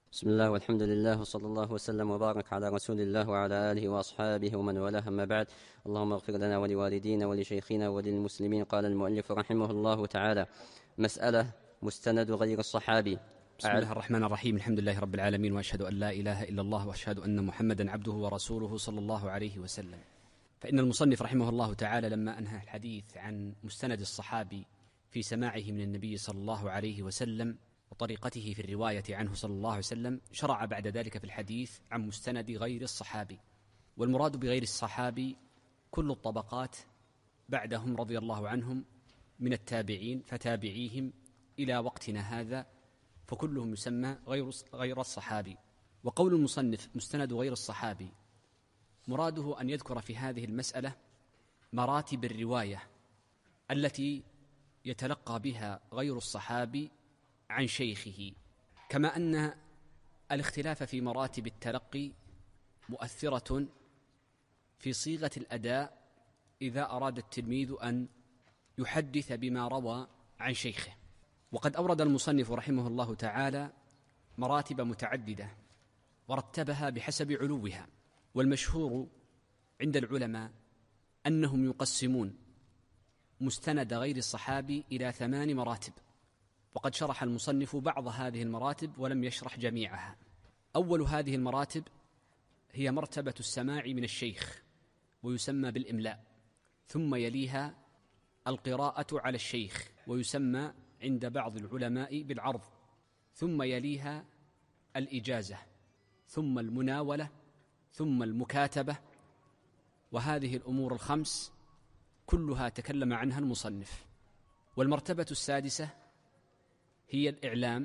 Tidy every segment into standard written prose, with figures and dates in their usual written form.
بسم الله والحمد لله وصلى الله وسلم وبارك على رسول الله وعلى آله وأصحابه ومن والاه، أما بعد. اللهم اغفر لنا ولوالدينا ولشيخنا وللمسلمين. قال المؤلف رحمه الله تعالى: مسألة: مستند غير الصحابي. بسم الله الرحمن الرحيم. الحمد لله رب العالمين، وأشهد أن لا إله إلا الله، وأشهد أن محمدا عبده ورسوله صلى الله عليه وسلم. فإن المصنف رحمه الله تعالى لما أنهى الحديث عن مستند الصحابي في سماعه من النبي صلى الله عليه وسلم وطريقته في الرواية عنه صلى الله عليه وسلم، شرع بعد ذلك في الحديث عن مستند غير الصحابي. والمراد بغير الصحابي كل الطبقات بعدهم رضي الله عنهم من التابعين فتابعيهم إلى وقتنا هذا، فكلهم يسمى غير الصحابي. وقول المصنف مستند غير الصحابي مراده أن يذكر في هذه المسألة مراتب الرواية التي يتلقى بها غير الصحابي عن شيخه، كما أن الاختلاف في مراتب التلقي مؤثرة في صيغة الأداء إذا أراد التلميذ أن يحدث بما روى عن شيخه. وقد أورد المصنف رحمه الله تعالى مراتب متعددة ورتبها بحسب علوها، والمشهور عند العلماء أنهم يقسمون مستند غير الصحابي إلى 8 مراتب، وقد شرح المصنف بعض هذه المراتب ولم يشرح جميعها. أول هذه المراتب هي مرتبة السماع من الشيخ، ويسمى بالإملاء، ثم يليها القراءة على الشيخ، ويسمى عند بعض العلماء بالعرض، ثم يليها الإجازة، ثم المناولة، ثم المكاتبة. وهذه الأمور الخمس كلها تكلم عنها المصنف. والمرتبة السادسة هي الإعلام،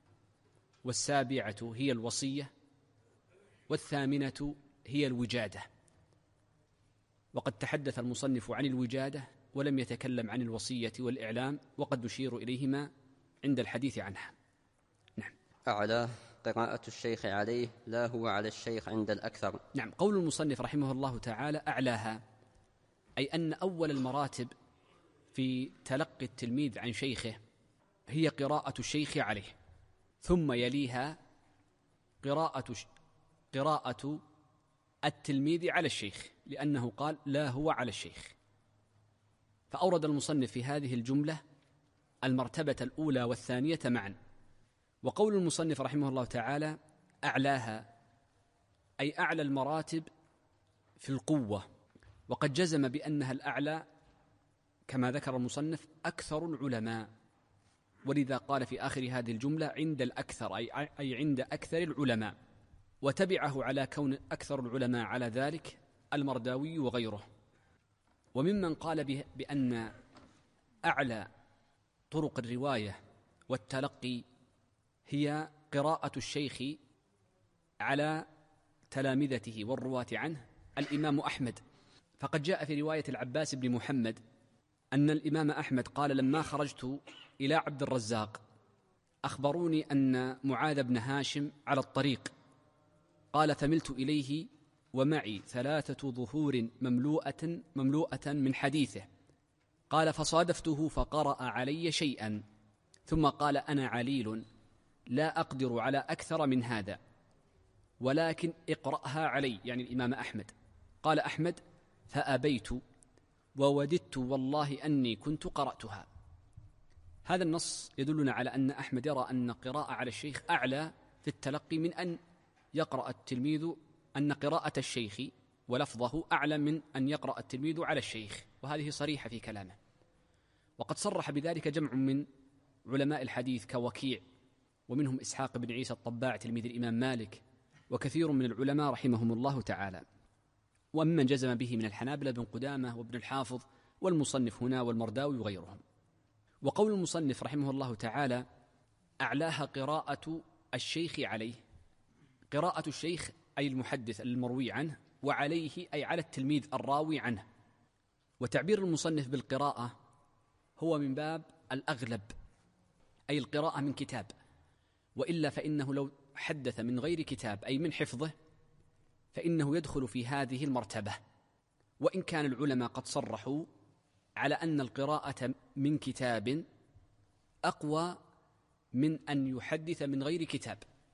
والسابعة هي الوصية، والثامنة هي الوجادة. وقد تحدث المصنف عن الوجادة ولم يتكلم عن الوصية والإعلام، وقد نشير إليهما عند الحديث عنها. نعم. أعلاه قراءة الشيخ عليه، لا هو على الشيخ عند الأكثر. نعم، قول المصنف رحمه الله تعالى أعلاها، أي أن أول المراتب في تلقي التلميذ عن شيخه هي قراءة الشيخ عليه، ثم يليها قراءة التلميذ على الشيخ، لأنه قال لا هو على الشيخ. فأورد المصنف في هذه الجملة المرتبة الأولى والثانية معا. وقول المصنف رحمه الله تعالى أعلاها، أي أعلى المراتب في القوة، وقد جزم بأنها الأعلى كما ذكر المصنف أكثر العلماء، ولذا قال في آخر هذه الجملة عند الأكثر، أي عند أكثر العلماء. وتبعه على كون أكثر العلماء على ذلك المرداوي وغيره. وممن قال بأن أعلى طرق الرواية والتلقي هي قراءة الشيخ على تلامذته والرواة عنه الإمام أحمد. فقد جاء في رواية العباس بن محمد أن الإمام أحمد قال لما خرجت إلى عبد الرزاق أخبروني أن معاذ بن هاشم على الطريق، قال فملت إليه ومعي 3 ظهور مملوءة من حديثه، قال فصادفته فقرأ علي شيئا، ثم قال أنا عليل لا أقدر على أكثر من هذا، ولكن اقرأها علي، يعني الإمام أحمد. قال أحمد فأبيت ووددت والله أني كنت قرأتها. هذا النص يدلنا على أن أحمد يرى أن قراءة على الشيخ أعلى في التلقي من أن يقرأ التلميذ، أن قراءة الشيخ ولفظه أعلى من أن يقرأ التلميذ على الشيخ، وهذه صريحة في كلامه. وقد صرح بذلك جمع من علماء الحديث كوكيع، ومنهم إسحاق بن عيسى الطباع تلميذ الإمام مالك، وكثير من العلماء رحمهم الله تعالى. ومن جزم به من الحنابلة بن قدامة وابن الحافظ والمصنف هنا والمرداوي وغيرهم. وقول المصنف رحمه الله تعالى أعلاها قراءة الشيخ عليه، قراءة الشيخ أي المحدث المروي عنه، وعليه أي على التلميذ الراوي عنه. وتعبير المصنف بالقراءة هو من باب الأغلب، أي القراءة من كتاب، وإلا فإنه لو حدث من غير كتاب أي من حفظه فإنه يدخل في هذه المرتبة. وإن كان العلماء قد صرحوا على أن القراءة من كتاب أقوى من أن يحدث من غير كتاب،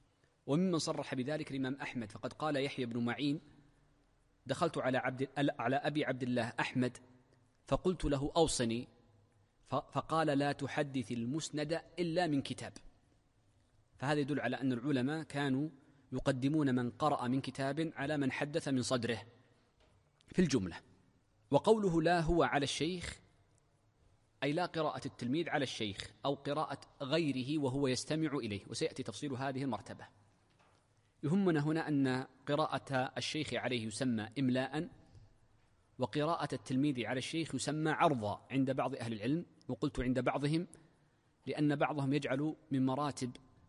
وممن صرح بذلك الإمام أحمد، فقد قال يحيى بن معين: دخلت على أبي عبد الله أحمد فقلت له: أوصني، فقال: لا تحدث المسند إلا من كتاب. فهذا يدل على أن العلماء كانوا يقدمون من قرأ من كتاب على من حدث من صدره في الجملة. وقوله لا هو على الشيخ أي لا قراءة التلميذ على الشيخ أو قراءة غيره وهو يستمع إليه، وسيأتي تفصيل هذه المرتبة. يهمنا هنا أن قراءة الشيخ عليه يسمى إملاء، وقراءة التلميذ على الشيخ يسمى عرضا عند بعض أهل العلم. وقلت عند بعضهم لأن بعضهم يجعل من مراتب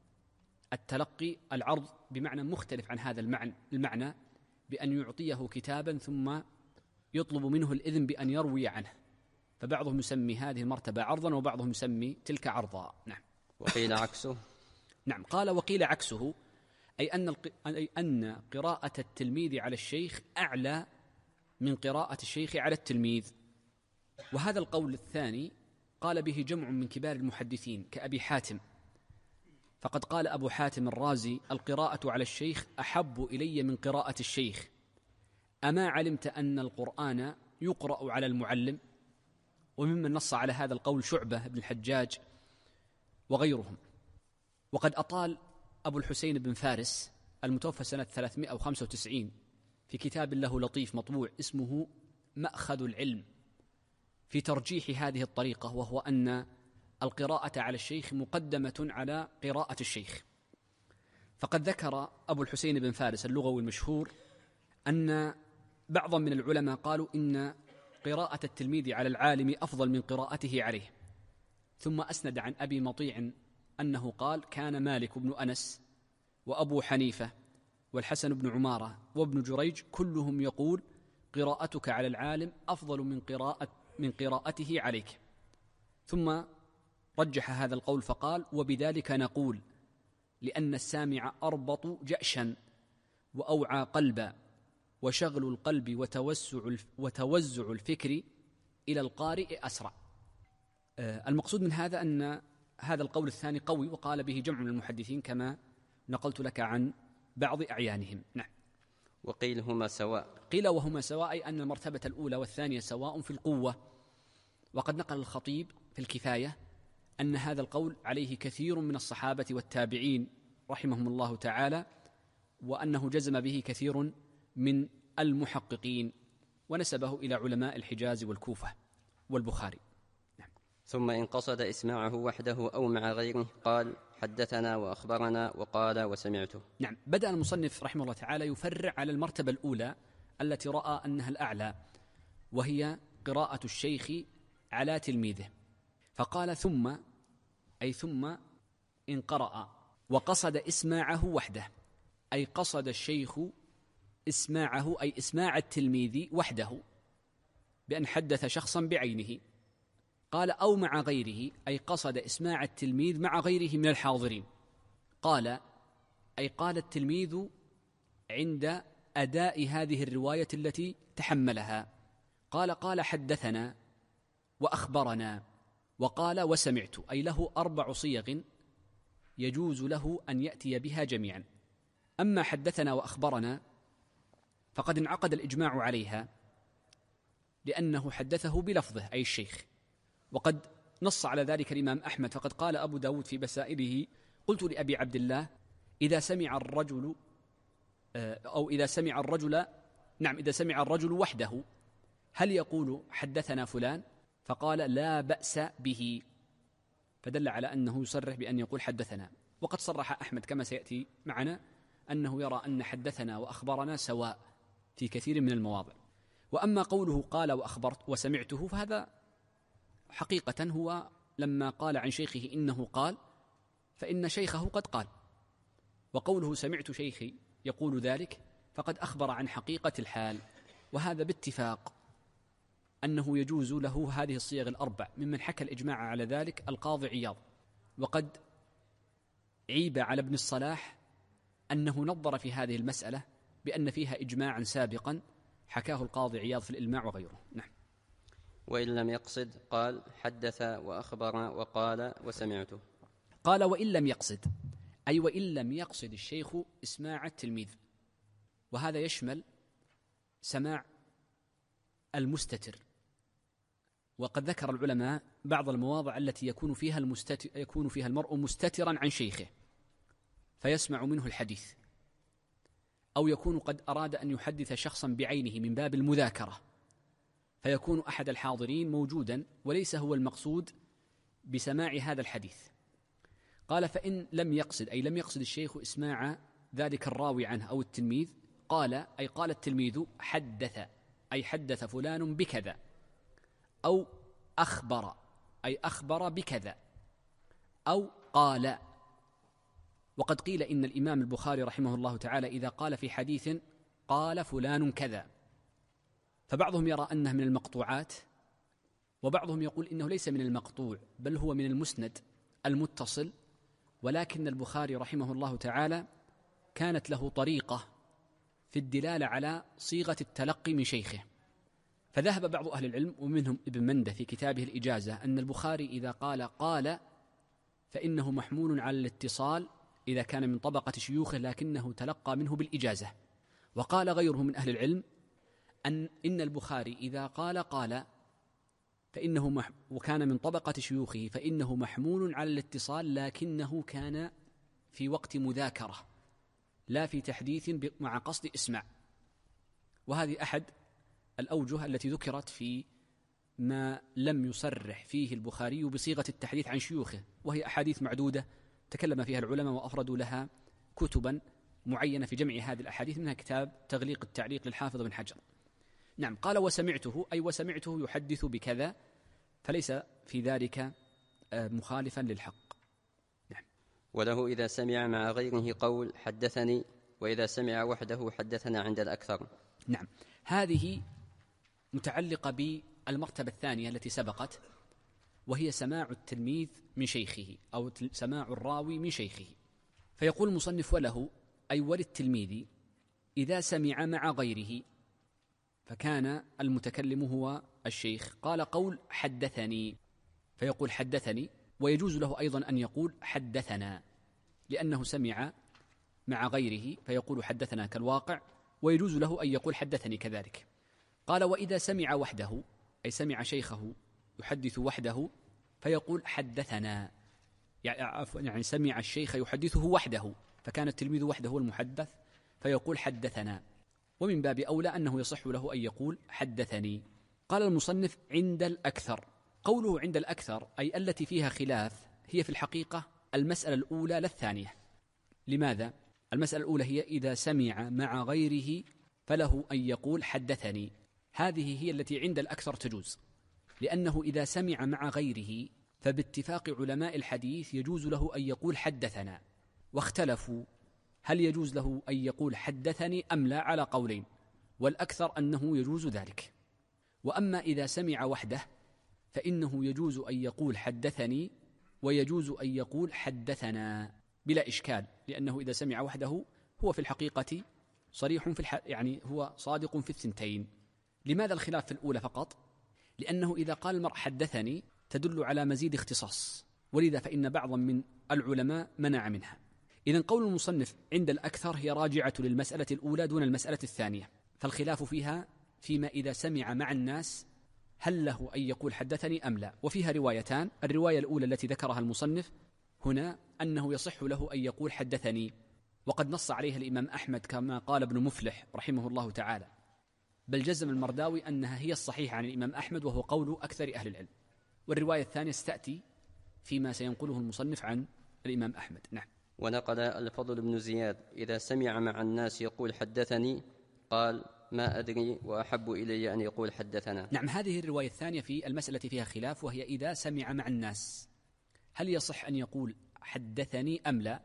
التلقي العرض بمعنى مختلف عن هذا المعنى، بأن يعطيه كتابا ثم يطلب منه الإذن بأن يروي عنه، فبعضهم يسمي هذه المرتبة عرضا وبعضهم يسمي تلك عرضا. نعم. وقيل عكسه. نعم، قال وقيل عكسه، أي أن قراءة التلميذ على الشيخ أعلى من قراءة الشيخ على التلميذ. وهذا القول الثاني قال به جمع من كبار المحدثين كأبي حاتم، فقد قال أبو حاتم الرازي: القراءة على الشيخ أحب إلي من قراءة الشيخ، أما علمت أن القرآن يقرأ على المعلم؟ وممن نص على هذا القول شعبة بن الحجاج وغيرهم. وقد أطال أبو الحسين بن فارس المتوفى سنة 395 في كتاب له لطيف مطبوع اسمه مأخذ العلم في ترجيح هذه الطريقة، وهو أن القراءة على الشيخ مقدمة على قراءة الشيخ. فقد ذكر أبو الحسين بن فارس اللغوي المشهور أن بعضا من العلماء قالوا إن قراءة التلميذ على العالم أفضل من قراءته عليه، ثم أسند عن أبي مطيع أنه قال: كان مالك بن أنس وأبو حنيفة والحسن بن عمارة وابن جريج كلهم يقول: قراءتك على العالم أفضل من قراءته عليك. ثم رجح هذا القول فقال: وبذلك نقول لأن السامع أربط جأشا وأوعى قلبا، وشغل القلب وتوزع الفكر إلى القارئ أسرع. المقصود من هذا أن هذا القول الثاني قوي، وقال به جمع من المحدثين كما نقلت لك عن بعض أعيانهم. نعم. وقيل هما سواء. قيل وهما سواء، أي أن المرتبة الأولى والثانية سواء في القوة. وقد نقل الخطيب في الكفاية أن هذا القول عليه كثير من الصحابة والتابعين رحمهم الله تعالى، وأنه جزم به كثير من المحققين، ونسبه إلى علماء الحجاز والكوفة والبخاري. نعم. ثم إن قصد إسماعه وحده أو مع غيره قال: حدثنا وأخبرنا وقال وسمعته. نعم. بدأ المصنف رحمه الله تعالى يفرع على المرتبة الأولى التي رأى أنها الأعلى، وهي قراءة الشيخ على تلميذه، فقال: ثم إن قرأ وقصد إسماعه وحده، أي قصد الشيخ إسماعه أي إسماع التلميذ وحده بأن حدث شخصا بعينه. قال: أو مع غيره، أي قصد إسماع التلميذ مع غيره من الحاضرين. قال: أي قال التلميذ عند أداء هذه الرواية التي تحملها. قال حدثنا وأخبرنا وقال وسمعت، أي له 4 صيغ يجوز له أن يأتي بها جميعا. أما حدثنا وأخبرنا فقد انعقد الإجماع عليها لأنه حدثه بلفظه أي الشيخ، وقد نص على ذلك الإمام أحمد، فقد قال أبو داود في بسائله: قلت لأبي عبد الله: إذا سمع الرجل وحده هل يقول حدثنا فلان؟ فقال: لا بأس به، فدل على أنه يصرح بأن يقول حدثنا. وقد صرح أحمد كما سيأتي معنا أنه يرى أن حدثنا وأخبرنا سواء في كثير من المواضع. وأما قوله قال وأخبرت وسمعته فهذا حقيقة هو لما قال عن شيخه إنه قال، فإن شيخه قد قال، وقوله سمعت شيخي يقول ذلك فقد أخبر عن حقيقة الحال. وهذا باتفاق أنه يجوز له هذه الصيغ ال4. ممن حكى الإجماع على ذلك القاضي عياض، وقد عيب على ابن الصلاح أنه نظر في هذه المسألة بأن فيها إجماعا سابقا حكاه القاضي عياض في الإلماع وغيره. نعم. وإن لم يقصد قال: حدث وأخبر وقال وسمعته. قال: وإن لم يقصد، أي وإن لم يقصد الشيخ إسماع التلميذ، وهذا يشمل سماع المستتر. وقد ذكر العلماء بعض المواضع التي يكون فيها المرء مستترا عن شيخه فيسمع منه الحديث، أو يكون قد أراد أن يحدث شخصا بعينه من باب المذاكرة فيكون أحد الحاضرين موجودا وليس هو المقصود بسماع هذا الحديث. قال فإن لم يقصد، أي لم يقصد الشيخ إسماع ذلك الراوي عنه أو التلميذ، قال أي قال التلميذ حدث، أي حدث فلان بكذا، أو أخبر أي أخبر بكذا، أو قال. وقد قيل إن الإمام البخاري رحمه الله تعالى إذا قال في حديث قال فلان كذا، فبعضهم يرى أنه من المقطوعات، وبعضهم يقول إنه ليس من المقطوع بل هو من المسند المتصل، ولكن البخاري رحمه الله تعالى كانت له طريقة في الدلالة على صيغة التلقي من شيخه، فذهب بعض أهل العلم ومنهم ابن منده في كتابه الإجازة أن البخاري إذا قال فإنه محمول على الاتصال إذا كان من طبقة شيوخه لكنه تلقى منه بالإجازة. وقال غيره من أهل العلم إن البخاري إذا قال فإنه وكان من طبقة شيوخه فإنه محمول على الاتصال لكنه كان في وقت مذاكرة لا في تحديث مع قصد إسماع. وهذه أحد الأوجه التي ذكرت في ما لم يصرح فيه البخاري بصيغة التحديث عن شيوخه، وهي أحاديث معدودة تكلم فيها العلماء وأفردوا لها كتبا معينة في جمع هذه الأحاديث، منها كتاب تغليق التعليق للحافظ بن حجر. نعم، قال وسمعته، أي وسمعته يحدث بكذا، فليس في ذلك مخالفا للحق. نعم. وله إذا سمع مع غيره قول حدثني، وإذا سمع وحده حدثنا عند الأكثر. نعم، هذه متعلقة بالمرتبة الثانية التي سبقت، وهي سماع التلميذ من شيخه أو سماع الراوي من شيخه. فيقول المصنف وله أي وللتلميذ إذا سمع مع غيره، فكان المتكلم هو الشيخ، قال قول حدثني فيقول حدثني، ويجوز له أيضا أن يقول حدثنا لأنه سمع مع غيره فيقول حدثنا كالواقع، ويجوز له أن يقول حدثني كذلك. قال وإذا سمع وحده، أي سمع شيخه يحدث وحده فيقول حدثنا، يعني سمع الشيخ يحدثه وحده فكان التلميذ وحده هو المحدث فيقول حدثنا، ومن باب أولى أنه يصح له أن يقول حدثني. قال المصنف عند الأكثر. قوله عند الأكثر أي التي فيها خلاف هي في الحقيقة المسألة الأولى لا الثانية. لماذا؟ المسألة الأولى هي إذا سمع مع غيره فله أن يقول حدثني، هذه هي التي عند الأكثر تجوز، لأنه إذا سمع مع غيره فباتفاق علماء الحديث يجوز له أن يقول حدثنا، واختلفوا هل يجوز له أن يقول حدثني أم لا على قولين، والأكثر أنه يجوز ذلك. وأما إذا سمع وحده فإنه يجوز أن يقول حدثني ويجوز أن يقول حدثنا بلا إشكال، لأنه إذا سمع وحده هو في الحقيقة صريح يعني هو صادق في الثنتين. لماذا الخلاف في الأولى فقط؟ لأنه إذا قال المرء حدثني تدل على مزيد اختصاص، ولذا فإن بعضا من العلماء منع منها. إذن قول المصنف عند الأكثر هي راجعة للمسألة الأولى دون المسألة الثانية، فالخلاف فيها فيما إذا سمع مع الناس هل له أن يقول حدثني أم لا، وفيها روايتان. الرواية الأولى التي ذكرها المصنف هنا أنه يصح له أن يقول حدثني، وقد نص عليها الإمام أحمد كما قال ابن مفلح رحمه الله تعالى، بل جزم المرداوي أنها هي الصحيحة عن الإمام أحمد وهو قول أكثر أهل العلم. والرواية الثانية ستأتي فيما سينقله المصنف عن الإمام أحمد. نعم. ونقل الفضل بن زياد إذا سمع مع الناس يقول حدثني قال ما أدري وأحب إلي أن يقول حدثنا. نعم، هذه الرواية الثانية في المسألة فيها خلاف، وهي إذا سمع مع الناس هل يصح أن يقول حدثني أم لا.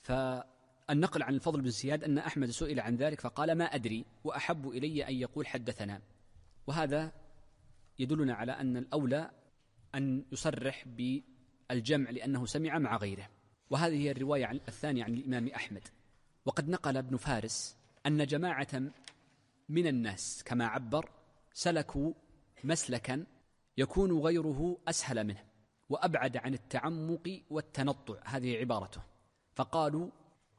فالنقل عن الفضل بن زياد أن أحمد سئل عن ذلك فقال ما أدري وأحب إلي أن يقول حدثنا، وهذا يدلنا على أن الأولى أن يصرح بالجمع لأنه سمع مع غيره، وهذه هي الرواية الثانية عن الإمام أحمد. وقد نقل ابن فارس أن جماعة من الناس كما عبر سلكوا مسلكا يكون غيره أسهل منه وأبعد عن التعمق والتنطع، هذه عبارته. فقالوا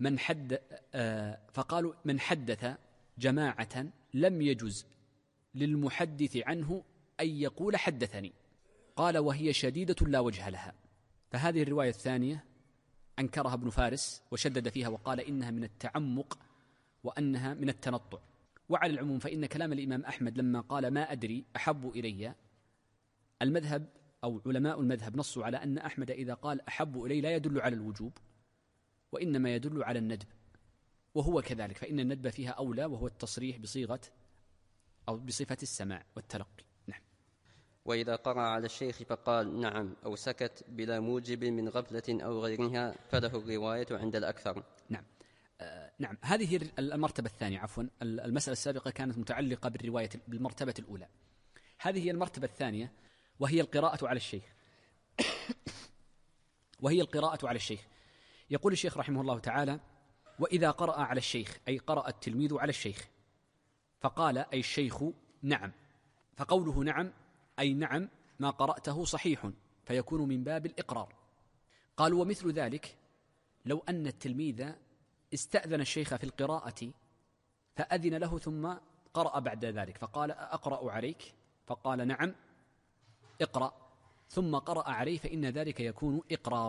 من حدث جماعة لم يجز للمحدث عنه أن يقول حدثني. قال وهي شديدة لا وجه لها. فهذه الرواية الثانية أنكرها ابن فارس وشدد فيها وقال إنها من التعمق وأنها من التنطع. وعلى العموم فإن كلام الإمام أحمد لما قال ما أدري أحب إلي، المذهب أو علماء المذهب نصوا على أن أحمد إذا قال أحب إلي لا يدل على الوجوب وإنما يدل على الندب، وهو كذلك، فإن الندب فيها أولى وهو التصريح بصيغة أو بصفة السماع والتلقي. نعم. وإذا قرأ على الشيخ فقال نعم أو سكت بلا موجب من غفلة أو غيرها فله الرواية عند الأكثر. نعم. نعم، هذه هي المرتبة الثانية. عفوا، المسألة السابقة كانت متعلقة بالرواية بالمرتبة الأولى. هذه هي المرتبة الثانية وهي القراءة على الشيخ. وهي القراءة على الشيخ. يقول الشيخ رحمه الله تعالى: وإذا قرأ على الشيخ أي قرأ التلميذ على الشيخ فقال أي الشيخ نعم، فقوله نعم أي نعم ما قرأته صحيح فيكون من باب الإقرار. قالوا ومثل ذلك لو أن التلميذ استأذن الشيخ في القراءة فأذن له ثم قرأ بعد ذلك فقال أقرأ عليك، فقال نعم اقرأ، ثم قرأ عليه، فإن ذلك يكون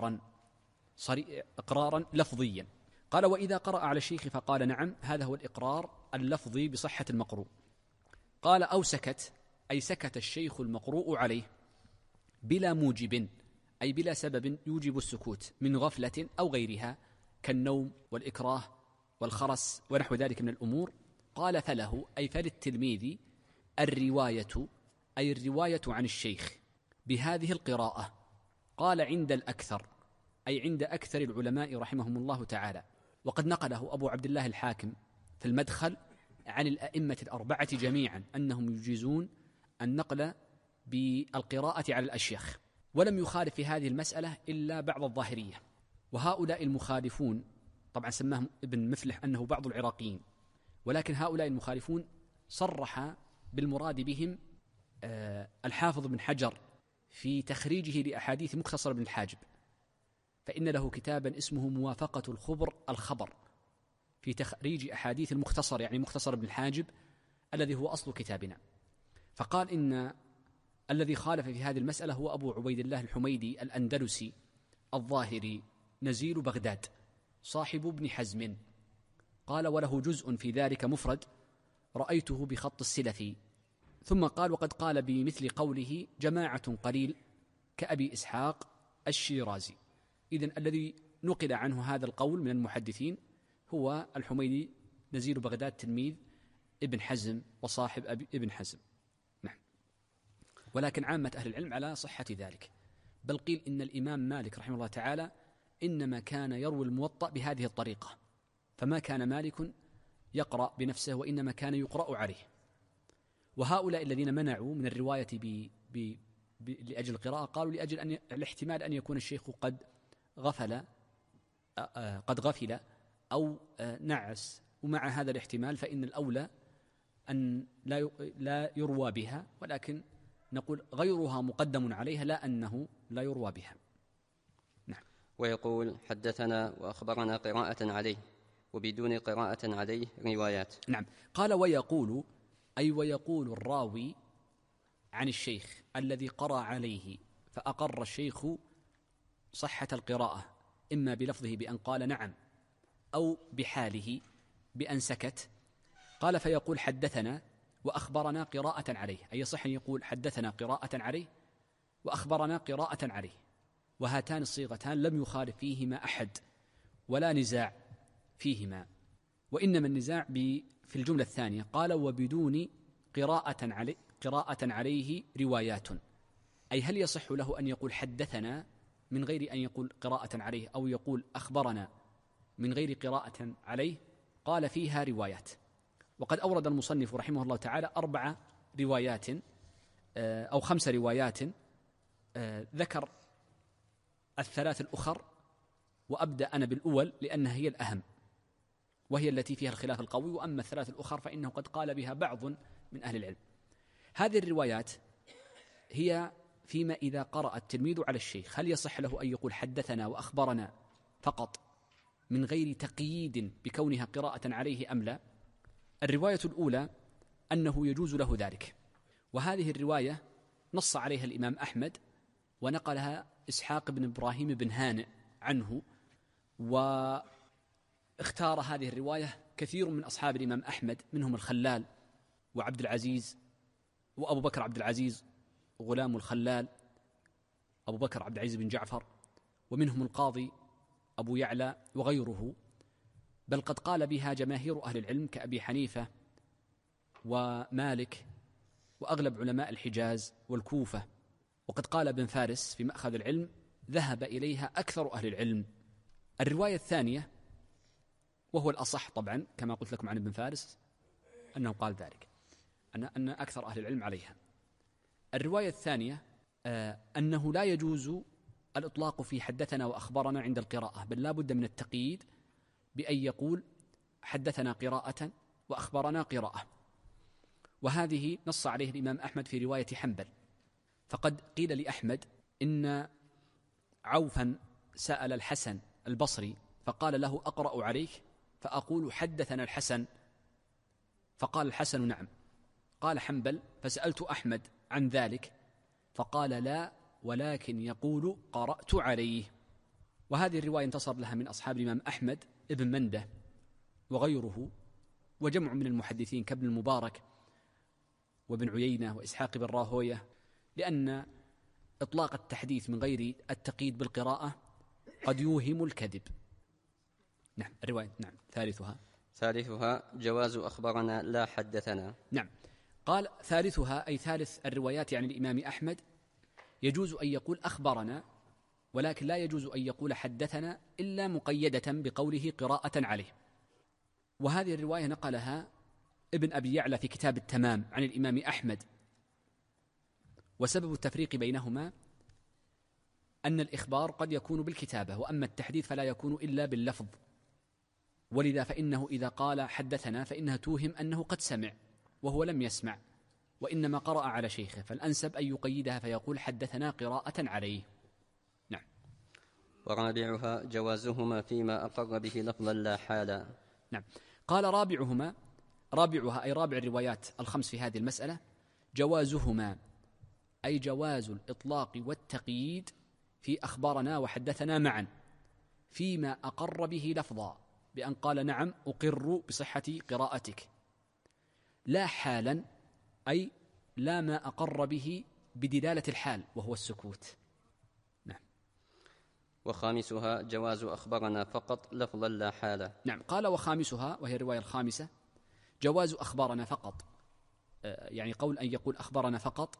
إقرارا لفظيا. قال وإذا قرأ على الشيخ فقال نعم، هذا هو الإقرار اللفظي بصحة المقروء. قال أو سكت أي سكت الشيخ المقروء عليه بلا موجب أي بلا سبب يوجب السكوت من غفلة أو غيرها كالنوم والإكراه والخرس ونحو ذلك من الأمور. قال فله أي فللتلميذ الرواية أي الرواية عن الشيخ بهذه القراءة. قال عند الأكثر أي عند أكثر العلماء رحمهم الله تعالى. وقد نقله أبو عبد الله الحاكم في المدخل عن الأئمة الأربعة جميعا أنهم يجيزون النقل بالقراءة على الأشياخ، ولم يخالف في هذه المسألة إلا بعض الظاهرية. وهؤلاء المخالفون طبعا سماهم ابن مفلح أنه بعض العراقيين، ولكن هؤلاء المخالفون صرح بالمراد بهم الحافظ بن حجر في تخريجه لأحاديث مختصر بن الحاجب، فإن له كتابا اسمه موافقة الخبر في تخريج أحاديث المختصر، يعني مختصر بن الحاجب الذي هو أصل كتابنا. فقال إن الذي خالف في هذه المسألة هو أبو عبيد الله الحميدي الأندلسي الظاهري نزيل بغداد صاحب ابن حزم. قال وله جزء في ذلك مفرد رأيته بخط السلفي. ثم قال وقد قال بمثل قوله جماعة قليل كأبي إسحاق الشيرازي. إذن الذي نقل عنه هذا القول من المحدثين هو الحميدي نزيل بغداد تلميذ ابن حزم وصاحب ابن حزم. نعم. ولكن عامة أهل العلم على صحة ذلك، بل قيل إن الإمام مالك رحمه الله تعالى إنما كان يروي الموطأ بهذه الطريقة، فما كان مالك يقرأ بنفسه وإنما كان يقرأ عليه. وهؤلاء الذين منعوا من الرواية لأجل القراءة قالوا لأجل الاحتمال أن يكون الشيخ قد غفل أو نعس، ومع هذا الاحتمال فإن الأولى أن لا يروى بها، ولكن نقول غيرها مقدم عليها لا أنه لا يروى بها. نعم. ويقول حدثنا وأخبرنا قراءة عليه، وبدون قراءة عليه روايات. نعم. قال ويقول أي ويقول الراوي عن الشيخ الذي قرأ عليه فأقر الشيخ صحة القراءة إما بلفظه بأن قال نعم أو بحاله بأن سكت. قال فيقول حدثنا وأخبرنا قراءة عليه، أي يصح أن يقول حدثنا قراءة عليه وأخبرنا قراءة عليه، وهاتان الصيغتان لم يخالف فيهما أحد ولا نزاع فيهما، وإنما النزاع في الجملة الثانية. قال وبدون قراءة عليه روايات، أي هل يصح له أن يقول حدثنا من غير أن يقول قراءة عليه أو يقول أخبرنا من غير قراءة عليه؟ قال فيها روايات. وقد أورد المصنف رحمه الله تعالى 4 روايات أو 5 روايات، ذكر 3 الأخر، وأبدأ أنا بالأول لأنها هي الأهم وهي التي فيها الخلاف القوي، وأما 3 الأخر فإنه قد قال بها بعض من أهل العلم. هذه الروايات هي فيما إذا قرأ التلميذ على الشيخ هل يصح له أن يقول حدثنا وأخبرنا فقط من غير تقييد بكونها قراءة عليه أم لا؟ الرواية الأولى أنه يجوز له ذلك، وهذه الرواية نص عليها الإمام أحمد ونقلها إسحاق بن إبراهيم بن هانئ عنه، واختار هذه الرواية كثير من أصحاب الإمام أحمد، منهم الخلال وعبد العزيز وأبو بكر عبد العزيز غلام الخلال أبو بكر عبد العزيز بن جعفر، ومنهم القاضي أبو يعلى وغيره، بل قد قال بها جماهير أهل العلم كأبي حنيفة ومالك وأغلب علماء الحجاز والكوفة. وقد قال ابن فارس في مأخذ العلم ذهب إليها أكثر أهل العلم. الرواية الثانية، وهو الأصح طبعا كما قلت لكم عن ابن فارس أنه قال ذلك، أن أكثر أهل العلم عليها. الرواية الثانية أنه لا يجوز الإطلاق في حدثنا وأخبرنا عند القراءة، بل لا بد من التقييد بأن يقول حدثنا قراءة وأخبرنا قراءة، وهذه نص عليه الإمام أحمد في رواية حنبل. فقد قيل لأحمد إن عوفا سأل الحسن البصري فقال له أقرأ عليك فأقول حدثنا الحسن، فقال الحسن نعم. قال حنبل فسألت أحمد عن ذلك فقال لا، ولكن يقول قرأت عليه. وهذه الرواية انتصر لها من أصحاب الإمام أحمد ابن منده وغيره، وجمع من المحدثين كابن المبارك وابن عيينة وإسحاق بن راهوية، لأن إطلاق التحديث من غير التقييد بالقراءة قد يوهم الكذب. نعم. الرواية نعم. ثالثها جواز أخبرنا لا حدثنا. نعم. قال ثالثها أي ثالث الروايات عن الإمام أحمد يجوز أن يقول أخبرنا، ولكن لا يجوز أن يقول حدثنا إلا مقيدة بقوله قراءة عليه. وهذه الرواية نقلها ابن أبي يعلى في كتاب التمام عن الإمام أحمد. وسبب التفريق بينهما أن الإخبار قد يكون بالكتابة، وأما التحديث فلا يكون إلا باللفظ، ولذا فإنه إذا قال حدثنا فإنها توهم أنه قد سمع وهو لم يسمع، وإنما قرأ على شيخه، فالأنسب أن يقيدها فيقول حدثنا قراءة عليه. نعم. ورابعها جوازهما فيما أقر به لفظا لا حالا. نعم. قال رابعها أي رابع الروايات الخمس في هذه المسألة جوازهما أي جواز الإطلاق والتقييد في أخبارنا وحدثنا معا فيما أقر به لفظا، بأن قال نعم أقر بصحة قراءتك، لا حالا أي لا ما أقر به بدلالة الحال وهو السكوت. نعم. وخامسها جواز أخبرنا فقط لفظا لا حالا. نعم. قال وخامسها، وهي الرواية الخامسة، جواز أخبارنا فقط، يعني قول أن يقول أخبرنا فقط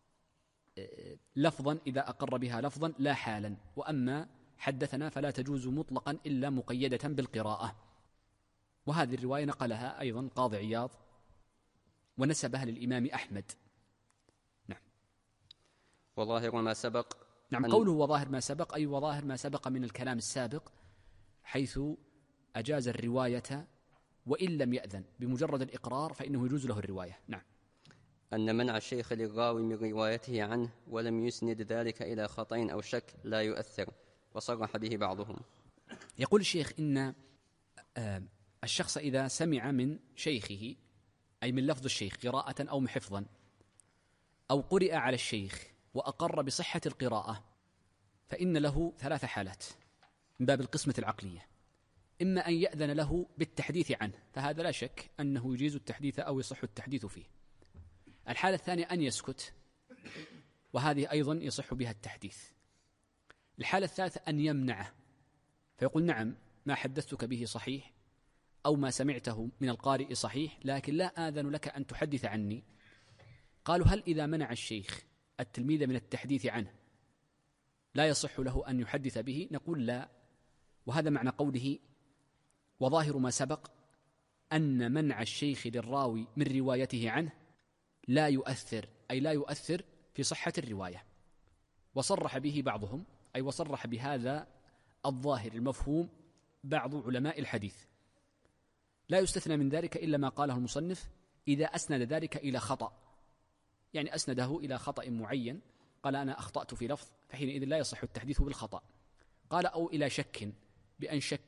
لفظا إذا أقر بها لفظا لا حالا، وأما حدثنا فلا تجوز مطلقا إلا مقيدة بالقراءة. وهذه الرواية نقلها أيضا قاضي عياض ونسبها للإمام أحمد. نعم. وظاهر ما سبق. نعم. قوله وظاهر ما سبق أي وظاهر ما سبق من الكلام السابق، حيث أجاز الرواية وإن لم يأذن، بمجرد الإقرار فإنه يجوز له الرواية. نعم. أن منع الشيخ للراوي من روايته عنه ولم يسند ذلك إلى خطأ أو شك لا يؤثر، وصرح به بعضهم. يقول الشيخ إن الشخص إذا سمع من شيخه أي من لفظ الشيخ قراءة أو حفظا، أو قرئ على الشيخ وأقر بصحة القراءة، فإن له ثلاث حالات من باب القسمة العقلية: إما أن يأذن له بالتحديث عنه، فهذا لا شك أنه يجيز التحديث أو يصح التحديث فيه. الحالة الثانية أن يسكت، وهذه أيضا يصح بها التحديث. الحالة الثالثة أن يمنعه فيقول نعم ما حدثتك به صحيح، أو ما سمعته من القارئ صحيح، لكن لا آذن لك أن تحدث عني. قالوا هل إذا منع الشيخ التلميذ من التحديث عنه لا يصح له أن يحدث به؟ نقول لا. وهذا معنى قوله وظاهر ما سبق أن منع الشيخ للراوي من روايته عنه لا يؤثر، أي لا يؤثر في صحة الرواية. وصرح به بعضهم، أي وصرح بهذا الظاهر المفهوم بعض علماء الحديث. لا يستثنى من ذلك إلا ما قاله المصنف إذا أسند ذلك إلى خطأ، يعني أسنده إلى خطأ معين، قال أنا أخطأت في لفظ، فحينئذ لا يصح التحديث بالخطأ. قال أو إلى شك، بأن شك في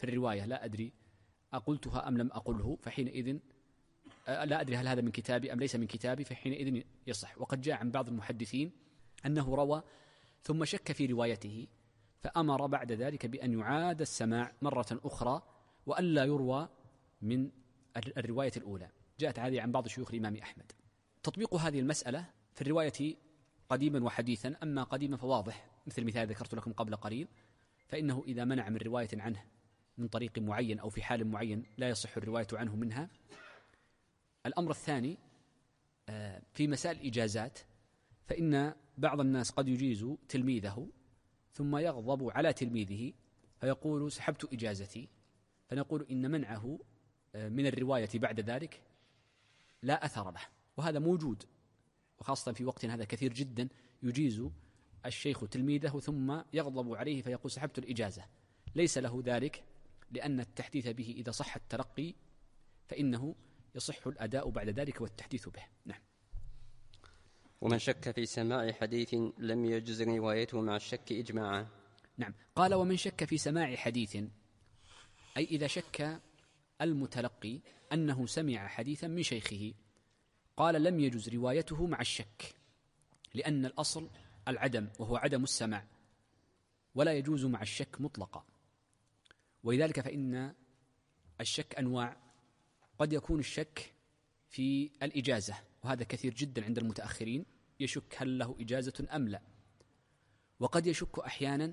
الرواية لا أدري أقلتها أم لم أقله، فحينئذ لا أدري هل هذا من كتابي أم ليس من كتابي، فحينئذ يصح. وقد جاء عن بعض المحدثين أنه روى ثم شك في روايته فأمر بعد ذلك بأن يعاد السماع مرة أخرى وألا يروى من الرواية الأولى. جاءت هذه عن بعض شيوخ الإمام أحمد. تطبيق هذه المسألة في الرواية قديما وحديثا. أما قديما فواضح، مثل مثال ذكرت لكم قبل قليل، فإنه إذا منع من رواية عنه من طريق معين أو في حال معين لا يصح الرواية عنه منها. الأمر الثاني في مسائل الإجازات، فإن بعض الناس قد يجيز تلميذه ثم يغضب على تلميذه فيقول سحبت إجازتي، فنقول إن منعه من الرواية بعد ذلك لا أثر له، وهذا موجود، وخاصة في وقت هذا كثير جدا يجيز الشيخ تلميذه ثم يغضب عليه فيقول سحبت الإجازة. ليس له ذلك، لأن التحديث به إذا صح التلقي فإنه يصح الأداء بعد ذلك والتحديث به. نعم. ومن شك في سماع حديث لم يجز روايته مع الشك إجماعا. نعم. قال ومن شك في سماع حديث، أي إذا شك المتلقي أنه سمع حديثا من شيخه، قال لم يجز روايته مع الشك، لأن الأصل العدم وهو عدم السماع، ولا يجوز مع الشك مطلقا. ولذلك فإن الشك أنواع، قد يكون الشك في الإجازة، وهذا كثير جدا عند المتأخرين، يشك هل له إجازة أم لا. وقد يشك أحيانا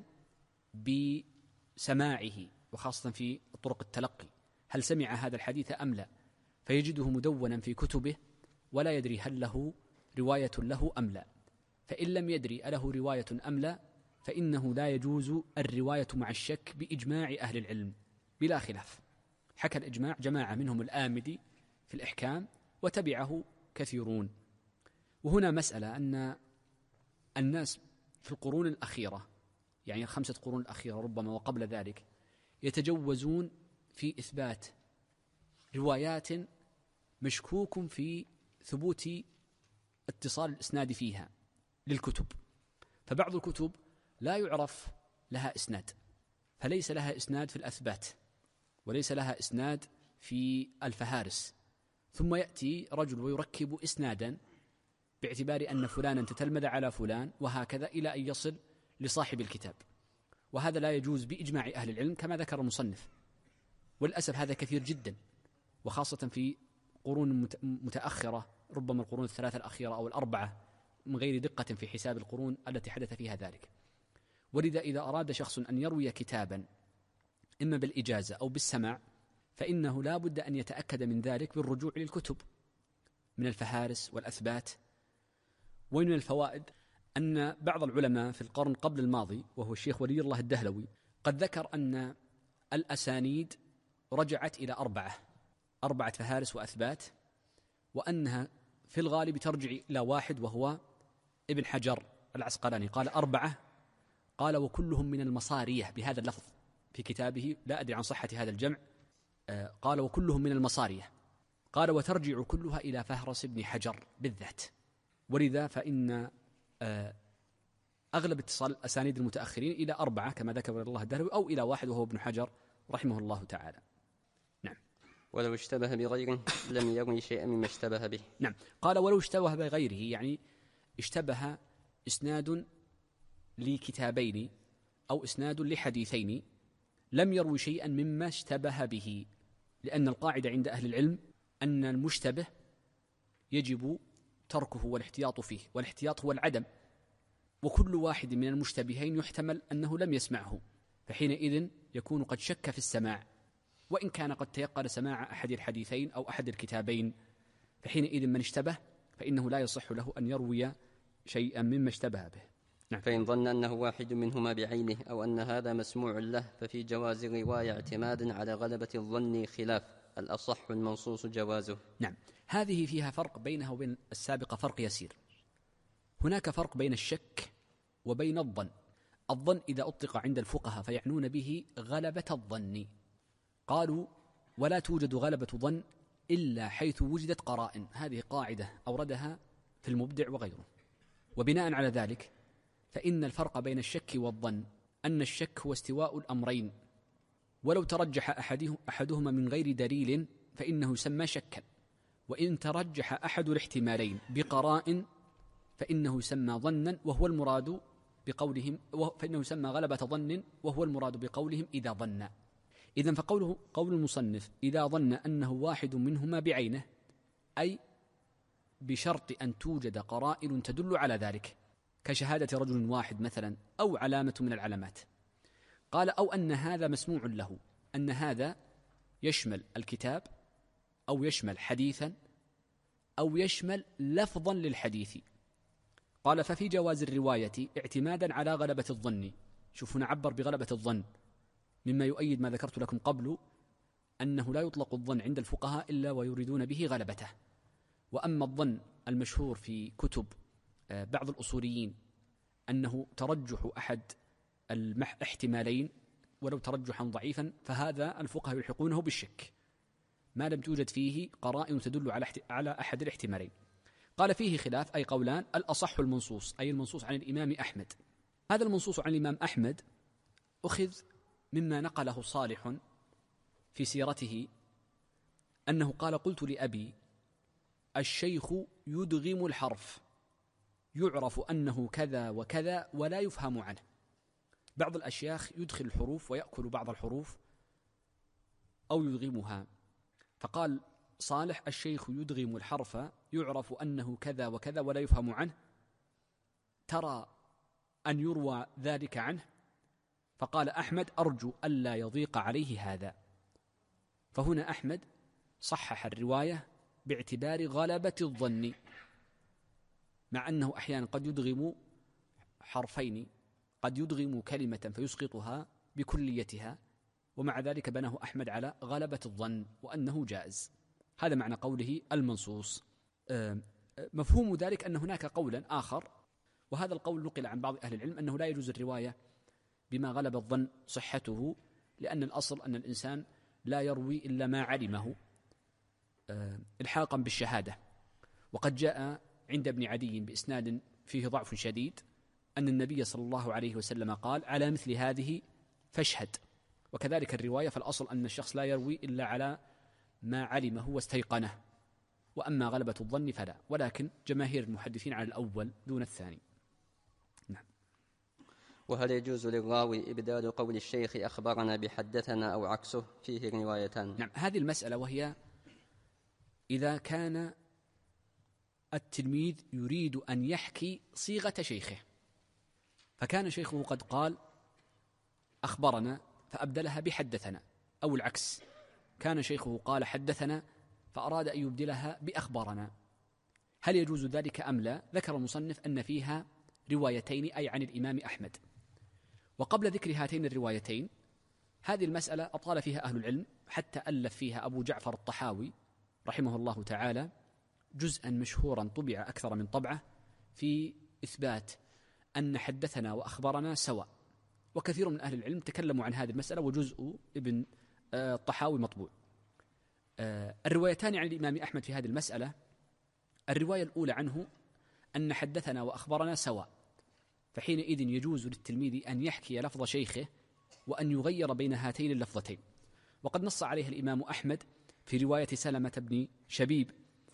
بسماعه، وخاصة في طرق التلقي، هل سمع هذا الحديث أم لا، فيجده مدونا في كتبه ولا يدري هل له رواية له أم لا. فإن لم يدري أله رواية أم لا فإنه لا يجوز الرواية مع الشك بإجماع أهل العلم بلا خلاف. حكى الإجماع جماعة منهم الآمدي في الإحكام وتبعه كثيرون. وهنا مسألة أن الناس في القرون الأخيرة، يعني 5 قرون الأخيرة ربما وقبل ذلك، يتجوزون في إثبات روايات مشكوك في ثبوت اتصال الإسناد فيها للكتب. فبعض الكتب لا يعرف لها إسناد، فليس لها إسناد في الأثبات وليس لها إسناد في الفهارس، ثم يأتي رجل ويركب إسنادا باعتبار أن فلانا تتلمذ على فلان، وهكذا إلى أن يصل لصاحب الكتاب. وهذا لا يجوز بإجماع أهل العلم كما ذكر المصنف. والأسف هذا كثير جدا، وخاصة في قرون متأخرة، ربما القرون 3 الأخيرة أو 4 من غير دقة في حساب القرون التي حدث فيها ذلك. ولذا إذا أراد شخص أن يروي كتابا إما بالإجازة أو بالسماع، فإنه لا بد أن يتأكد من ذلك بالرجوع للكتب من الفهارس والأثبات. ومن الفوائد أن بعض العلماء في القرن قبل الماضي، وهو الشيخ ولي الله الدهلوي، قد ذكر أن الأسانيد رجعت إلى 4 فهارس وأثبات، وأنها في الغالب ترجع إلى 1 وهو ابن حجر العسقلاني، قال 4، قال وكلهم من المصارية بهذا اللفظ في كتابه، لا أدري عن صحة هذا الجمع، قال وكلهم من المصارية، قال وترجع كلها إلى فهرس ابن حجر بالذات. ولذا فإن أغلب اتصال الأسانيد المتأخرين إلى 4 كما ذكر الله الدهلوي، أو إلى 1 وهو ابن حجر رحمه الله تعالى. نعم. ولو اشتبه بغيره لم يروي شيئا مما اشتبه به. نعم. قال ولو اشتبه بغيره، يعني اشتبه إسناد لكتابين أو إسناد لحديثين، لم يروي شيئا مما اشتبه به، لأن القاعدة عند أهل العلم أن المشتبه يجب تركه والاحتياط فيه، والاحتياط هو العدم، وكل واحد من المشتبهين يحتمل أنه لم يسمعه، فحينئذ يكون قد شك في السماع، وإن كان قد تيقن سماع أحد الحديثين أو أحد الكتابين، فحينئذ من اشتبه فإنه لا يصح له أن يروي شيئا مما اشتبه به. نعم. فإن ظن أنه واحد منهما بعينه أو أن هذا مسموع له ففي جواز الرواية اعتمادا على غلبة الظن، خلاف الأصح المنصوص جوازه. نعم. هذه فيها فرق بينها وبين السابقة، فرق يسير. هناك فرق بين الشك وبين الظن. الظن إذا أطلق عند الفقهاء فيعنون به غلبة الظن، قالوا ولا توجد غلبة ظن إلا حيث وجدت قرائن. هذه قاعدة أوردها في المبدع وغيره. وبناء على ذلك فإن الفرق بين الشك والظن أن الشك هو استواء الأمرين ولو ترجح أحدهما من غير دليل فإنه يسمى شكا، وإن ترجح أحد الاحتمالين بقراء فإنه يسمى ظنا وهو المراد بقولهم، فإنه يسمى غلبة ظن وهو المراد بقولهم إذا ظن. إذن فقوله قول المصنف إذا ظن أنه واحد منهما بعينه، أي بشرط أن توجد قرائن تدل على ذلك، كشهادة رجل واحد مثلا أو علامة من العلامات. قال أو أن هذا مسموع له، أن هذا يشمل الكتاب أو يشمل حديثا أو يشمل لفظا للحديث. قال ففي جواز الرواية اعتمادا على غلبة الظن. شوف هنا عبر بغلبة الظن، مما يؤيد ما ذكرت لكم قبل أنه لا يطلق الظن عند الفقهاء إلا ويريدون به غلبته. وأما الظن المشهور في كتب بعض الأصوليين أنه ترجح أحد الاحتمالين ولو ترجحا ضعيفا، فهذا الفقهاء يلحقونه بالشك ما لم توجد فيه قرائن تدل على أحد الاحتمالين. قال فيه خلاف، أي قولان: الأصح المنصوص، أي المنصوص عن الإمام أحمد. هذا المنصوص عن الإمام أحمد أخذ مما نقله صالح في سيرته أنه قال: قلت لأبي الشيخ يدغم الحرف يعرف أنه كذا وكذا ولا يفهم عنه. بعض الأشياخ يدخل الحروف ويأكل بعض الحروف أو يدغمها، فقال صالح: الشيخ يدغم الحرف يعرف أنه كذا وكذا ولا يفهم عنه، ترى أن يروى ذلك عنه؟ فقال أحمد: أرجو ألا يضيق عليه هذا. فهنا أحمد صحح الرواية باعتبار غلبة الظن، مع أنه أحيانا قد يدغم حرفين، قد يدغم كلمة فيسقطها بكليتها، ومع ذلك بناه أحمد على غلبة الظن وأنه جائز. هذا معنى قوله المنصوص. مفهوم ذلك أن هناك قولا آخر، وهذا القول نقل عن بعض أهل العلم، أنه لا يجوز الرواية بما غلب الظن صحته، لأن الأصل أن الإنسان لا يروي إلا ما علمه إلحاقا بالشهادة. وقد جاء عند ابن عدي بإسناد فيه ضعف شديد أن النبي صلى الله عليه وسلم قال: على مثل هذه فاشهد. وكذلك الرواية، فالأصل أن الشخص لا يروي إلا على ما علمه واستيقنه، وأما غلبة الظن فلا، ولكن جماهير المحدثين على الأول دون الثاني. نعم. وهل يجوز للراوي إبدال قول الشيخ أخبرنا بحدثنا أو عكسه؟ فيه روايتان. نعم، هذه المسألة، وهي إذا كان التلميذ يريد أن يحكي صيغة شيخه، فكان شيخه قد قال أخبرنا فأبدلها بحدثنا، أو العكس، كان شيخه قال حدثنا فأراد أن يبدلها بأخبرنا، هل يجوز ذلك أم لا؟ ذكر المصنف أن فيها روايتين، أي عن الإمام أحمد. وقبل ذكر هاتين الروايتين، هذه المسألة أطال فيها أهل العلم، حتى ألف فيها أبو جعفر الطحاوي رحمه الله تعالى جزءا مشهورا طبع أكثر من طبعة في إثبات أن حدثنا وأخبرنا سواء. وكثير من أهل العلم تكلموا عن هذه المسألة، وجزء ابن الطحاوي مطبوع. الروايتان عن الإمام أحمد في هذه المسألة: الرواية الأولى عنه أن حدثنا وأخبرنا سواء، فحينئذ يجوز للتلميذ أن يحكي لفظ شيخه وأن يغير بين هاتين اللفظتين. وقد نص عليها الإمام أحمد في رواية سلمة بن شبيب،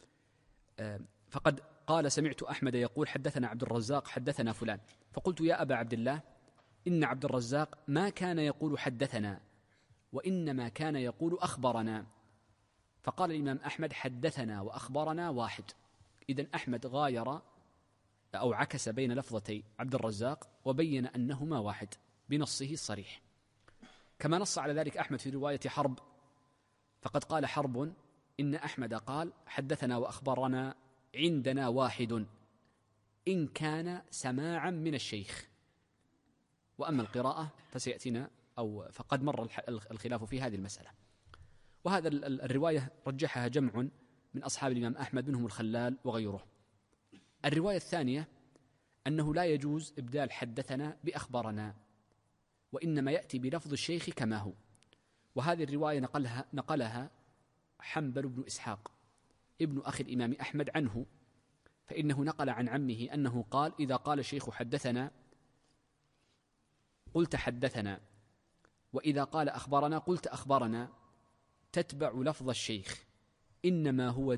فقد قال: سمعت أحمد يقول حدثنا عبد الرزاق حدثنا فلان، فقلت: يا أبا عبد الله، إن عبد الرزاق ما كان يقول حدثنا، وإنما كان يقول أخبرنا. فقال الإمام أحمد: حدثنا وأخبرنا واحد. إذن أحمد غاير أو عكس بين لفظتي عبد الرزاق وبين أنهما واحد بنصه الصريح. كما نص على ذلك أحمد في رواية حرب، فقد قال حرب: إن أحمد قال حدثنا وأخبرنا عندنا واحد، إن كان سماعا من الشيخ. وأما القراءة فسيأتينا، أو فقد مر الخلاف في هذه المسألة. وهذا الرواية رجحها جمع من أصحاب الإمام أحمد منهم الخلال وغيره. الرواية الثانية أنه لا يجوز إبدال حدثنا بأخبرنا، وإنما يأتي بلفظ الشيخ كما هو. وهذه الرواية نقلها حنبل بن إسحاق ابن أخي الإمام أحمد عنه، فإنه نقل عن عمه أنه قال: إذا قال الشيخ حدثنا قلت حدثنا، وإذا قال أخبرنا قلت أخبرنا تتبع لفظ الشيخ، إنما هو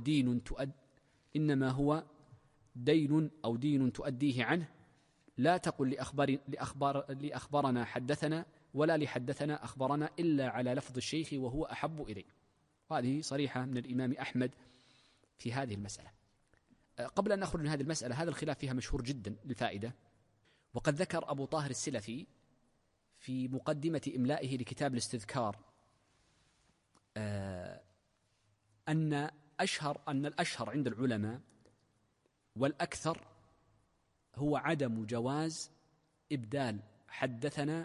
دين أو دين تؤديه عنه، لا تقل لأخبرنا حدثنا ولا لحدثنا أخبرنا إلا على لفظ الشيخ وهو أحب إليه. هذه صريحة من الإمام أحمد في هذه المسألة. قبل أن نخرج من هذه المسألة، هذا الخلاف فيها مشهور جدا للفائدة. وقد ذكر أبو طاهر السلفي في مقدمة إملائه لكتاب الاستذكار أن الأشهر عند العلماء والأكثر هو عدم جواز إبدال حدثنا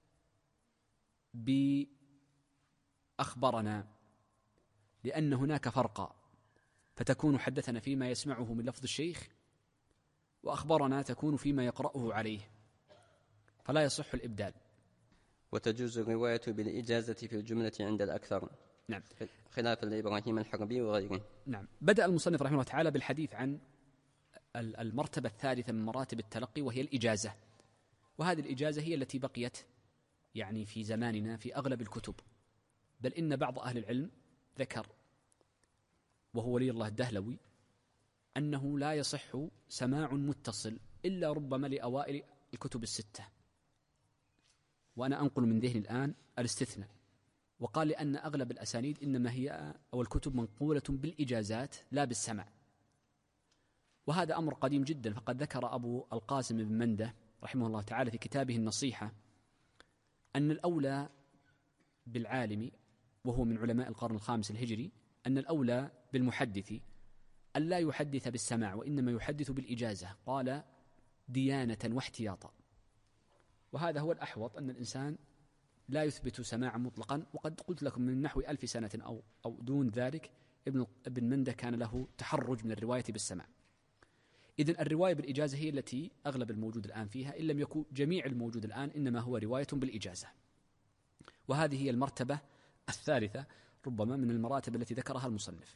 بأخبرنا، لأن هناك فرقا، فتكون حدثنا فيما يسمعه من لفظ الشيخ، وأخبرنا تكون فيما يقرأه عليه، فلا يصح الإبدال. وتجوز الرواية بالإجازة في الجملة عند الأكثر، نعم، خلافا لإبراهيم الحربي وغيره. نعم. بدأ المصنف رحمه الله تعالى بالحديث عن المرتبة الثالثة من مراتب التلقي، وهي الإجازة. وهذه الإجازة هي التي بقيت يعني في زماننا في أغلب الكتب، بل إن بعض أهل العلم ذكر، وهو ولي الله الدهلوي، أنه لا يصح سماع متصل إلا ربما لأوائل الكتب الستة، وأنا أنقل من ذهني الآن الاستثناء. وقال لأن أغلب الأسانيد إنما هي أو الكتب منقولة بالإجازات لا بالسمع، وهذا أمر قديم جدا. فقد ذكر أبو القاسم بن منده رحمه الله تعالى في كتابه النصيحة أن الأولى بالعالم، وهو من علماء القرن الخامس الهجري، أن الأولى بالمحدث أن لا يحدث بالسماع، وإنما يحدث بالإجازة، قال ديانة واحتياطا. وهذا هو الأحوط، أن الإنسان لا يثبت سماعا مطلقا. وقد قلت لكم من نحو 1000 سنة أو دون ذلك ابن منده كان له تحرج من الرواية بالسماع. إذن الرواية بالإجازة هي التي أغلب الموجود الآن فيها، إن لم يكن جميع الموجود الآن إنما هو رواية بالإجازة. وهذه هي المرتبة الثالثة ربما من المراتب التي ذكرها المصنف.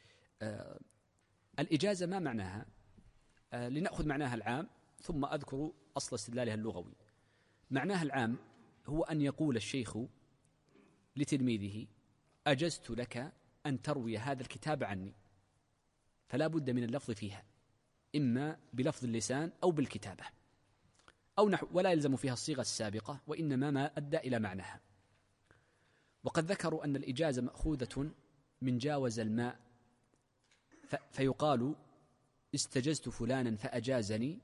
الإجازة ما معناها؟ لنأخذ معناها العام ثم أذكر أصل استدلالها اللغوي. معناها العام هو أن يقول الشيخ لتلميذه: أجزت لك أن تروي هذا الكتاب عني، فلا بد من اللفظ فيها، إما بلفظ اللسان أو بالكتابة أو نحو، ولا يلزم فيها الصيغة السابقة، وإنما ما أدى إلى معناها. وقد ذكروا أن الإجازة مأخوذة من جاوز الماء، فيقال استجزت فلانا فأجازني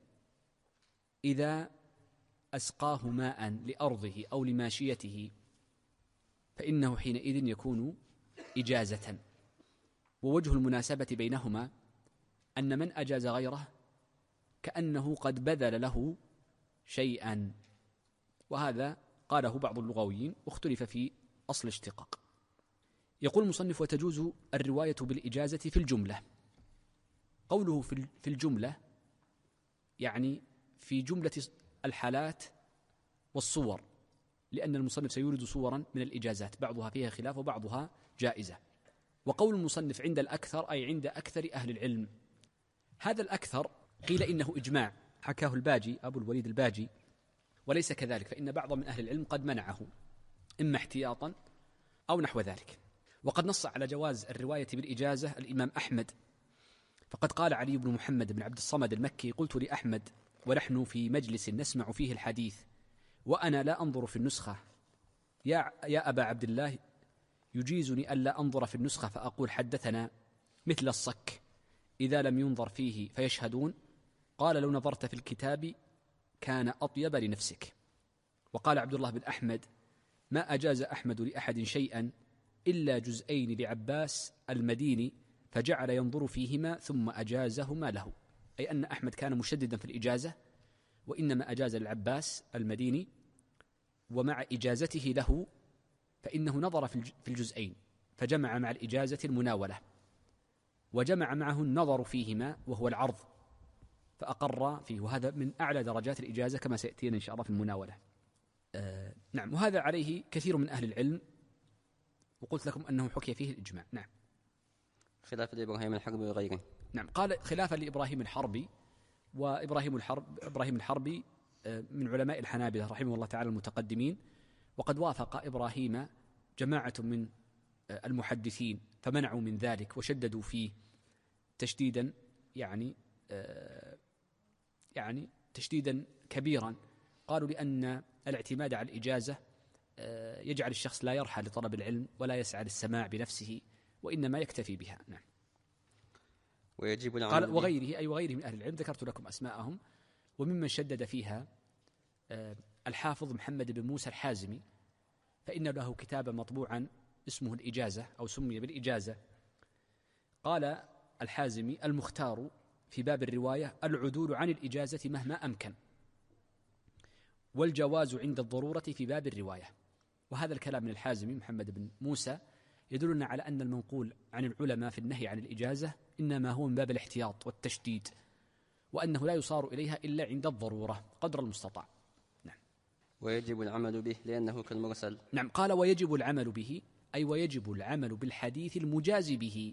إذا أسقاه ماء لأرضه أو لماشيته، فإنه حينئذ يكون إجازة. ووجه المناسبة بينهما أن من أجاز غيره كأنه قد بذل له شيئا، وهذا قاله بعض اللغويين واختلف في أصل اشتقاق. يقول المصنف: وتجوز الرواية بالإجازة في الجملة. قوله في الجملة يعني في جملة الحالات والصور، لأن المصنف سيورد صورا من الإجازات بعضها فيها خلاف وبعضها جائزة. وقول المصنف عند الأكثر أي عند أكثر أهل العلم. هذا الأكثر قيل إنه إجماع حكاه الباجي أبو الوليد الباجي، وليس كذلك، فإن بعض من أهل العلم قد منعه إما احتياطا أو نحو ذلك. وقد نص على جواز الرواية بالإجازة الإمام أحمد، فقد قال علي بن محمد بن عبد الصمد المكي: قلت لأحمد ونحن في مجلس نسمع فيه الحديث وأنا لا أنظر في النسخة: يا أبا عبد الله، يجيزني ألا أنظر في النسخة فأقول حدثنا مثل الصك إذا لم ينظر فيه فيشهدون؟ قال: لو نظرت في الكتاب كان أطيب لنفسك. وقال عبد الله بن أحمد: ما أجاز أحمد لأحد شيئا إلا جزئين لعباس المديني فجعل ينظر فيهما ثم أجازهما له، أي أن أحمد كان مشددا في الإجازة، وإنما أجاز للعباس المديني، ومع إجازته له فإنه نظر في الجزئين فجمع مع الإجازة المناولة، وجمع معه النظر فيهما وهو العرض فأقر فيه، وهذا من أعلى درجات الإجازة كما سيأتينا إن شاء الله في المناولة. نعم، وهذا عليه كثير من أهل العلم، وقلت لكم أنه حكي فيه الإجماع. نعم، خلاف لإبراهيم الحربي وغيره. نعم، قال خلافا لإبراهيم الحربي، وإبراهيم الحربي من علماء الحنابلة رحمه الله تعالى المتقدمين، وقد وافق إبراهيم جماعة من المحدثين فمنعوا من ذلك وشددوا فيه تشديدا يعني تشديدا كبيرا. قالوا لأن الاعتماد على الإجازة يجعل الشخص لا يرحى لطلب العلم ولا يسعى للسماع بنفسه، وإنما يكتفي بها. نعم. ويجب قال وغيره من أهل العلم، ذكرت لكم أسماءهم، وممن شدد فيها الحافظ محمد بن موسى الحازمي، فإن له كتابا مطبوعا اسمه الإجازة أو سمي بالإجازة. قال الحازمي: المختار في باب الرواية العدول عن الإجازة مهما أمكن، والجواز عند الضرورة في باب الرواية. وهذا الكلام من الحازمي محمد بن موسى يدلنا على أن المنقول عن العلماء في النهي عن الإجازة إنما هو من باب الاحتياط والتشديد، وأنه لا يصار إليها إلا عند الضرورة قدر المستطاع. نعم. ويجب العمل به لأنه كالمرسل. نعم. قال ويجب العمل به، أي ويجب العمل بالحديث المجاز به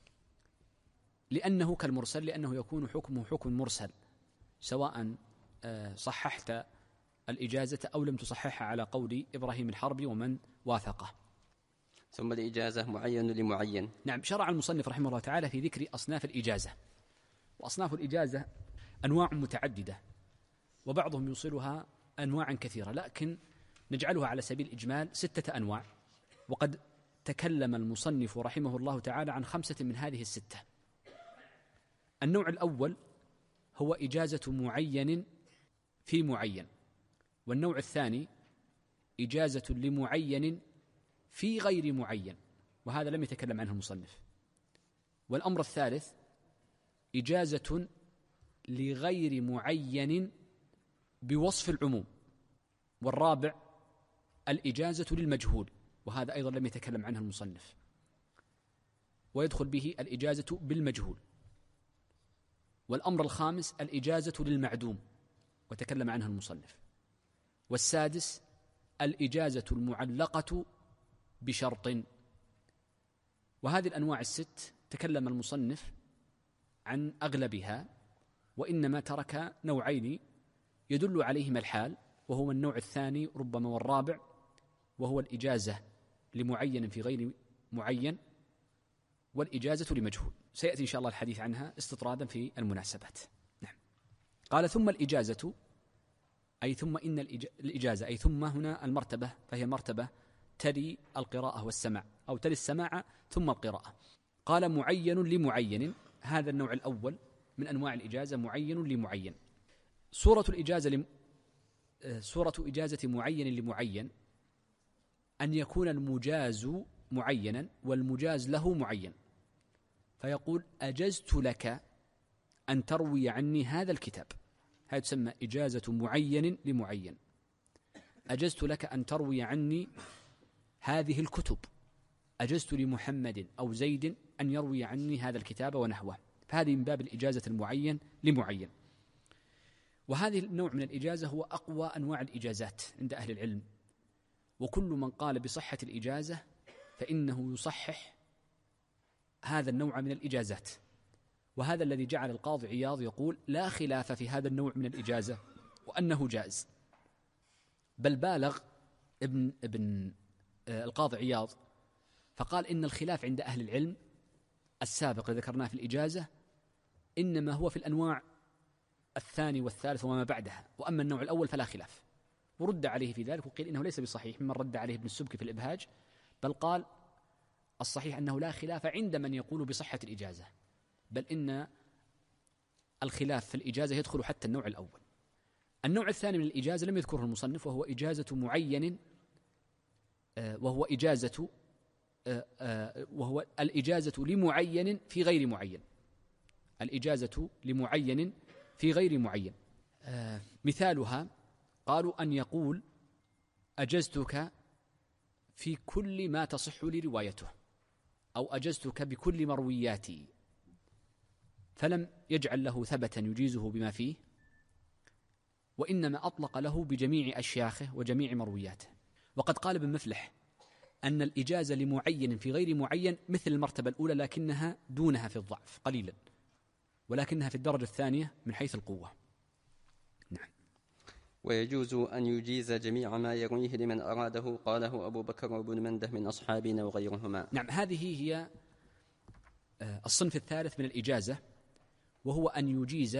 لأنه كالمرسل، لأنه يكون حكمه حكم مرسل، سواء صححت الإجازة أو لم تصححها، على قول إبراهيم الحربي ومن وافقه. ثم الإجازة معين لمعين. نعم. شرع المصنف رحمه الله تعالى في ذكر أصناف الإجازة، وأصناف الإجازة أنواع متعددة، وبعضهم يوصلها أنواعا كثيرة، لكن نجعلها على سبيل الإجمال 6 أنواع. وقد تكلم المصنف رحمه الله تعالى عن 5 من هذه ال6. النوع الأول هو إجازة معين في معين، والنوع الثاني إجازة لمعين في غير معين، وهذا لم يتكلم عنه المصنف. والأمر الثالث إجازة لغير معين بوصف العموم. والرابع الإجازة للمجهول، وهذا أيضا لم يتكلم عنه المصنف، ويدخل به الإجازة بالمجهول. والأمر الخامس الإجازة للمعدوم، وتكلم عنه المصنف. والسادس الإجازة المعلقة بشرط. وهذه الأنواع ال6 تكلم المصنف عن أغلبها، وإنما ترك نوعين يدل عليهما الحال، وهو النوع الثاني ربما والرابع، وهو الإجازة لمعين في غير معين، والإجازة لمجهول. سيأتي إن شاء الله الحديث عنها استطرادا في المناسبات. نعم. قال ثم الإجازة، أي ثم إن الإجازة، أي ثم هنا المرتبة، فهي مرتبة تلي القراءة والسماع، أو تلي السماع ثم القراءة. قال معين لمعين، هذا النوع الأول من أنواع الإجازة، معين لمعين. صورة إجازة معين لمعين أن يكون المجاز معينا والمجاز له معين، فيقول أجزت لك أن تروي عني هذا الكتاب، هذا تسمى إجازة معين لمعين. أجزت لك أن تروي عني هذه الكتب، أجزت لمحمد أو زيد أن يروي عني هذا الكتاب ونحوه، فهذه من باب الإجازة المعين لمعين. وهذه النوع من الإجازة هو أقوى أنواع الإجازات عند أهل العلم، وكل من قال بصحة الإجازة فإنه يصحح هذا النوع من الإجازات. وهذا الذي جعل القاضي عياض يقول لا خلاف في هذا النوع من الإجازة وأنه جائز، بل بالغ ابن القاضي عياض فقال إن الخلاف عند أهل العلم السابق الذي ذكرناه في الإجازة إنما هو في الأنواع الثاني والثالث وما بعدها، وأما النوع الأول فلا خلاف. ورد عليه في ذلك وقيل إنه ليس بصحيح، ممن رد عليه ابن السبكي في الإبهاج، بل قال الصحيح أنه لا خلاف عند من يقول بصحة الإجازة، بل إن الخلاف في الإجازة يدخل حتى النوع الأول. النوع الثاني من الإجازة لم يذكره المصنف، وهو إجازة معين، وهو الإجازة لمعين في غير معين. الإجازة لمعين في غير معين، مثالها قالوا أن يقول أجزتك في كل ما تصح لي روايته، أو أجزتك بكل مروياتي، فلم يجعل له ثبتا يجيزه بما فيه، وإنما أطلق له بجميع أشياخه وجميع مروياته. وقد قال ابن مفلح أن الإجازة لمعين في غير معين مثل المرتبة الأولى، لكنها دونها في الضعف قليلا، ولكنها في الدرجة الثانية من حيث القوة. نعم. ويجوز أن يجيز جميع ما يرويه لمن أراده، قاله أبو بكر وابن منده من أصحابنا وغيرهما. نعم، هذه هي الصنف الثالث من الإجازة، وهو أن يجيز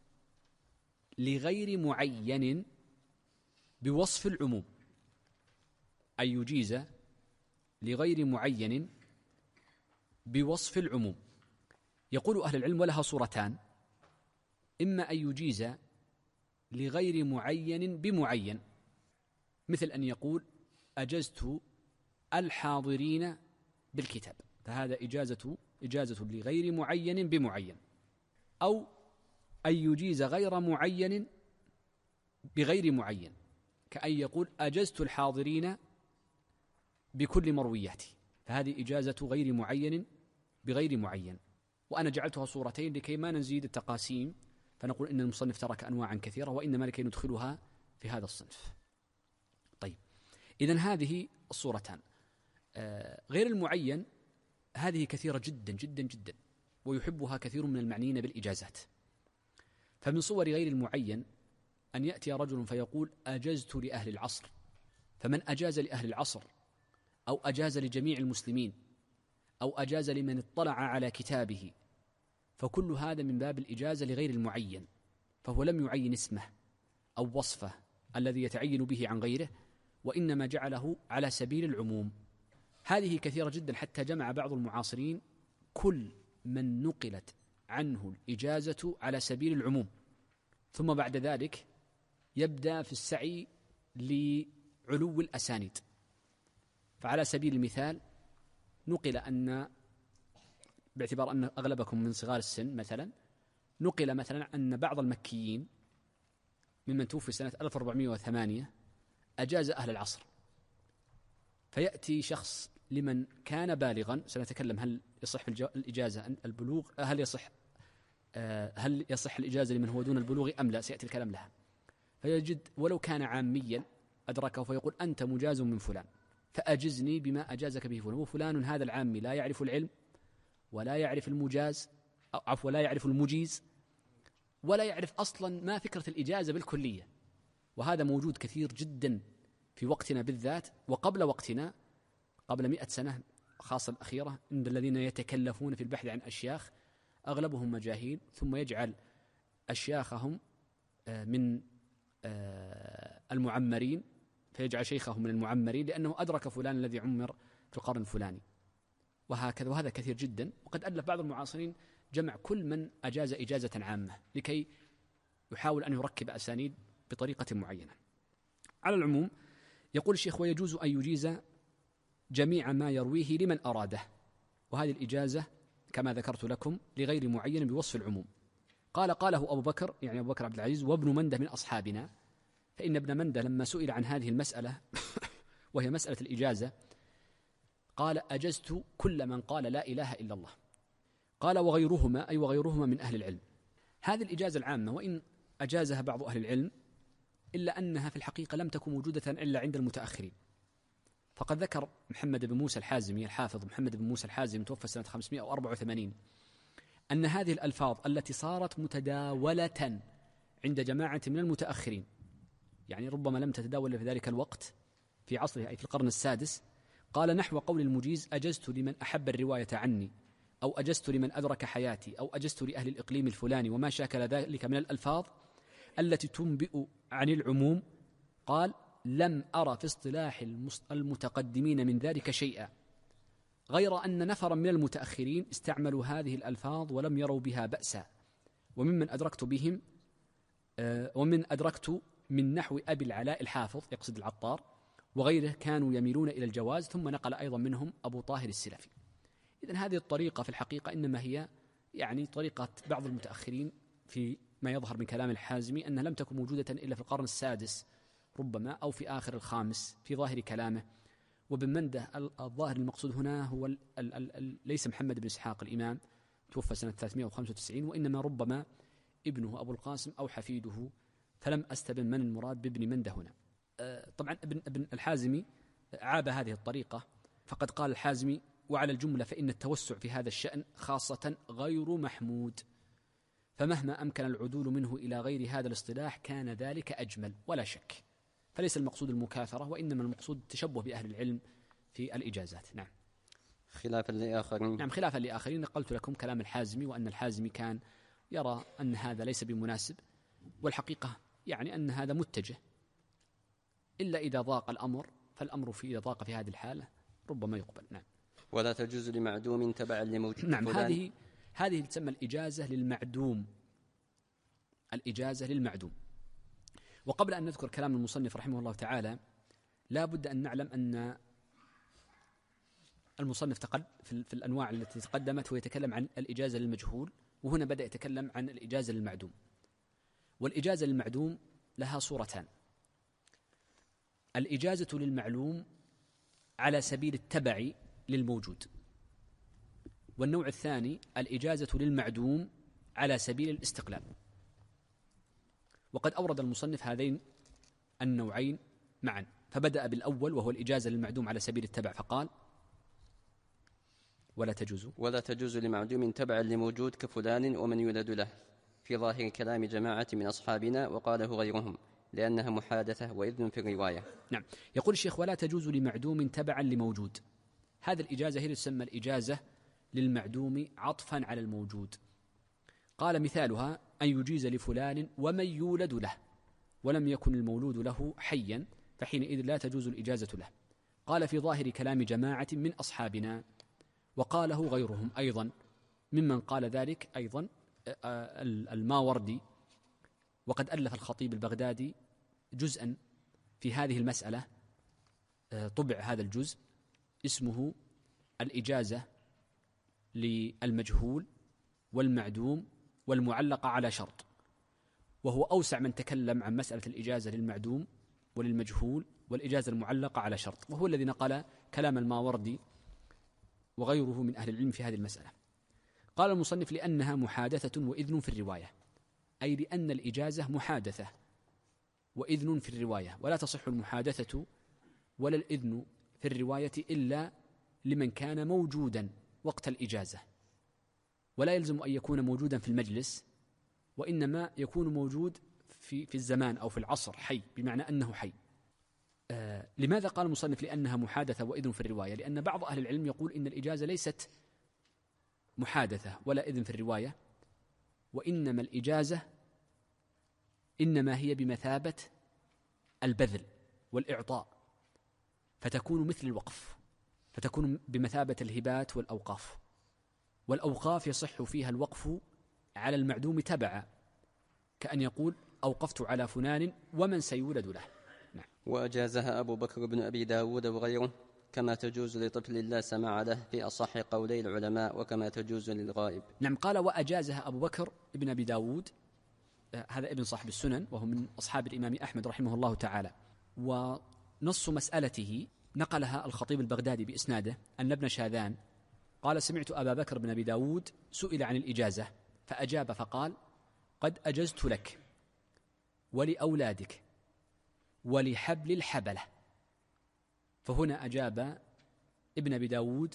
لغير معين بوصف العموم. أن يجيز لغير معين بوصف العموم. يقول أهل العلم ولها صورتان: إما أن يجيز لغير معين بمعين، مثل أن يقول أجزت الحاضرين بالكتاب، فهذا إجازة لغير معين بمعين. أو أن يجيز غير معين بغير معين، كأن يقول أجزت الحاضرين بكل مروياتي، فهذه إجازة غير معين بغير معين. وأنا جعلتها صورتين لكي ما نزيد التقاسيم فنقول إن المصنف ترك أنواعا كثيرة، وإنما لكي ندخلها في هذا الصنف. طيب، إذن هذه الصورتان. غير المعين هذه كثيرة جدا جدا جدا، ويحبها كثير من المعنيين بالإجازات. فمن صور غير المعين أن يأتي رجل فيقول أجزت لأهل العصر، فمن أجاز لأهل العصر أو أجاز لجميع المسلمين أو أجاز لمن اطلع على كتابه، فكل هذا من باب الإجازة لغير المعين، فهو لم يعين اسمه أو وصفه الذي يتعين به عن غيره، وإنما جعله على سبيل العموم. هذه كثيرة جدا، حتى جمع بعض المعاصرين كل من نقلت عنه الإجازة على سبيل العموم، ثم بعد ذلك يبدأ في السعي لعلو الأسانيد. فعلى سبيل المثال نقل أن، باعتبار أن أغلبكم من صغار السن مثلا، نقل مثلا أن بعض المكيين ممن توفي سنة 1408 أجاز أهل العصر. فيأتي شخص لمن كان بالغا، سنتكلم هل يصح الإجازة البلوغ، هل يصح الإجازة لمن هو دون البلوغ أم لا، سيأتي الكلام لها. فيجد ولو كان عاميا أدركه فيقول أنت مجاز من فلان فأجزني بما أجازك به فلان. وفلان هذا العامي لا يعرف العلم ولا يعرف المجاز، أو عفوا لا يعرف المجيز، ولا يعرف أصلا ما فكرة الإجازة بالكلية. وهذا موجود كثير جدا في وقتنا بالذات، وقبل وقتنا قبل 100 سنة خاصة الأخيرة، عند الذين يتكلفون في البحث عن أشياخ أغلبهم مجاهيل، ثم يجعل أشياخهم من المعمرين، فيجعل شيخه من المعمرين لأنه أدرك فلان الذي عمر في القرن الفلاني، وهكذا. وهذا كثير جدا. وقد ألف بعض المعاصرين جمع كل من أجاز إجازة عامة لكي يحاول أن يركب أسانيد بطريقة معينة. على العموم يقول الشيخ ويجوز أن يجيز جميع ما يرويه لمن أراده، وهذه الإجازة كما ذكرت لكم لغير معين بوصف العموم. قاله أبو بكر، يعني أبو بكر عبد العزيز، وابن منده من أصحابنا. فإن ابن منده لما سئل عن هذه المسألة وهي مسألة الإجازة قال أجزت كل من قال لا إله إلا الله. قال وغيرهما، أي وغيرهما من أهل العلم. هذه الإجازة العامة وإن أجازها بعض أهل العلم إلا أنها في الحقيقة لم تكن موجودة إلا عند المتأخرين. فقد ذكر محمد بن موسى الحازمي، الحافظ محمد بن موسى الحازمي توفى سنة 584، أن هذه الألفاظ التي صارت متداولة عند جماعة من المتأخرين، يعني ربما لم تتداول في ذلك الوقت في عصره أي في القرن السادس، قال نحو قول المجيز أجزت لمن أحب الرواية عني، أو أجزت لمن أدرك حياتي، أو أجزت لأهل الإقليم الفلاني، وما شاكل ذلك من الألفاظ التي تنبئ عن العموم. قال لم أرى في اصطلاح المتقدمين من ذلك شيئا، غير أن نفرا من المتأخرين استعملوا هذه الألفاظ ولم يروا بها بأسا، ومن أدركت من نحو أبي العلاء الحافظ، يقصد العطار، وغيره كانوا يميلون إلى الجواز. ثم نقل أيضا منهم أبو طاهر السلفي. إذن هذه الطريقة في الحقيقة إنما هي يعني طريقة بعض المتأخرين في ما يظهر من كلام الحازمي، أنها لم تكن موجودة إلا في القرن السادس ربما، أو في آخر الخامس في ظاهر كلامه. وابن منده الظاهر المقصود هنا هو ليس محمد بن إسحاق الإمام توفى سنة 395، وإنما ربما ابنه أبو القاسم أو حفيده، فلم أستبن من المراد بابن منده هنا. طبعا ابن الحازمي عاب هذه الطريقة، فقد قال الحازمي وعلى الجملة فإن التوسع في هذا الشأن خاصة غير محمود. فمهما أمكن العدول منه إلى غير هذا الاصطلاح كان ذلك أجمل ولا شك. فليس المقصود المكاثرة، وإنما المقصود التشبه بأهل العلم في الإجازات. نعم. خلافا لآخرين. نعم، خلافا لآخرين. نقلت لكم كلام الحازمي، وأن الحازمي كان يرى أن هذا ليس بمناسب، والحقيقة يعني أن هذا متجه، إلا إذا ضاق الأمر، فالأمر إذا ضاق في هذه الحالة ربما يقبل. نعم. ولا تجوز لمعدوم تبعا لموجود. نعم، هذه تسمى الإجازة للمعدوم. الإجازة للمعدوم. وقبل أن نذكر كلام المصنف رحمه الله تعالى، لا بد أن نعلم أن المصنف في الأنواع التي تقدمت ويتكلم عن الإجازة للمجهول، وهنا بدأ يتكلم عن الإجازة للمعدوم. والإجازة للمعدوم لها صورتان: الإجازة للمعلوم على سبيل التبع للموجود، والنوع الثاني الإجازة للمعدوم على سبيل الاستقلال. وقد أورد المصنف هذين النوعين معا، فبدأ بالأول وهو الإجازة للمعدوم على سبيل التبع، فقال: ولا تجوز لمعدوم تبعا لموجود كفلان ومن يولد له، في ظاهر كلام جماعة من أصحابنا، وقاله غيرهم لأنها محادثة وإذن في الرواية. نعم. يقول الشيخ: ولا تجوز لمعدوم تبعا لموجود. هذه الإجازة هي تسمى الإجازة للمعدوم عطفا على الموجود. قال: مثالها أن يجيز لفلان ومن يولد له، ولم يكن المولود له حيا، فحينئذ لا تجوز الإجازة له. قال: في ظاهر كلام جماعة من أصحابنا، وقاله غيرهم أيضا، ممن قال ذلك أيضا الماوردي. وقد ألف الخطيب البغدادي جزءا في هذه المسألة، طبع هذا الجزء اسمه الإجازة للمجهول والمعدوم والمعلقة على شرط، وهو أوسع من تكلم عن مسألة الإجازة للمعدوم وللمجهول والإجازة المعلقة على شرط، وهو الذي نقل كلام الماوردي وغيره من أهل العلم في هذه المسألة. قال المصنف: لأنها محادثة وإذن في الرواية، أي لأن الإجازة محادثة وإذن في الرواية، ولا تصح المحادثة ولا الإذن في الرواية إلا لمن كان موجودا وقت الإجازة، ولا يلزم أن يكون موجودا في المجلس، وإنما يكون موجود في الزمان أو في العصر حي، بمعنى أنه حي. لماذا قال المصنف لأنها محادثة وإذن في الرواية؟ لأن بعض أهل العلم يقول إن الإجازة ليست محادثة ولا إذن في الرواية، وإنما الإجازة إنما هي بمثابة البذل والإعطاء، فتكون مثل الوقف، فتكون بمثابة الهبات والأوقاف. والأوقاف يصح فيها الوقف على المعدوم تبعا، كأن يقول: أوقفت على فلان ومن سيولد له. نعم. وأجازها أبو بكر بن أبي داود وغيره، كما تجوز لطفل لا سماع له في أصح قولي العلماء، وكما تجوز للغائب. نعم. قال: وأجازها أبو بكر بن أبي داود، هذا ابن صاحب السنن وهو من أصحاب الإمام أحمد رحمه الله تعالى. ونص مسألته نقلها الخطيب البغدادي بإسناده أن ابن شاذان قال: سمعت أبا بكر بن أبي داود سئل عن الإجازة فأجاب فقال: قد أجزت لك ولأولادك ولحبل الحبلة. فهنا أجاب ابن أبي داود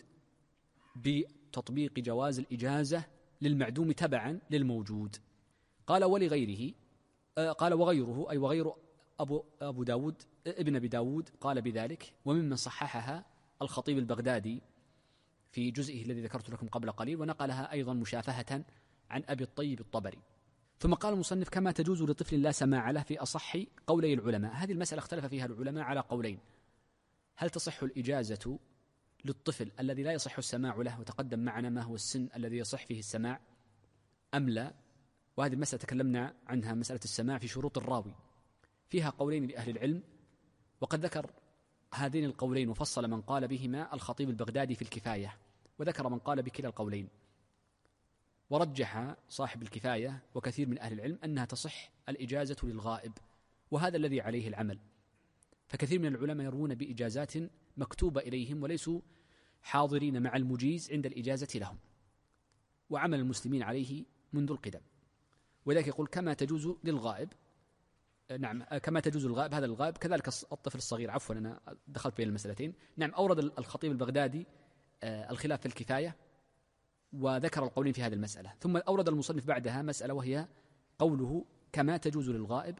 بتطبيق جواز الإجازة للمعدوم تبعا للموجود. قال: ولغيره، قال: وغيره، أي وغير أبو داود ابن أبي داود قال بذلك، وممن صححها الخطيب البغدادي في جزئه الذي ذكرت لكم قبل قليل، ونقلها أيضا مشافهة عن أبي الطيب الطبري. ثم قال المصنف: كما تجوز لطفل لا سماع له في أصح قولي العلماء. هذه المسألة اختلف فيها العلماء على قولين: هل تصح الإجازة للطفل الذي لا يصح السماع له، وتقدم معنا ما هو السن الذي يصح فيه السماع، أم لا؟ وهذه المسألة تكلمنا عنها، مسألة السماع في شروط الراوي، فيها قولين لأهل العلم، وقد ذكر هذين القولين وفصل من قال بهما الخطيب البغدادي في الكفاية، وذكر من قال بكلا القولين. ورجح صاحب الكفاية وكثير من أهل العلم أنها تصح الإجازة للغائب، وهذا الذي عليه العمل. فكثير من العلماء يروون بإجازات مكتوبة إليهم وليسوا حاضرين مع المجيز عند الإجازة لهم، وعمل المسلمين عليه منذ القدم. وذلك يقول: كما تجوز للغائب. نعم، كما تجوز الغائب، هذا الغائب كذلك الطفل الصغير. عفوا، أنا دخلت بين المسألتين. نعم. أورد الخطيب البغدادي الخلاف في الكفاية وذكر القولين في هذه المسألة. ثم أورد المصنف بعدها مسألة وهي قوله كما تجوز للغائب،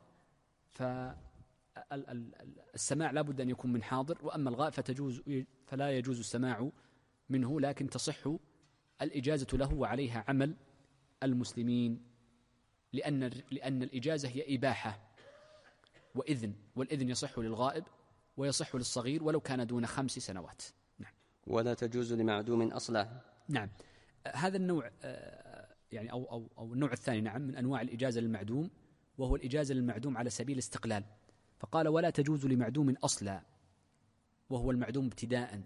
فالسماع لا بد أن يكون من حاضر، وأما الغائب فلا يجوز السماع منه، لكن تصح الإجازة له وعليها عمل المسلمين، لأن الإجازة هي إباحة وإذن، والإذن يصح للغائب ويصح للصغير ولو كان دون 5 سنوات. نعم. ولا تجوز لمعدوم أصلا. نعم. هذا النوع يعني أو النوع الثاني نعم من أنواع الإجازة للمعدوم، وهو الإجازة للمعدوم على سبيل الاستقلال. فقال ولا تجوز لمعدوم أصلا، وهو المعدوم ابتداء،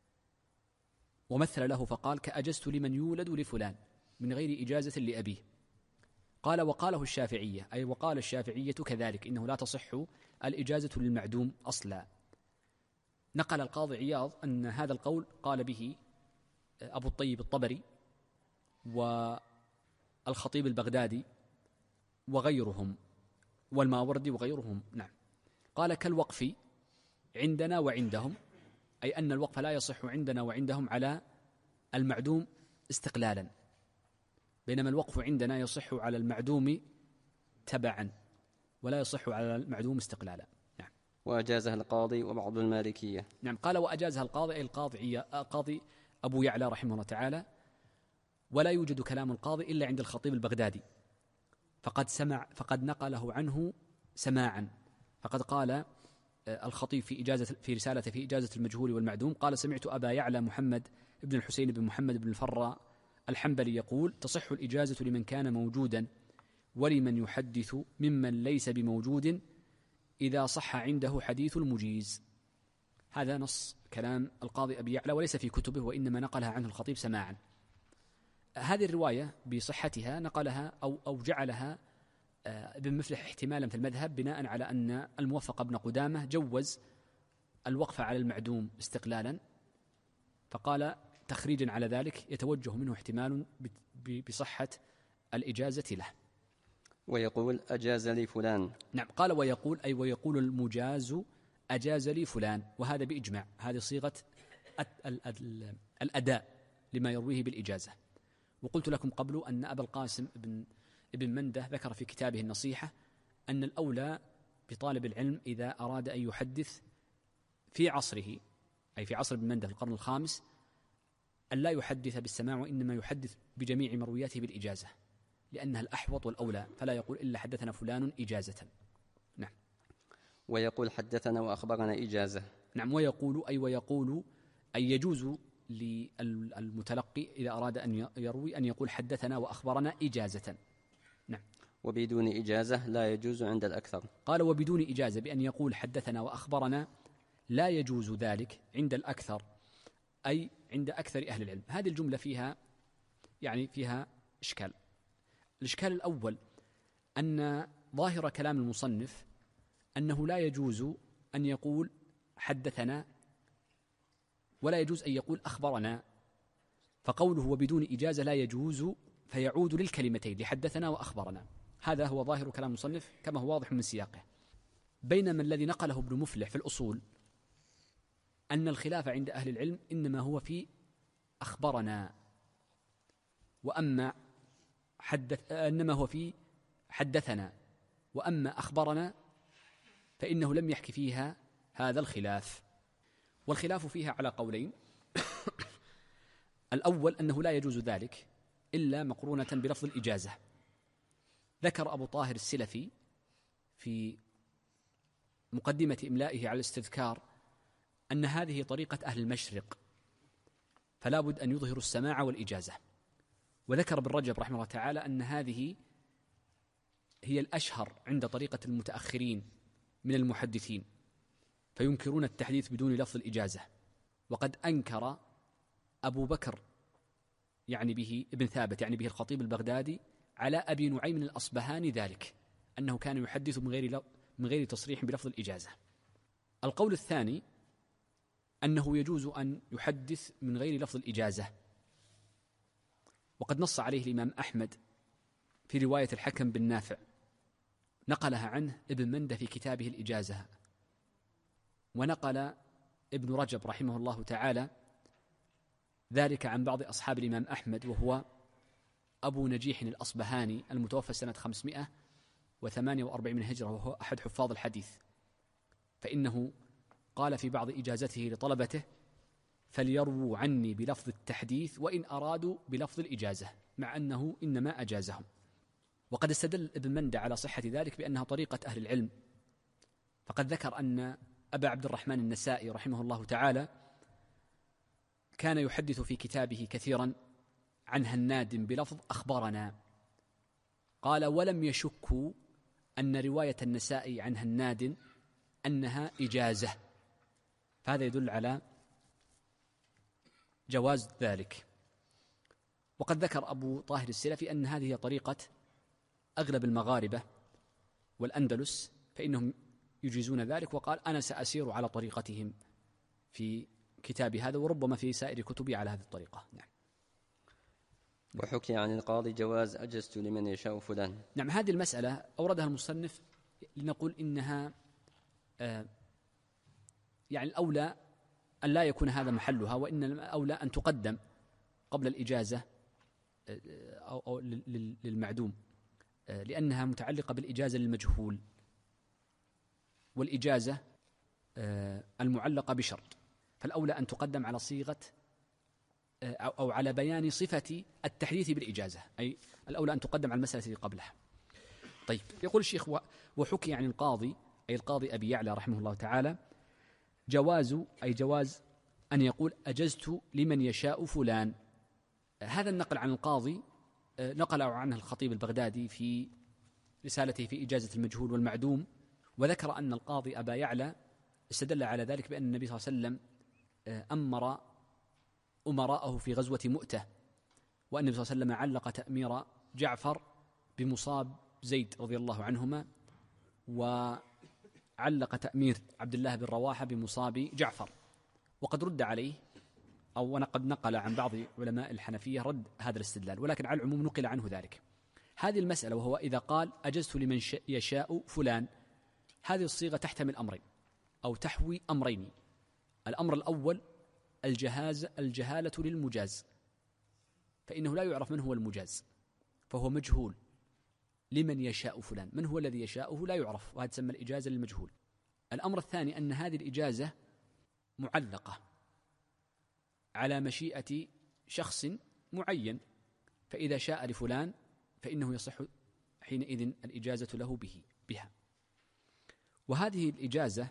ومثل له فقال كأجزت لمن يولد لفلان من غير إجازة لأبيه. قال وقاله الشافعية، أي وقال الشافعية كذلك إنه لا تصح الإجازة للمعدوم أصلا. نقل القاضي عياض أن هذا القول قال به أبو الطيب الطبري والخطيب البغدادي وغيرهم والماوردي وغيرهم. نعم. قال كالوقف عندنا وعندهم، أي أن الوقف لا يصح عندنا وعندهم على المعدوم استقلالا، بينما الوقف عندنا يصح على المعدوم تبعا ولا يصح على المعدوم استقلالا. نعم. وأجازها القاضي وبعض المالكية. نعم. قال وأجازها القاضي، أي القاضي أبو يعلى رحمه الله تعالى، ولا يوجد كلام القاضي إلا عند الخطيب البغدادي، فقد نقله عنه سماعا. فقد قال الخطيب في رسالته في إجازة المجهول والمعدوم، قال سمعت أبا يعلى محمد بن الحسين بن محمد بن الفراء الحنبلي يقول تصح الإجازة لمن كان موجودا ولمن يحدث ممن ليس بموجود إذا صح عنده حديث المجيز. هذا نص كلام القاضي أبي يعلى وليس في كتبه، وإنما نقلها عنه الخطيب سماعا. هذه الرواية بصحتها نقلها أو جعلها ابن مفلح احتمالا في المذهب، بناء على أن الموفق ابن قدامة جوز الوقف على المعدوم استقلالا، فقال تخريجا على ذلك يتوجه منه احتمال بصحة الإجازة له. ويقول أجاز لي فلان. نعم. قال ويقول، أي ويقول المجاز أجاز لي فلان، وهذا بإجماع، هذه صيغة الأداء لما يرويه بالإجازة. وقلت لكم قبل أن أبا القاسم ابن منده ذكر في كتابه النصيحة أن الأولى بطالب العلم إذا أراد أن يحدث في عصره، أي في عصر ابن منده في القرن الخامس، أن لا يحدث بالسماع، وإنما يحدث بجميع مروياته بالإجازة، لأنها الأحوط والأولى، فلا يقول إلا حدثنا فلان إجازة. نعم. ويقول حدثنا وأخبرنا إجازة. نعم. ويقول أي يجوز للمتلقي إذا أراد أن يروي أن يقول حدثنا وأخبرنا إجازة. نعم. وبدون إجازة لا يجوز عند الأكثر. قال وبدون إجازة بأن يقول حدثنا وأخبرنا لا يجوز ذلك عند الأكثر، أي عند أكثر أهل العلم. هذه الجملة فيها إشكال. الإشكال الأول أن ظاهر كلام المصنف أنه لا يجوز أن يقول حدثنا ولا يجوز أن يقول أخبرنا، فقوله وبدون إجازة لا يجوز فيعود للكلمتين لحدثنا وأخبرنا. هذا هو ظاهر كلام المصنف كما هو واضح من سياقه. بينما الذي نقله ابن مفلح في الأصول أن الخلاف عند أهل العلم إنما هو في أخبرنا، وأما إنما هو في حدثنا، وأما أخبرنا فإنه لم يحكي فيها هذا الخلاف. والخلاف فيها على قولين. الأول أنه لا يجوز ذلك إلا مقرونة بلفظ الإجازة. ذكر أبو طاهر السلفي في مقدمة إملائه على الاستذكار أن هذه طريقة أهل المشرق، فلا بد أن يظهروا السماع والإجازة. وذكر ابن رجب رحمه الله تعالى أن هذه هي الأشهر عند طريقة المتأخرين من المحدثين، فينكرون التحديث بدون لفظ الإجازة. وقد أنكر أبو بكر يعني به ابن ثابت يعني به الخطيب البغدادي على أبي نعيم الأصبهاني ذلك، أنه كان يحدث من غير تصريح بلفظ الإجازة. القول الثاني أنه يجوز أن يحدث من غير لفظ الإجازة، وقد نص عليه الإمام أحمد في رواية الحكم بن نافع، نقلها عنه ابن منده في كتابه الإجازة، ونقل ابن رجب رحمه الله تعالى ذلك عن بعض أصحاب الإمام أحمد، وهو أبو نجيح الأصبهاني المتوفى سنة 548 من الهجرة، وهو أحد حفاظ الحديث، فإنه قال في بعض إجازته لطلبته: فليرووا عني بلفظ التحديث وإن أرادوا بلفظ الإجازة، مع أنه إنما أجازهم. وقد استدل ابن مندى على صحة ذلك بأنها طريقة أهل العلم، فقد ذكر أن أبا عبد الرحمن النسائي رحمه الله تعالى كان يحدث في كتابه كثيرا عن هناد بلفظ أخبرنا، قال: ولم يشكوا أن رواية النسائي عن هناد أنها إجازة، فهذا يدل على جواز ذلك. وقد ذكر أبو طاهر السلفي أن هذه هي طريقة أغلب المغاربة والأندلس، فإنهم يجيزون ذلك، وقال: أنا سأسير على طريقتهم في كتاب هذا، وربما في سائر كتبي على هذه الطريقة. نعم. وحكي عن القاضي جواز أجزت لمن يشاء فلان. نعم، هذه المسألة أوردها المصنف لنقول إنها يعني الأولى أن لا يكون هذا محلها، وإن الأولى أن تقدم قبل الإجازة أو للمعدوم، لأنها متعلقة بالإجازة للمجهول، والإجازة المعلقة بشرط، فالأولى أن تقدم على صيغة أو على بيان صفة التحديث بالإجازة، أي الأولى أن تقدم على المسألة التي قبلها. طيب، يقول الشيخ: وحكي عن القاضي، أي القاضي أبي يعلى رحمه الله تعالى، جواز، أي جواز أن يقول: أجزت لمن يشاء فلان. هذا النقل عن القاضي نقله عنه الخطيب البغدادي في رسالته في إجازة المجهول والمعدوم، وذكر أن القاضي أبا يعلى استدل على ذلك بأن النبي صلى الله عليه وسلم أمر أمراءه في غزوة مؤتة، وأن النبي صلى الله عليه وسلم علق تأمير جعفر بمصاب زيد رضي الله عنهما، وعلق تأمير عبد الله بن رواحة بمصاب جعفر. وقد رد عليه، أو قد نقل عن بعض علماء الحنفية رد هذا الاستدلال، ولكن على العموم نقل عنه ذلك. هذه المسألة، وهو إذا قال: أجزت لمن يشاء فلان، هذه الصيغة تحتمل أمرين أو تحوي أمرين. الأمر الأول الجهالة للمجاز، فإنه لا يعرف من هو المجاز، فهو مجهول. لمن يشاء فلان، من هو الذي يشاءه لا يعرف، وهذا تسمى الإجازة للمجهول. الأمر الثاني أن هذه الإجازة معلقة على مشيئة شخص معين، فإذا شاء لفلان فإنه يصح حينئذ الإجازة له بها. وهذه الإجازة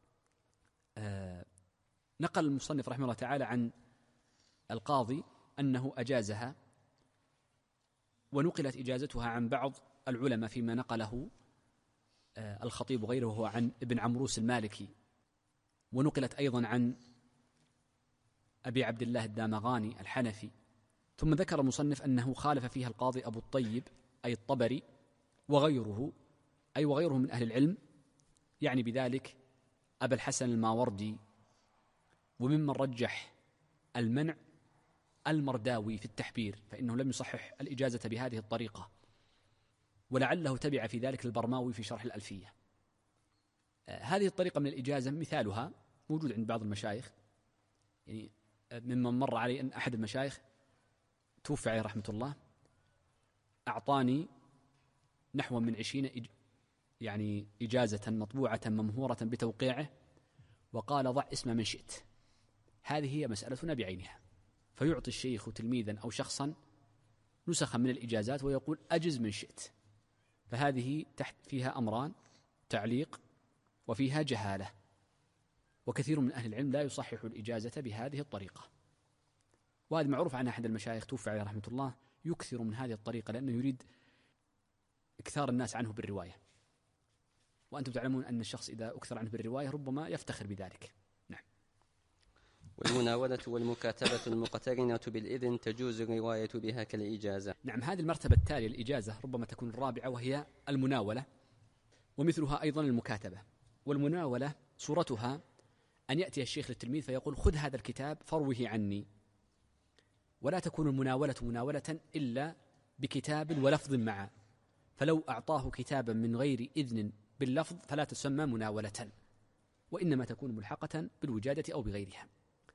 نقل المصنف رحمه الله تعالى عن القاضي أنه أجازها، ونقلت إجازتها عن بعض العلماء فيما نقله الخطيب وغيره، وهو عن ابن عمروس المالكي، ونقلت أيضا عن أبي عبد الله الدامغاني الحنفي. ثم ذكر المصنف أنه خالف فيها القاضي أبو الطيب أي الطبري وغيره من أهل العلم، يعني بذلك أبا الحسن الماوردي، وممن رجح المنع المرداوي في التحبير، فإنه لم يصحح الإجازة بهذه الطريقة، ولعله تبع في ذلك البرماوي في شرح الألفية. هذه الطريقة من الإجازة مثالها موجود عند بعض المشايخ، يعني ممن مر علي أن أحد المشايخ توفى عليه رحمة الله أعطاني نحو من 20 يعني إجازة مطبوعة ممهورة بتوقيعه، وقال: ضع اسم من شئت. هذه هي مسألتنا بعينها، فيعطي الشيخ تلميذا أو شخصا نسخا من الإجازات ويقول: أجز من شئت. فهذه تحت فيها أمران: تعليق وفيها جهالة، وكثير من أهل العلم لا يصحح الإجازة بهذه الطريقة. وهذا معروف عن أحد المشايخ توفى عليه رحمة الله يكثر من هذه الطريقة، لأنه يريد إكثار الناس عنه بالرواية، وأنتم تعلمون أن الشخص إذا أكثر عنه بالرواية ربما يفتخر بذلك. نعم. والمناولة والمكاتبة المقترنة بالإذن تجوز الرواية بها كالإجازة. نعم، هذه المرتبة التالية الإجازة ربما تكون الرابعة، وهي المناولة، ومثلها أيضا المكاتبة. والمناولة صورتها أن يأتي الشيخ للتلميذ فيقول: خذ هذا الكتاب فروه عني، ولا تكون المناولة مناولة إلا بكتاب ولفظ معا، فلو أعطاه كتابا من غير إذن باللفظ فلا تسمى مناولة، وإنما تكون ملحقة بالوجادة أو بغيرها.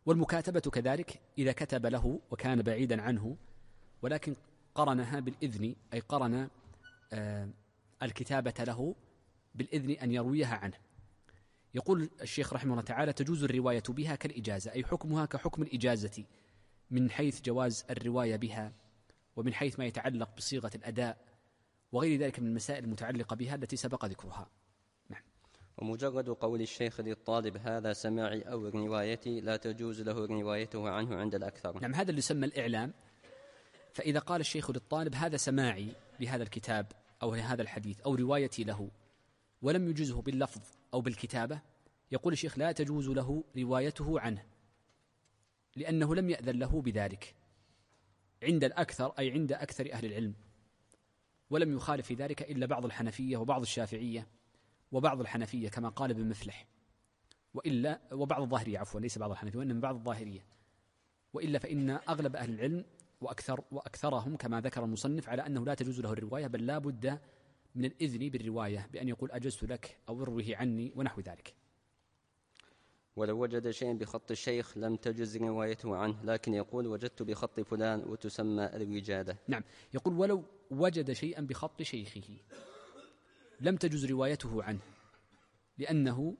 والمكاتبة كذلك إذا كتب له وكان بعيدا عنه ولكن قرنها بالإذن، أي قرن الكتابة له بالإذن أن يرويها عنه. يقول الشيخ رحمه الله تعالى: تجوز الرواية بها كالإجازة، أي حكمها كحكم الإجازة من حيث جواز الرواية بها، ومن حيث ما يتعلق بصيغة الأداء وغير ذلك من المسائل المتعلقة بها التي سبق ذكرها. نعم. ومجرد قول الشيخ للطالب هذا سماعي أو روايتي لا تجوز له روايته عنه عند الأكثر. نعم، هذا اللي يسمى الإعلام. فإذا قال الشيخ للطالب هذا سماعي لهذا الكتاب أو لهذا الحديث أو روايتي له، ولم يجزه باللفظ أو بالكتابة، يقول الشيخ لا تجوز له روايته عنه، لأنه لم يأذن له بذلك عند الأكثر، أي عند أكثر أهل العلم، ولم يخالف في ذلك إلا بعض الحنفية وبعض الشافعية وبعض الحنفية كما قال ابن مفلح، وإلا وبعض الظاهرية، عفوا ليس بعض الحنفية وإنما بعض الظاهرية، وإلا فإن أغلب أهل العلم وأكثرهم كما ذكر المصنف على أنه لا تجوز له الرواية، بل لا بد من الإذن بالرواية بأن يقول أجزت لك أو اروه عني ونحو ذلك. ولو وجد شيئا بخط الشيخ لم تجز روايته عنه، لكن يقول وجدت بخط فلان وتسمى الوجادة. نعم، يقول ولو وجد شيئا بخط شيخه لم تجز روايته عنه، لأنه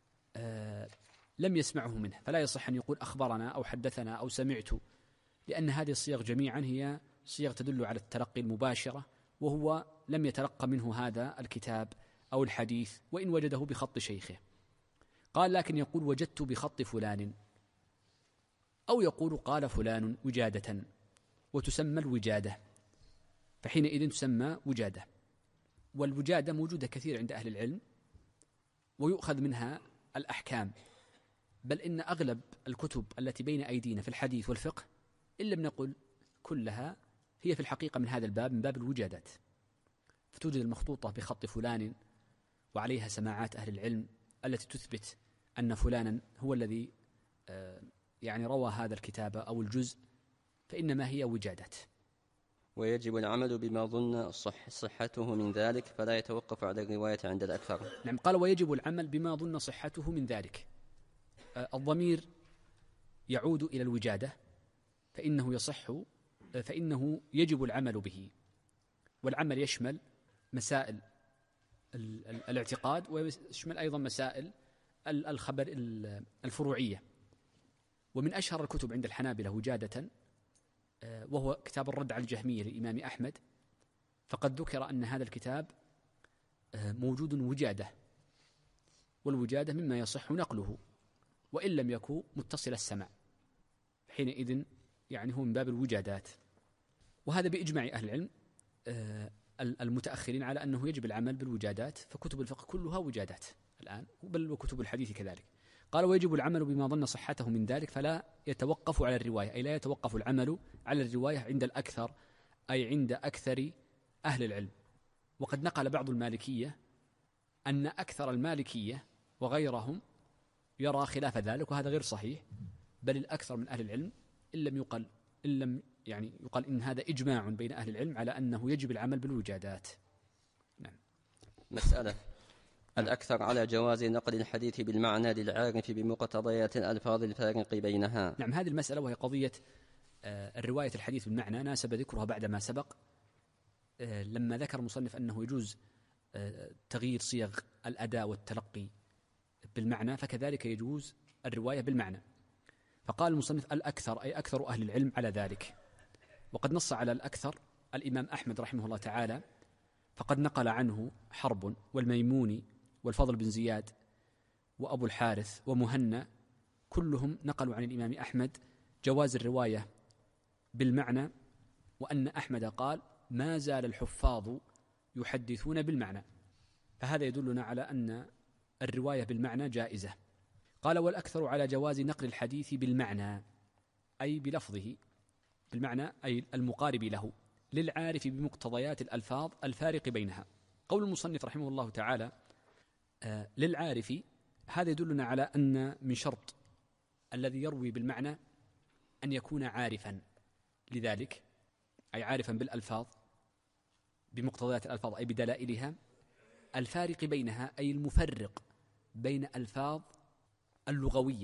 لم يسمعه منه، فلا يصح أن يقول أخبرنا أو حدثنا أو سمعت، لأن هذه الصيغ جميعا هي صيغ تدل على التلقي المباشرة، وهو لم يتلقى منه هذا الكتاب أو الحديث وإن وجده بخط شيخه. قال لكن يقول وجدت بخط فلان، أو يقول قال فلان وجادة وتسمى الوجادة، فحينئذ تسمى وجادة. والوجادة موجودة كثير عند أهل العلم ويؤخذ منها الأحكام، بل إن أغلب الكتب التي بين أيدينا في الحديث والفقه إن لم نقل كلها هي في الحقيقة من هذا الباب، من باب الوجادات، فتوجد المخطوطة بخط فلان وعليها سماعات أهل العلم التي تثبت أن فلانا هو الذي يعني روى هذا الكتاب أو الجزء، فإنما هي وجادات. ويجب العمل بما ظن صحته من ذلك، فلا يتوقف على الرواية عند الأكثر. نعم، قال ويجب العمل بما ظن صحته من ذلك. الضمير يعود إلى الوجادة، فإنه يجب العمل به، والعمل يشمل مسائل الاعتقاد ويشمل أيضا مسائل الخبر الفروعية. ومن أشهر الكتب عند الحنابلة وجادة وهو كتاب الرد على الجهمية للإمام أحمد، فقد ذكر أن هذا الكتاب موجود وجادة، والوجادة مما يصح نقله وإن لم يكن متصل السمع، حينئذ يعني هو من باب الوجادات. وهذا بإجماع أهل العلم المتأخرين على أنه يجب العمل بالوجادات، فكتب الفقه كلها وجادات الآن، بل وكتب الحديث كذلك. قال ويجب العمل بما ظن صحته من ذلك، فلا يتوقف على الرواية، أي لا يتوقف العمل على الرواية عند الأكثر، أي عند أكثر أهل العلم. وقد نقل بعض المالكية أن أكثر المالكية وغيرهم يرى خلاف ذلك، وهذا غير صحيح، بل الأكثر من أهل العلم إن لم يقال إن هذا إجماع بين أهل العلم على أنه يجب العمل بالوجادات. نعم. مسألة الأكثر على جواز نقل الحديث بالمعنى للعارف بمقتضيات الألفاظ الفارق بينها. نعم، هذه المسألة وهي قضية الرواية الحديث بالمعنى ناسب ذكرها بعد ما سبق، لما ذكر المصنف أنه يجوز تغيير صيغ الأداء والتلقي بالمعنى، فكذلك يجوز الرواية بالمعنى. فقال المصنف الأكثر، أي أكثر أهل العلم على ذلك. وقد نص على الأكثر الإمام أحمد رحمه الله تعالى، فقد نقل عنه حرب والميموني والفضل بن زياد وأبو الحارث ومهنا، كلهم نقلوا عن الإمام أحمد جواز الرواية بالمعنى، وأن أحمد قال ما زال الحفاظ يحدثون بالمعنى، فهذا يدلنا على أن الرواية بالمعنى جائزة. قال والأكثر على جواز نقل الحديث بالمعنى، أي بلفظه بالمعنى، أي المقارب له، للعارف بمقتضيات الألفاظ الفارق بينها. قول المصنف رحمه الله تعالى للعارف، هذا يدلنا على أن من شرط الذي يروي بالمعنى أن يكون عارفا لذلك، أي عارفا بالألفاظ بمقتضيات الألفاظ أي بدلائلها الفارق بينها، أي المفرق بين ألفاظ اللغوية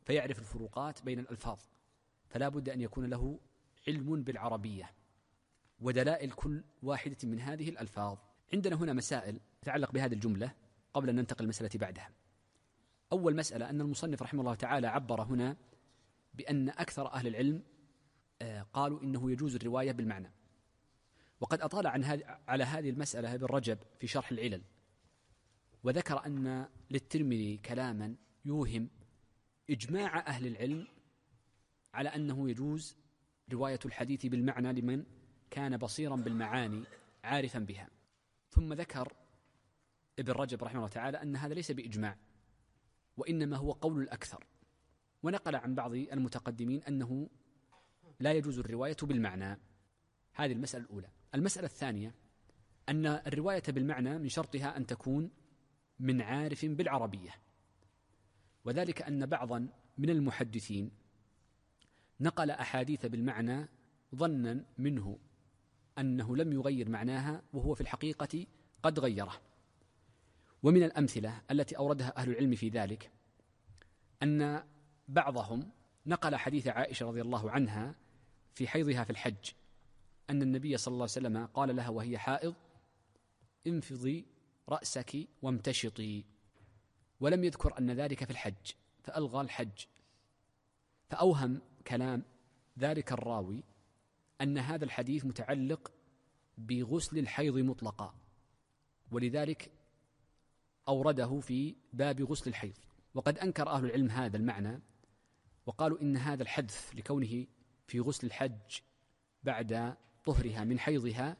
فيعرف الفروقات بين الألفاظ، فلا بد أن يكون له علم بالعربية ودلائل كل واحدة من هذه الألفاظ. عندنا هنا مسائل تتعلق بهذه الجملة قبل أن ننتقل المسألة بعدها. أول مسألة أن المصنف رحمه الله تعالى عبر هنا بأن أكثر أهل العلم قالوا إنه يجوز الرواية بالمعنى، وقد أطال على هذه المسألة ابن رجب في شرح العلل، وذكر أن للترمذي كلاما يوهم إجماع أهل العلم على أنه يجوز رواية الحديث بالمعنى لمن كان بصيرا بالمعاني عارفا بها. ثم ذكر ابن رجب رحمه الله تعالى أن هذا ليس بإجماع، وإنما هو قول الأكثر، ونقل عن بعض المتقدمين أنه لا يجوز الرواية بالمعنى. هذه المسألة الأولى. المسألة الثانية أن الرواية بالمعنى من شرطها أن تكون من عارف بالعربية، وذلك أن بعضا من المحدثين نقل أحاديث بالمعنى ظنا منه أنه لم يغير معناها وهو في الحقيقة قد غيره. ومن الأمثلة التي أوردها أهل العلم في ذلك أن بعضهم نقل حديث عائشة رضي الله عنها في حيضها في الحج أن النبي صلى الله عليه وسلم قال لها وهي حائض: انفضي رأسك وامتشطي، ولم يذكر أن ذلك في الحج، فألغى الحج، فأوهم كلام ذلك الراوي أن هذا الحديث متعلق بغسل الحيض مطلقا، ولذلك أورده في باب غسل الحيض. وقد أنكر أهل العلم هذا المعنى وقالوا إن هذا الحذف لكونه في غسل الحج بعد طهرها من حيضها،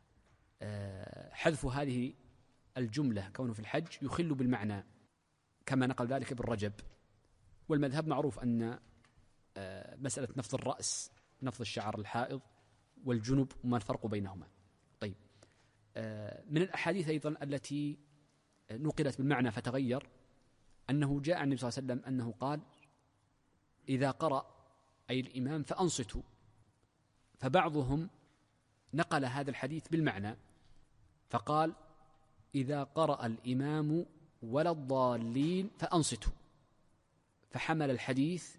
حذف هذه الجملة كونه في الحج يخل بالمعنى كما نقل ذلك ابن رجب. والمذهب معروف أن مسألة نفض الرأس، نفض الشعر الحائض والجنب وما الفرق بينهما. طيب، من الأحاديث أيضا التي نقلت بالمعنى فتغير أنه جاء عن النبي صلى الله عليه وسلم أنه قال: إذا قرأ أي الإمام فأنصتوا. فبعضهم نقل هذا الحديث بالمعنى فقال: إذا قرأ الإمام ولا الضالين فأنصتوا، فحمل الحديث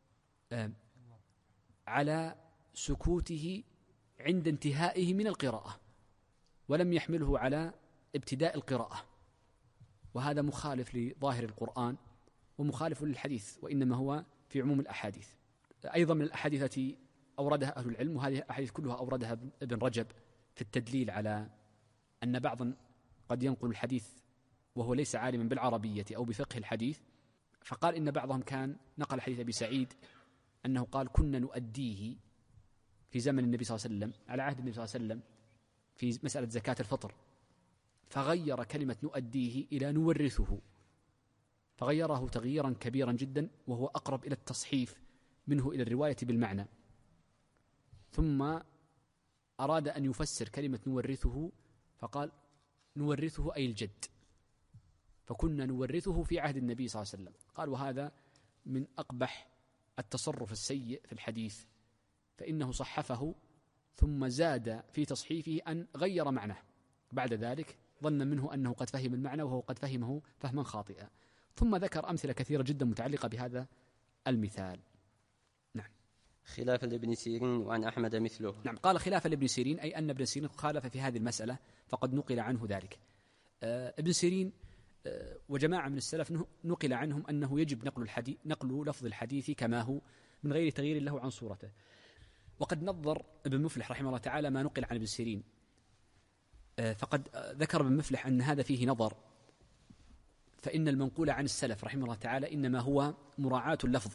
على سكوته عند انتهائه من القراءة، ولم يحمله على ابتداء القراءة، وهذا مخالف لظاهر القرآن ومخالف للحديث، وإنما هو في عموم الأحاديث. أيضا من الأحاديث التي أوردها أهل العلم، وهذه الأحاديث كلها أوردها ابن رجب في التدليل على أن بعضا قد ينقل الحديث وهو ليس عالما بالعربية أو بفقه الحديث، فقال إن بعضهم كان نقل حديث أبي سعيد أنه قال: كنا نؤديه في زمن النبي صلى الله عليه وسلم، على عهد النبي صلى الله عليه وسلم، في مسألة زكاة الفطر، فغير كلمة نؤديه إلى نورثه، فغيره تغييرا كبيرا جدا، وهو أقرب إلى التصحيف منه إلى الرواية بالمعنى. ثم أراد أن يفسر كلمة نورثه فقال: نورثه أي الجد، فكنا نورثه في عهد النبي صلى الله عليه وسلم. قال: وهذا من أقبح التصرف السيء في الحديث، فإنه صحفه ثم زاد في تصحيفه أن غير معناه بعد ذلك، ظن منه أنه قد فهم المعنى وهو قد فهمه فهما خاطئا. ثم ذكر أمثلة كثيرة جدا متعلقة بهذا المثال. نعم. خلافا لابن سيرين وعن أحمد مثله. نعم، قال خلافا لابن سيرين، أي أن ابن سيرين خالف في هذه المسألة، فقد نقل عنه ذلك. ابن سيرين وجماعة من السلف نقل عنهم أنه يجب نقل لفظ الحديث كما هو من غير تغيير له عن صورته. وقد نظر ابن مفلح رحمه الله تعالى ما نقل عن ابن سيرين، فقد ذكر ابن مفلح أن هذا فيه نظر، فإن المنقول عن السلف رحمه الله تعالى إنما هو مراعاة اللفظ،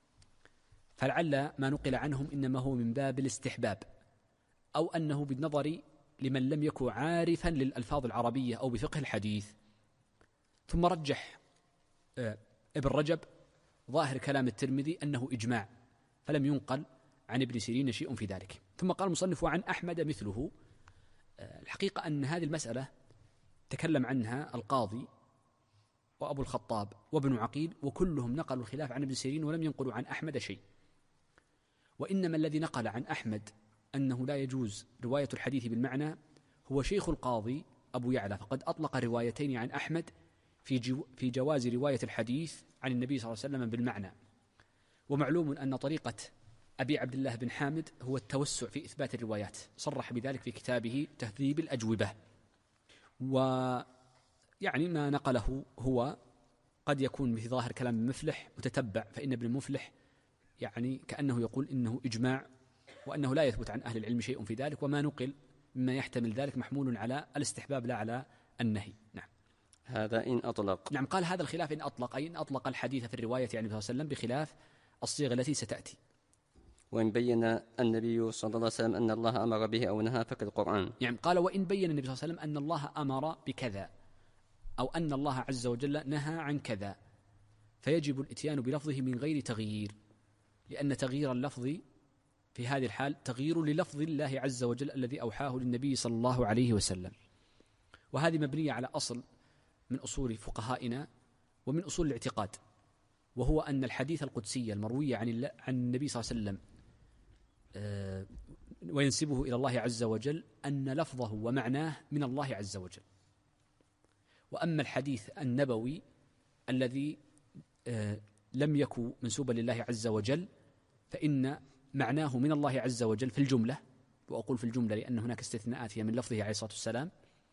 فلعل ما نقل عنهم إنما هو من باب الاستحباب، أو أنه بالنظر لمن لم يكن عارفا للألفاظ العربية أو بفقه الحديث. ثم رجح ابن رجب ظاهر كلام الترمذي أنه إجماع، فلم ينقل عن ابن سيرين شيء في ذلك. ثم قال المصنف عن أحمد مثله. الحقيقة أن هذه المسألة تكلم عنها القاضي وأبو الخطاب وابن عقيل، وكلهم نقلوا الخلاف عن ابن سيرين ولم ينقلوا عن أحمد شيء. وإنما الذي نقل عن أحمد أنه لا يجوز رواية الحديث بالمعنى هو شيخ القاضي أبو يعلى، فقد أطلق روايتين عن أحمد في جواز رواية الحديث عن النبي صلى الله عليه وسلم بالمعنى. ومعلوم أن طريقة أبي عبد الله بن حامد هو التوسع في إثبات الروايات، صرح بذلك في كتابه تهذيب الأجوبة. ويعني ما نقله هو قد يكون في ظاهر كلام ابن مفلح متتبع، فإن ابن مفلح يعني كأنه يقول إنه إجماع وأنه لا يثبت عن أهل العلم شيء في ذلك، وما نقل مما يحتمل ذلك محمول على الاستحباب لا على النهي. نعم. هذا إن أطلق. نعم، قال هذا الخلاف إن أطلق، أي إن أطلق الحديث في الرواية عن النبي صلى الله عليه وسلم بخلاف الصيغة التي ستأتي. وإن بين النبي صلى الله عليه وسلم أن الله أمر به أو نهى فكالقرآن. يعني قال وإن بين النبي صلى الله عليه وسلم أن الله أمر بكذا أو أن الله عز وجل نهى عن كذا، فيجب الإتيان بلفظه من غير تغيير، لأن تغيير اللفظ في هذه الحال تغيير للفظ الله عز وجل الذي أوحاه للنبي صلى الله عليه وسلم. وهذه مبنية على أصل من أصول فقهائنا ومن أصول الاعتقاد، وهو أن الحديث القدسي المروي عن النبي صلى الله عليه وسلم وينسبه إلى الله عز وجل أن لفظه ومعناه من الله عز وجل. وأما الحديث النبوي الذي لم يكن منسوبا لله عز وجل فإن معناه من الله عز وجل في الجملة، وأقول في الجملة لأن هناك استثناءات هي من لفظه عليه الصلاة والسلام،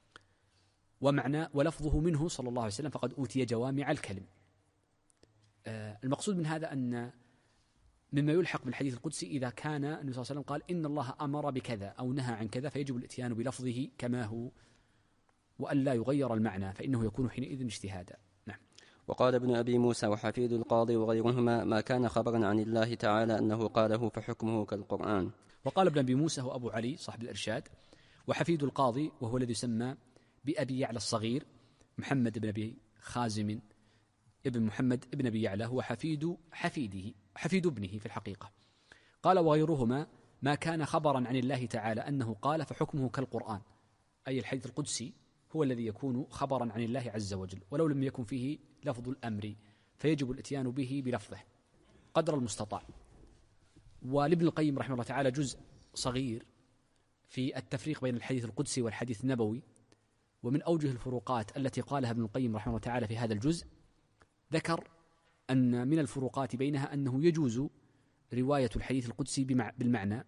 ولفظه منه صلى الله عليه وسلم فقد أوتي جوامع الكلم. المقصود من هذا أن مما يلحق بالحديث القدسي إذا كان النبي صلى الله عليه وسلم قال إن الله أمر بكذا أو نهى عن كذا فيجب الإتيان بلفظه كما هو وأن لا يغير المعنى، فإنه يكون حينئذ اجتهادا. نعم. وقال ابن أبي موسى وحفيد القاضي وغيرهما ما كان خبرا عن الله تعالى أنه قاله فحكمه كالقرآن. وقال ابن أبي موسى هو أبو علي صاحب الإرشاد، وحفيد القاضي وهو الذي يسمى بأبي يعلى الصغير محمد بن أبي خازم ابن محمد ابن أبي يعلى، هو حفيد ابنه في الحقيقة. قال وغيرهما ما كان خبرا عن الله تعالى أنه قال فحكمه كالقرآن، أي الحديث القدسي هو الذي يكون خبرا عن الله عز وجل ولو لم يكن فيه لفظ الأمر، فيجب الاتيان به بلفظه قدر المستطاع. ولابن القيم رحمه الله تعالى جزء صغير في التفريق بين الحديث القدسي والحديث النبوي، ومن أوجه الفروقات التي قالها ابن القيم رحمه الله تعالى في هذا الجزء ذكر أن من الفروقات بينها أنه يجوز رواية الحديث القدسي بالمعنى،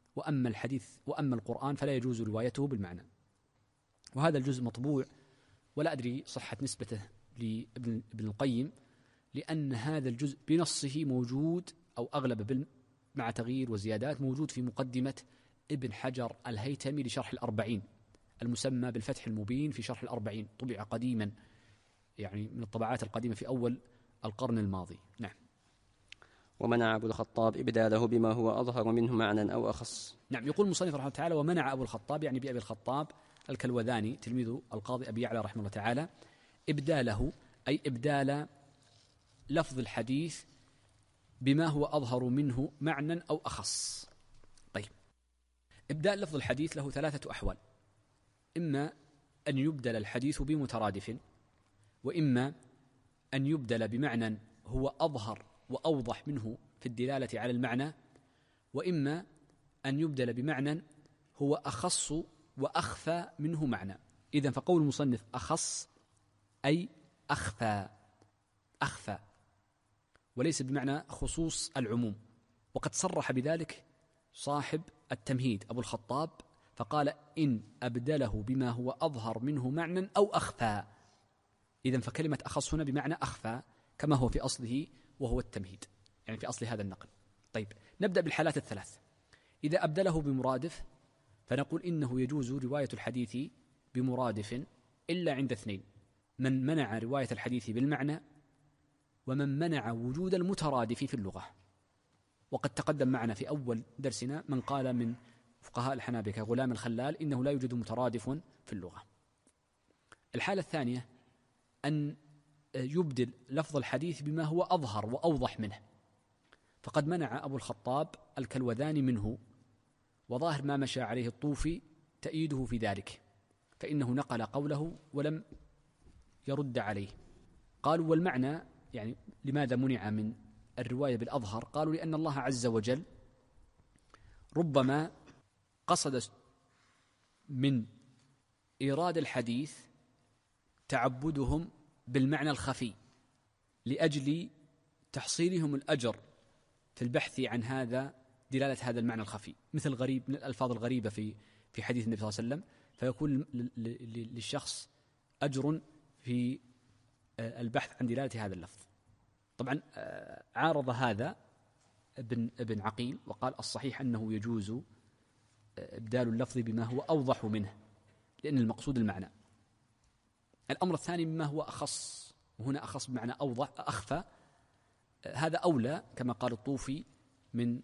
وأما القرآن فلا يجوز روايته بالمعنى. وهذا الجزء مطبوع ولا أدري صحة نسبته لابن القيم، لأن هذا الجزء بنصه موجود أو أغلب مع تغيير وزيادات موجود في مقدمة ابن حجر الهيتمي لشرح الأربعين المسمى بالفتح المبين في شرح الأربعين، طبع قديما يعني من الطبعات القديمة في أول القرن الماضي. نعم. ومنع أبو الخطاب إبداله بما هو أظهر منه معنى أو أخص. نعم. يقول المصنف رحمه الله تعالى ومنع أبو الخطاب يعني بأبي الخطاب الكلوذاني تلميذ القاضي أبي يعلى رحمه الله تعالى إبداله، أي إبدال لفظ الحديث بما هو أظهر منه معنى أو أخص. طيب، إبدال لفظ الحديث له ثلاثة أحوال: إما أن يبدل الحديث بمترادف، وإما أن يبدل بمعنى هو أظهر وأوضح منه في الدلالة على المعنى، وإما أن يبدل بمعنى هو أخص وأخفى منه معنى. إذن فقول المصنف أخص أي أخفى وليس بمعنى خصوص العموم. وقد صرح بذلك صاحب التمهيد أبو الخطاب فقال إن أبدله بما هو أظهر منه معنى أو أخفى. إذن فكلمة أخص هنا بمعنى أخفى كما هو في أصله وهو التمهيد، يعني في أصل هذا النقل. طيب، نبدأ بالحالات الثلاث. إذا أبدله بمرادف فنقول إنه يجوز رواية الحديث بمرادف إلا عند اثنين: من منع رواية الحديث بالمعنى، ومن منع وجود المترادف في اللغة. وقد تقدم معنا في أول درسنا من قال من فقهاء الحنابلة كغلام الخلال إنه لا يوجد مترادف في اللغة. الحالة الثانية أن يبدل لفظ الحديث بما هو أظهر وأوضح منه، فقد منع أبو الخطاب الكلوذاني منه، وظاهر ما مشى عليه الطوفي تأييده في ذلك، فإنه نقل قوله ولم يرد عليه. قالوا والمعنى يعني لماذا منع من الرواية بالأظهر؟ قالوا لأن الله عز وجل ربما قصد من إيراد الحديث تعبدهم بالمعنى الخفي لأجل تحصيلهم الأجر في البحث عن هذا دلالة هذا المعنى الخفي، مثل غريب من الألفاظ الغريبة في حديث النبي صلى الله عليه وسلم، فيكون للشخص أجر في البحث عن دلالة هذا اللفظ. طبعا عارض هذا ابن عقيل وقال الصحيح أنه يجوز إبدال اللفظ بما هو أوضح منه، لأن المقصود المعنى. الأمر الثاني مما هو أخص، وهنا أخص بمعنى أوضح أخفى، هذا أولى كما قال الطوفي من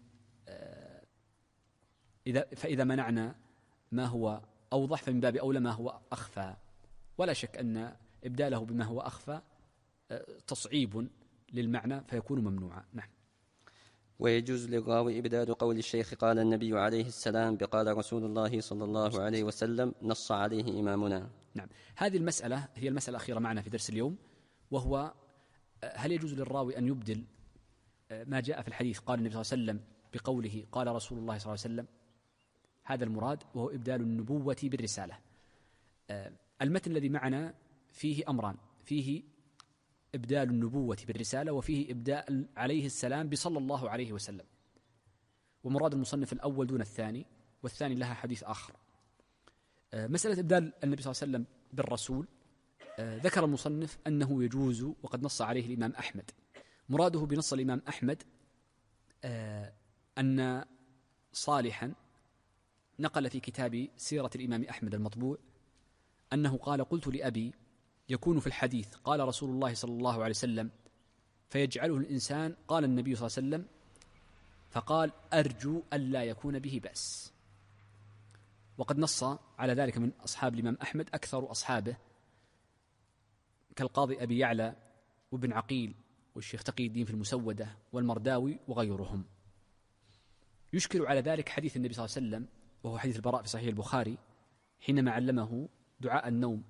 فإذا منعنا ما هو أوضح فمن باب أولى ما هو أخفى، ولا شك أن إبداله بما هو أخفى تصعيب للمعنى فيكون ممنوعا. نعم. ويجوز للراوي إبدال قول الشيخ قال النبي عليه السلام بقال رسول الله صلى الله عليه وسلم نص عليه إمامنا. نعم، هذه المسألة هي المسألة الأخيرة معنا في درس اليوم، وهو هل يجوز للراوي أن يبدل ما جاء في الحديث قال النبي صلى الله عليه وسلم بقوله قال رسول الله صلى الله عليه وسلم؟ هذا المراد، وهو إبدال النبوة بالرسالة. المتن الذي معنا فيه أمران، فيه إبدال النبوة بالرسالة، وفيه إبدال عليه السلام بصلى الله عليه وسلم، ومراد المصنف الأول دون الثاني، والثاني لها حديث آخر. مسألة إبدال النبي صلى الله عليه وسلم بالرسول ذكر المصنف أنه يجوز، وقد نص عليه الإمام أحمد. مراده بنص الإمام أحمد أن صالحا نقل في كتاب سيرة الإمام أحمد المطبوع أنه قال قلت لأبي يكون في الحديث قال رسول الله صلى الله عليه وسلم فيجعله الإنسان قال النبي صلى الله عليه وسلم، فقال أرجو ألا يكون به بأس. وقد نص على ذلك من أصحاب الإمام أحمد أكثر أصحابه كالقاضي أبي يعلى وابن عقيل والشيخ تقي الدين في المسودة والمرداوي وغيرهم. يشكل على ذلك حديث النبي صلى الله عليه وسلم، وهو حديث البراء في صحيح البخاري حينما علمه دعاء النوم،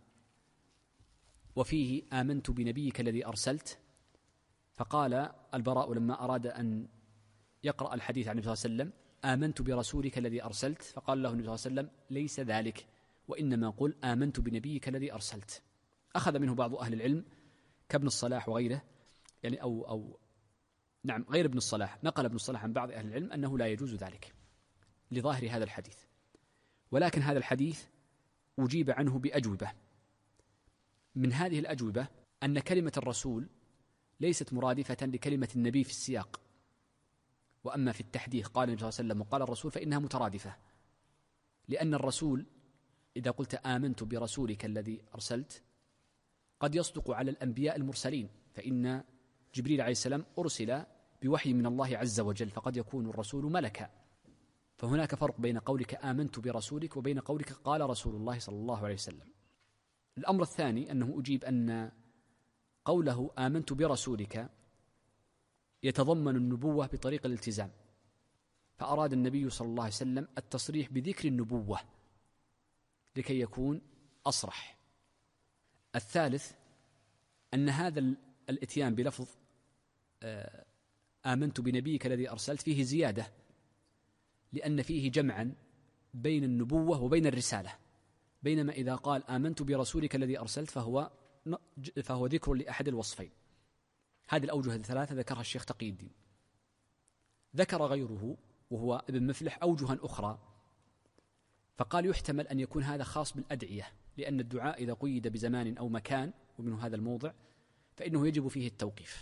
وفيه آمنت بنبيك الذي أرسلت، فقال البراء لما أراد أن يقرأ الحديث عن النبي صلى الله عليه وسلم آمنت برسولك الذي أرسلت، فقال له النبي صلى الله عليه وسلم ليس ذلك، وإنما قل آمنت بنبيك الذي أرسلت. أخذ منه بعض أهل العلم كابن الصلاح وغيره، يعني نعم غير ابن الصلاح، نقل ابن الصلاح عن بعض أهل العلم أنه لا يجوز ذلك لظاهر هذا الحديث. ولكن هذا الحديث أجيب عنه بأجوبة. من هذه الأجوبة أن كلمة الرسول ليست مرادفة لكلمة النبي في السياق، وأما في التحديث قال النبي صلى الله عليه وسلم وقال الرسول فإنها مترادفة، لأن الرسول إذا قلت آمنت برسولك الذي أرسلت قد يصدق على الأنبياء المرسلين، فإن جبريل عليه السلام أرسل بوحي من الله عز وجل، فقد يكون الرسول ملكا. فهناك فرق بين قولك آمنت برسولك وبين قولك قال رسول الله صلى الله عليه وسلم. الأمر الثاني أنه أجيب أن قوله آمنت برسولك يتضمن النبوة بطريق الالتزام، فأراد النبي صلى الله عليه وسلم التصريح بذكر النبوة لكي يكون أصرح. الثالث أن هذا الاتيان بلفظ آمنت بنبيك الذي أرسلت فيه زيادة، لأن فيه جمعا بين النبوة وبين الرسالة، بينما إذا قال آمنت برسولك الذي أرسلت فهو ذكر لأحد الوصفين. هذه الأوجه الثلاثة ذكرها الشيخ تقي الدين. ذكر غيره وهو ابن مفلح أوجها أخرى، فقال يحتمل أن يكون هذا خاص بالأدعية، لأن الدعاء إذا قيد بزمان أو مكان ومنه هذا الموضع فإنه يجب فيه التوقيف.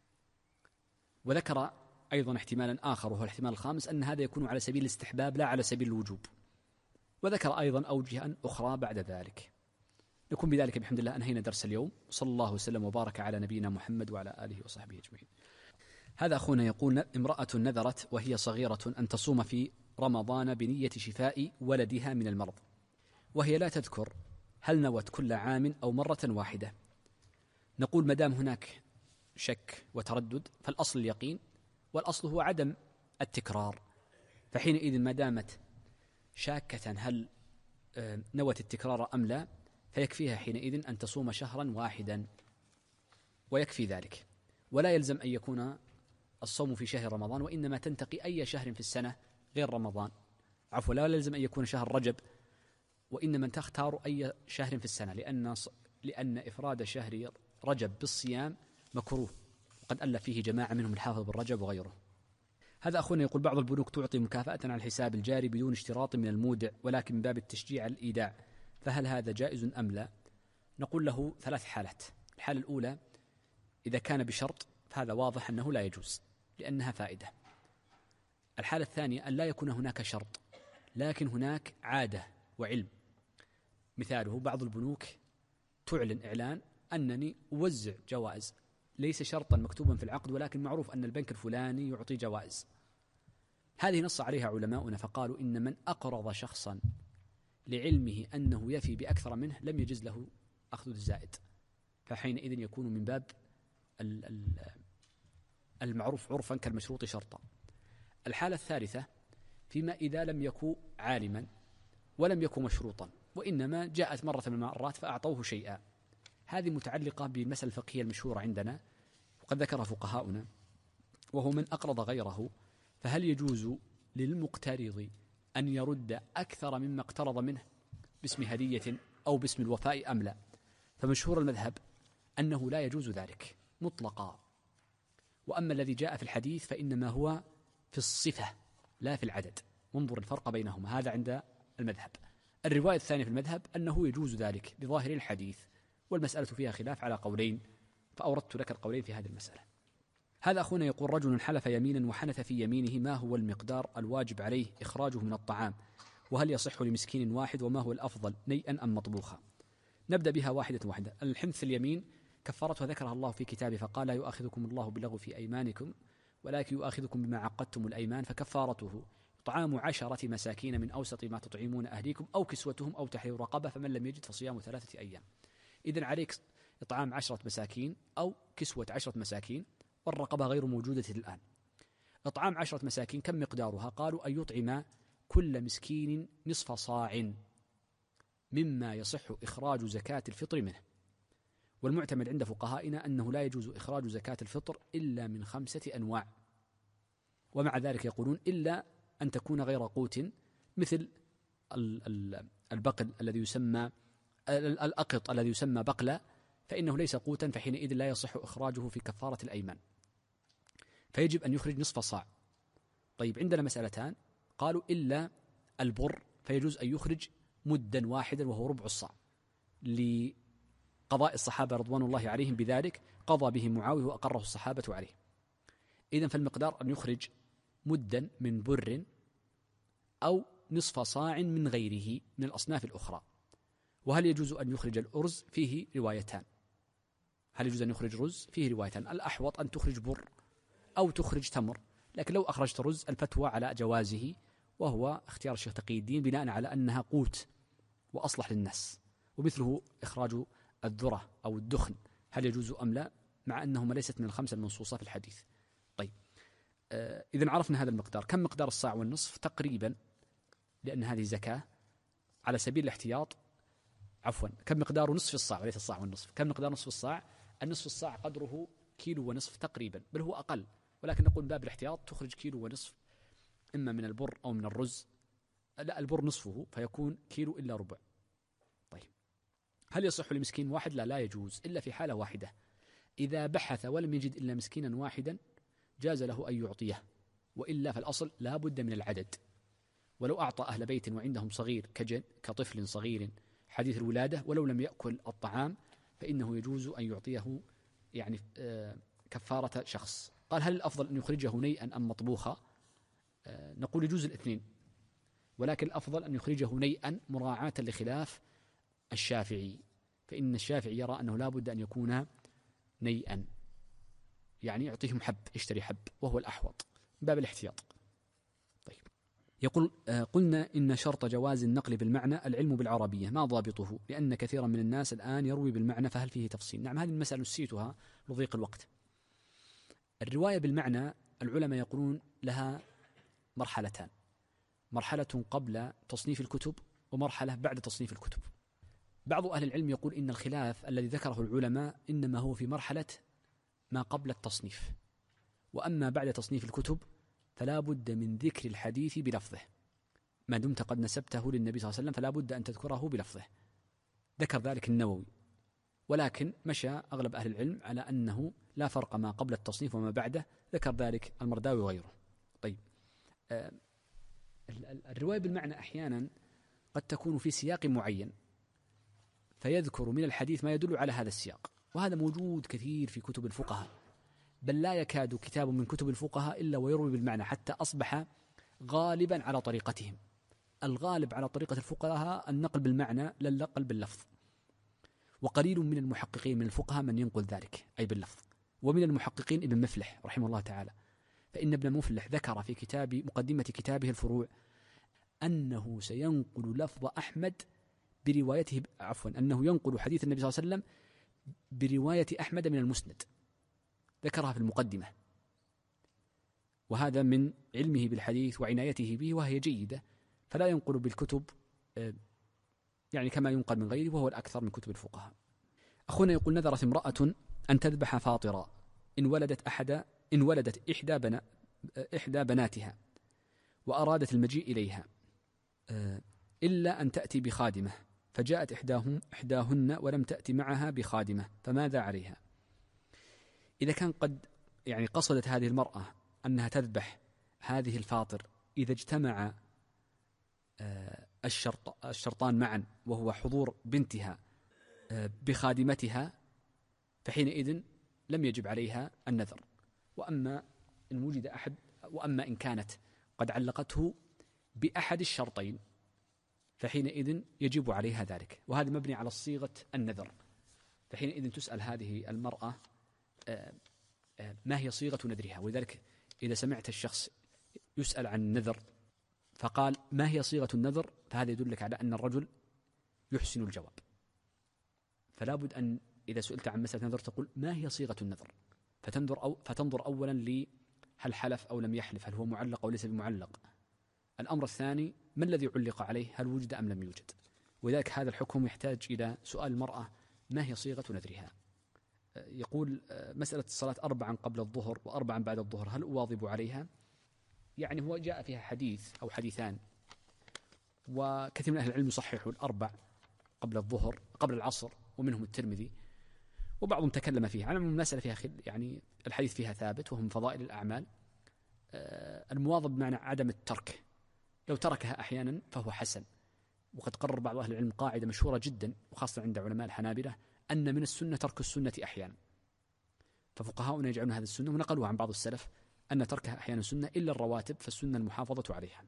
وذكر أيضا احتمالا آخر وهو الاحتمال الخامس أن هذا يكون على سبيل الاستحباب لا على سبيل الوجوب. وذكر أيضا أوجها أخرى بعد ذلك. نكون بذلك بحمد الله أنهينا درس اليوم، صلى الله وسلم وبارك على نبينا محمد وعلى آله وصحبه أجمعين. هذا أخونا يقول امرأة نذرت وهي صغيرة أن تصوم في رمضان بنية شفاء ولدها من المرض، وهي لا تذكر هل نوت كل عام أو مرة واحدة. نقول مدام هناك شك وتردد فالأصل اليقين، والأصل هو عدم التكرار، فحينئذ ما دامت شاكة هل نوت التكرار أم لا فيكفيها حينئذ أن تصوم شهرا واحدا ويكفي ذلك، ولا يلزم أن يكون الصوم في شهر رمضان، وإنما تنتقي أي شهر في السنة غير رمضان. عفوا، لا يلزم أن يكون شهر رجب، وإنما تختار أي شهر في السنة، لأن إفراد شهر رجب بالصيام مكروه، وقد ألف فيه جماعة منهم الحافظ بن رجب وغيره. هذا أخونا يقول بعض البنوك تعطي مكافأة على الحساب الجاري بدون اشتراط من المودع ولكن من باب التشجيع على الإيداع، فهل هذا جائز أم لا؟ نقول له 3 حالات. الحالة الأولى إذا كان بشرط فهذا واضح أنه لا يجوز لأنها فائدة. الحالة الثانية أن لا يكون هناك شرط لكن هناك عادة وعلم، مثاله بعض البنوك تعلن إعلان أنني أوزع جوائز، ليس شرطا مكتوبا في العقد ولكن معروف أن البنك الفلاني يعطي جوائز. هذه نص عليها علماؤنا فقالوا إن من أقرض شخصا لعلمه أنه يفي بأكثر منه لم يجز له أخذ الزائد، فحينئذ يكون من باب المعروف عرفا كالمشروط شرطا. الحالة الثالثة فيما إذا لم يكن عالما ولم يكن مشروطا وإنما جاءت مرة من المرات فأعطوه شيئا، هذه متعلقة بالمسألة الفقهية المشهورة عندنا وقد ذكر فقهاؤنا، وهو من أقرض غيره فهل يجوز للمقترض أن يرد أكثر مما اقترض منه باسم هدية أو باسم الوفاء أم لا؟ فمشهور المذهب أنه لا يجوز ذلك مطلقا، وأما الذي جاء في الحديث فإنما هو في الصفة لا في العدد، وانظر الفرق بينهما، هذا عند المذهب. الرواية الثانية في المذهب أنه يجوز ذلك لظاهر الحديث، والمسألة فيها خلاف على قولين فأوردت لك القولين في هذه المسألة. هذا أخونا يقول رجل حلف يمينا وحنث في يمينه، ما هو المقدار الواجب عليه إخراجه من الطعام، وهل يصح لمسكين واحد، وما هو الأفضل نيئا أم مطبوخا؟ نبدأ بها واحدة واحدة. الحنث اليمين كفارتها ذكرها الله في كتابه فقال لا يؤاخذكم الله باللغو في أيمانكم ولكن يؤاخذكم بما عقدتم الأيمان، فكفارته طعام 10 مساكين من أوسط ما تطعمون أهليكم أو كسوتهم أو تحرير رقبة، فمن لم يجد فصيام 3 أيام. إذن عليك إطعام 10 مساكين أو كسوة 10 مساكين، والرقبة غير موجودة الآن. إطعام 10 مساكين كم مقدارها؟ قالوا أن يطعم كل مسكين نصف صاع مما يصح إخراج زكاة الفطر منه، والمعتمد عند فقهائنا أنه لا يجوز إخراج زكاة الفطر إلا من 5 أنواع، ومع ذلك يقولون إلا أن تكون غير قوت، مثل البقل الذي يسمى الأقط الذي يسمى بقلة فإنه ليس قوتا، فحينئذ لا يصح إخراجه في كفارة الأيمان، فيجب أن يخرج نصف صاع. طيب عندنا مسألتان، قالوا إلا البر فيجوز أن يخرج مدا واحدا وهو ربع الصاع، لقضاء الصحابة رضوان الله عليهم بذلك، قضى به معاوية وأقره الصحابة عليه. إذن فالمقدار أن يخرج مدا من بر أو نصف صاع من غيره من الأصناف الأخرى. وهل يجوز أن يخرج الأرز؟ فيه روايتان. هل يجوز أن يخرج رز؟ فيه روايتان، الأحوط أن تخرج بر أو تخرج تمر، لكن لو أخرجت رز الفتوى على جوازه، وهو اختيار الشيخ تقي الدين بناء على أنها قوت وأصلح للناس. ومثله إخراج الذرة أو الدخن، هل يجوز أم لا؟ مع أنهما ليست من ال5 المنصوصة في الحديث. طيب إذن عرفنا هذا المقدار. كم مقدار الصاع والنصف تقريبا، لأن هذه زكاة على سبيل الاحتياط، عفوا كم مقدار نصف الصاع وليس الصاع والنصف، كم مقدار نصف الصاع؟ النصف الصاع قدره 1.5 كيلو تقريبا، بل هو أقل، ولكن نقول باب الاحتياط تخرج 1.5 كيلو إما من البر أو من الرز. لا، البر نصفه فيكون 1.25 كيلو. طيب هل يصح لمسكين واحد؟ لا يجوز إلا في حالة واحدة، إذا بحث ولم يجد إلا مسكينا واحدا جاز له أن يعطيه، وإلا فالأصل لا بد من العدد. ولو أعطى أهل بيت وعندهم صغير كطفل صغير حديث الولادة ولو لم يأكل الطعام فإنه يجوز أن يعطيه يعني كفارة شخص. قال هل الأفضل أن يخرجه نيئا أم مطبوخا؟ نقول يجوز الاثنين، ولكن الأفضل أن يخرجه نيئا مراعاة لخلاف الشافعي، فإن الشافعي يرى أنه لا بد أن يكون نيئا، يعني يعطيهم حب، يشتري حب، وهو الأحوط باب الاحتياط. طيب يقول قلنا إن شرط جواز النقل بالمعنى العلم بالعربية، ما ضابطه؟ لأن كثيرا من الناس الآن يروي بالمعنى، فهل فيه تفصيل؟ نعم، هذه المسألة نسيتها لضيق الوقت. الرواية بالمعنى العلماء يقولون لها مرحلتان، مرحلة قبل تصنيف الكتب ومرحلة بعد تصنيف الكتب. بعض أهل العلم يقول إن الخلاف الذي ذكره العلماء إنما هو في مرحلة ما قبل التصنيف، وأما بعد تصنيف الكتب فلا بد من ذكر الحديث بلفظه، ما دمت قد نسبته للنبي صلى الله عليه وسلم فلا بد أن تذكره بلفظه. ذكر ذلك النووي، ولكن مشى أغلب أهل العلم على أنه لا فرق ما قبل التصنيف وما بعده، ذكر ذلك المرداوي وغيره. طيب، الرواية بالمعنى أحيانا قد تكون في سياق معين فيذكر من الحديث ما يدل على هذا السياق، وهذا موجود كثير في كتب الفقهاء، بل لا يكاد كتاب من كتب الفقهاء إلا ويروي بالمعنى، حتى أصبح غالبا على طريقتهم. الغالب على طريقة الفقهاء النقل بالمعنى لا النقل باللفظ، وقليل من المحققين من الفقهاء من ينقل ذلك أي باللفظ. ومن المحققين ابن مفلح رحمه الله تعالى، فإن ابن مفلح ذكر في مقدمة كتابه الفروع أنه سينقل لفظ أحمد بروايته، أنه ينقل حديث النبي صلى الله عليه وسلم برواية أحمد من المسند، ذكرها في المقدمة، وهذا من علمه بالحديث وعنايته به، وهي جيدة، فلا ينقل بالكتب يعني كما ينقل من غيره، وهو الأكثر من كتب الفقهاء. أخونا يقول: نذرت امرأة أن تذبح فاطرة إن ولدت إحدى بناتها وأرادت المجيء إليها إلا أن تأتي بخادمة، فجاءت إحداهن ولم تأتي معها بخادمة، فماذا عليها؟ إذا كان قد قصدت هذه المرأة أنها تذبح هذه الفاطر إذا اجتمع الشرطان معا، وهو حضور بنتها بخادمتها، فحينئذ لم يجب عليها النذر. وأما إن كانت قد علقته بأحد الشرطين فحينئذ يجب عليها ذلك، وهذا مبني على صيغة النذر. فحينئذ تسأل هذه المرأة ما هي صيغة نذرها، ولذلك إذا سمعت الشخص يسأل عن النذر فقال ما هي صيغة النذر، فهذا يدلك على أن الرجل يحسن الجواب. فلا بد أن إذا سئلت عن مسألة نذر تقول ما هي صيغة النذر، فتنظر أولا هل حلف أو لم يحلف، هل هو معلق أو ليس بمعلق. الأمر الثاني ما الذي علق عليه، هل وجد أم لم يوجد. وذلك هذا الحكم يحتاج إلى سؤال المرأة ما هي صيغة نذرها. يقول مسألة الصلاة 4 قبل الظهر و4 بعد الظهر هل أواظب عليها؟ هو جاء فيها حديث أو حديثان، وكثير من أهل العلم يصححوا 4 قبل الظهر قبل العصر، ومنهم الترمذي، وبعضهم تكلم فيها. على المسألة فيها الحديث فيها ثابت، وهم فضائل الأعمال. المواظب بمعنى عدم الترك، لو تركها أحيانا فهو حسن. وقد قرر بعض أهل العلم قاعدة مشهورة جدا، وخاصة عند علماء الحنابلة، أن من السنة ترك السنة أحيانا، ففقهاؤنا يجعلون هذا السنة، ونقلوها عن بعض السلف أن تركها أحيانا سنة إلا الرواتب، فالسنة المحافظة عليها.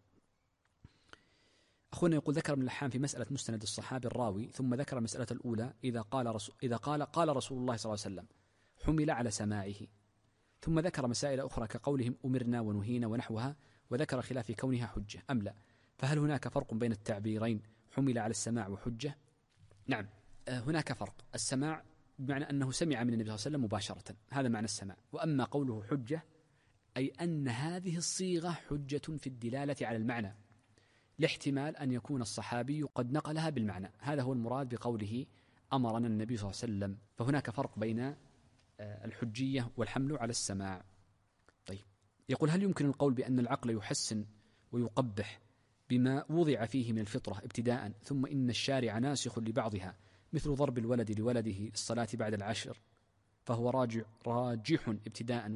أخونا يقول: ذكر ابن اللحام في مسألة مسند الصحابي الراوي، ثم ذكر المسألة الأولى إذا قال رسول الله صلى الله عليه وسلم حمل على سماعه، ثم ذكر مسائل أخرى كقولهم أمرنا ونهينا ونحوها، وذكر خلاف كونها حجة أم لا. فهل هناك فرق بين التعبيرين حمل على السماع وحجة؟ نعم، هناك فرق. السماع بمعنى أنه سمع من النبي صلى الله عليه وسلم مباشرة، هذا معنى السماع. وأما قوله حجة أي أن هذه الصيغة حجة في الدلالة على المعنى، لاحتمال أن يكون الصحابي قد نقلها بالمعنى. هذا هو المراد بقوله أمرنا النبي صلى الله عليه وسلم. فهناك فرق بين الحجية والحمل على السماع. طيب، يقول: هل يمكن القول بأن العقل يحسن ويقبح بما وضع فيه من الفطرة ابتداء، ثم إن الشارع ناسخ لبعضها، مثل ضرب الولد لولده الصلاة بعد العشر، فهو راجع ابتداء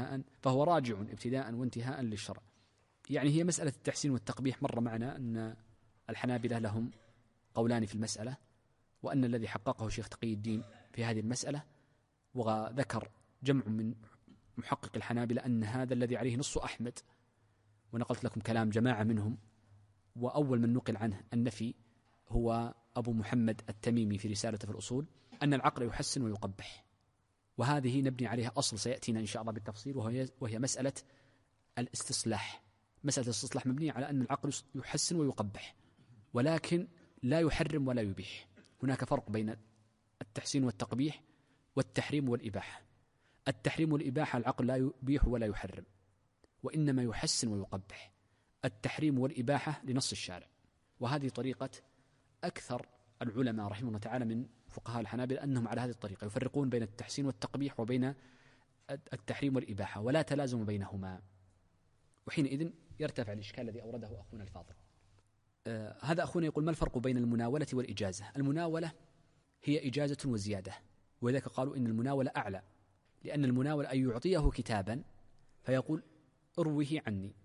وانتهاء للشرع. هي مسألة التحسين والتقبيح مر معنا أن الحنابلة لهم قولان في المسألة، وأن الذي حققه شيخ تقي الدين في هذه المسألة، وذكر جمع من محقق الحنابلة أن هذا الذي عليه نص أحمد، ونقلت لكم كلام جماعة منهم، وأول من نقل عنه النفي هو أبو محمد التميمي في رسالته في الأصول، أن العقل يحسن ويقبح. وهذه نبني عليها أصل سيأتينا إن شاء الله بالتفصيل، وهي مسألة الاستصلاح. مسألة الاستصلاح مبنية على أن العقل يحسن ويقبح، ولكن لا يحرم ولا يبيح. هناك فرق بين التحسين والتقبيح والتحريم والإباحة. التحريم والإباحة العقل لا يبيح ولا يحرم، وإنما يحسن ويقبح. التحريم والإباحة لنص الشارع، وهذه طريقة أكثر العلماء رحمه الله تعالى من فقهاء الحنابلة، أنهم على هذه الطريقة يفرقون بين التحسين والتقبيح وبين التحريم والإباحة، ولا تلازم بينهما، وحينئذ يرتفع الإشكال الذي أورده أخونا الفاضل. هذا أخونا يقول: ما الفرق بين المناولة والإجازة؟ المناولة هي إجازة وزيادة، ولذلك قالوا إن المناولة أعلى، لأن المناولة أن يعطيه كتابا فيقول اروه عني،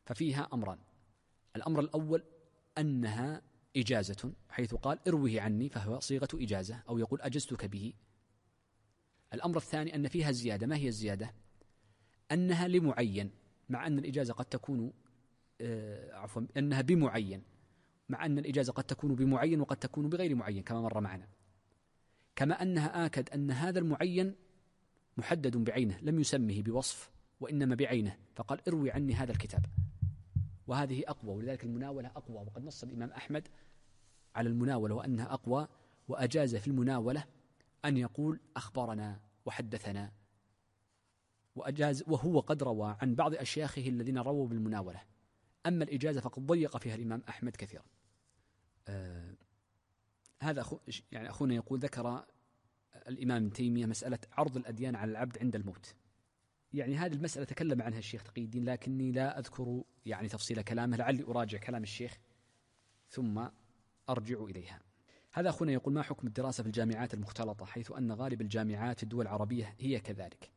ففيها أمران. الأمر الأول أنها إجازة، حيث قال اروه عني، فهو صيغة إجازة، أو يقول أجزتك به. الأمر الثاني أن فيها زيادة. ما هي الزيادة؟ أنها لمعين، مع أن الإجازة قد تكون أنها بمعين، مع أن الإجازة قد تكون بمعين وقد تكون بغير معين كما مر معنا. كما أنها آكد أن هذا المعين محدد بعينه، لم يسمه بوصف وإنما بعينه، فقال اروي عني هذا الكتاب، وهذه أقوى، ولذلك المناولة أقوى. وقد نص الإمام أحمد على المناولة وأنها أقوى، وأجاز في المناولة أن يقول أخبرنا وحدثنا، وأجاز وهو قد روى عن بعض أشياخه الذين رووا بالمناولة. أما الإجازة فقد ضيق فيها الإمام أحمد كثيرا. هذا يعني أخونا يقول ذكر الإمام ابن تيمية مسألة عرض الأديان على العبد عند الموت. يعني هذه المسألة تكلم عنها الشيخ تقي الدين، لكني لا أذكر يعني تفصيل كلامه، لعلي أراجع كلام الشيخ ثم أرجع إليها. هذا أخونا يقول ما حكم الدراسة في الجامعات المختلطة، حيث أن غالب الجامعات في الدول العربية هي كذلك،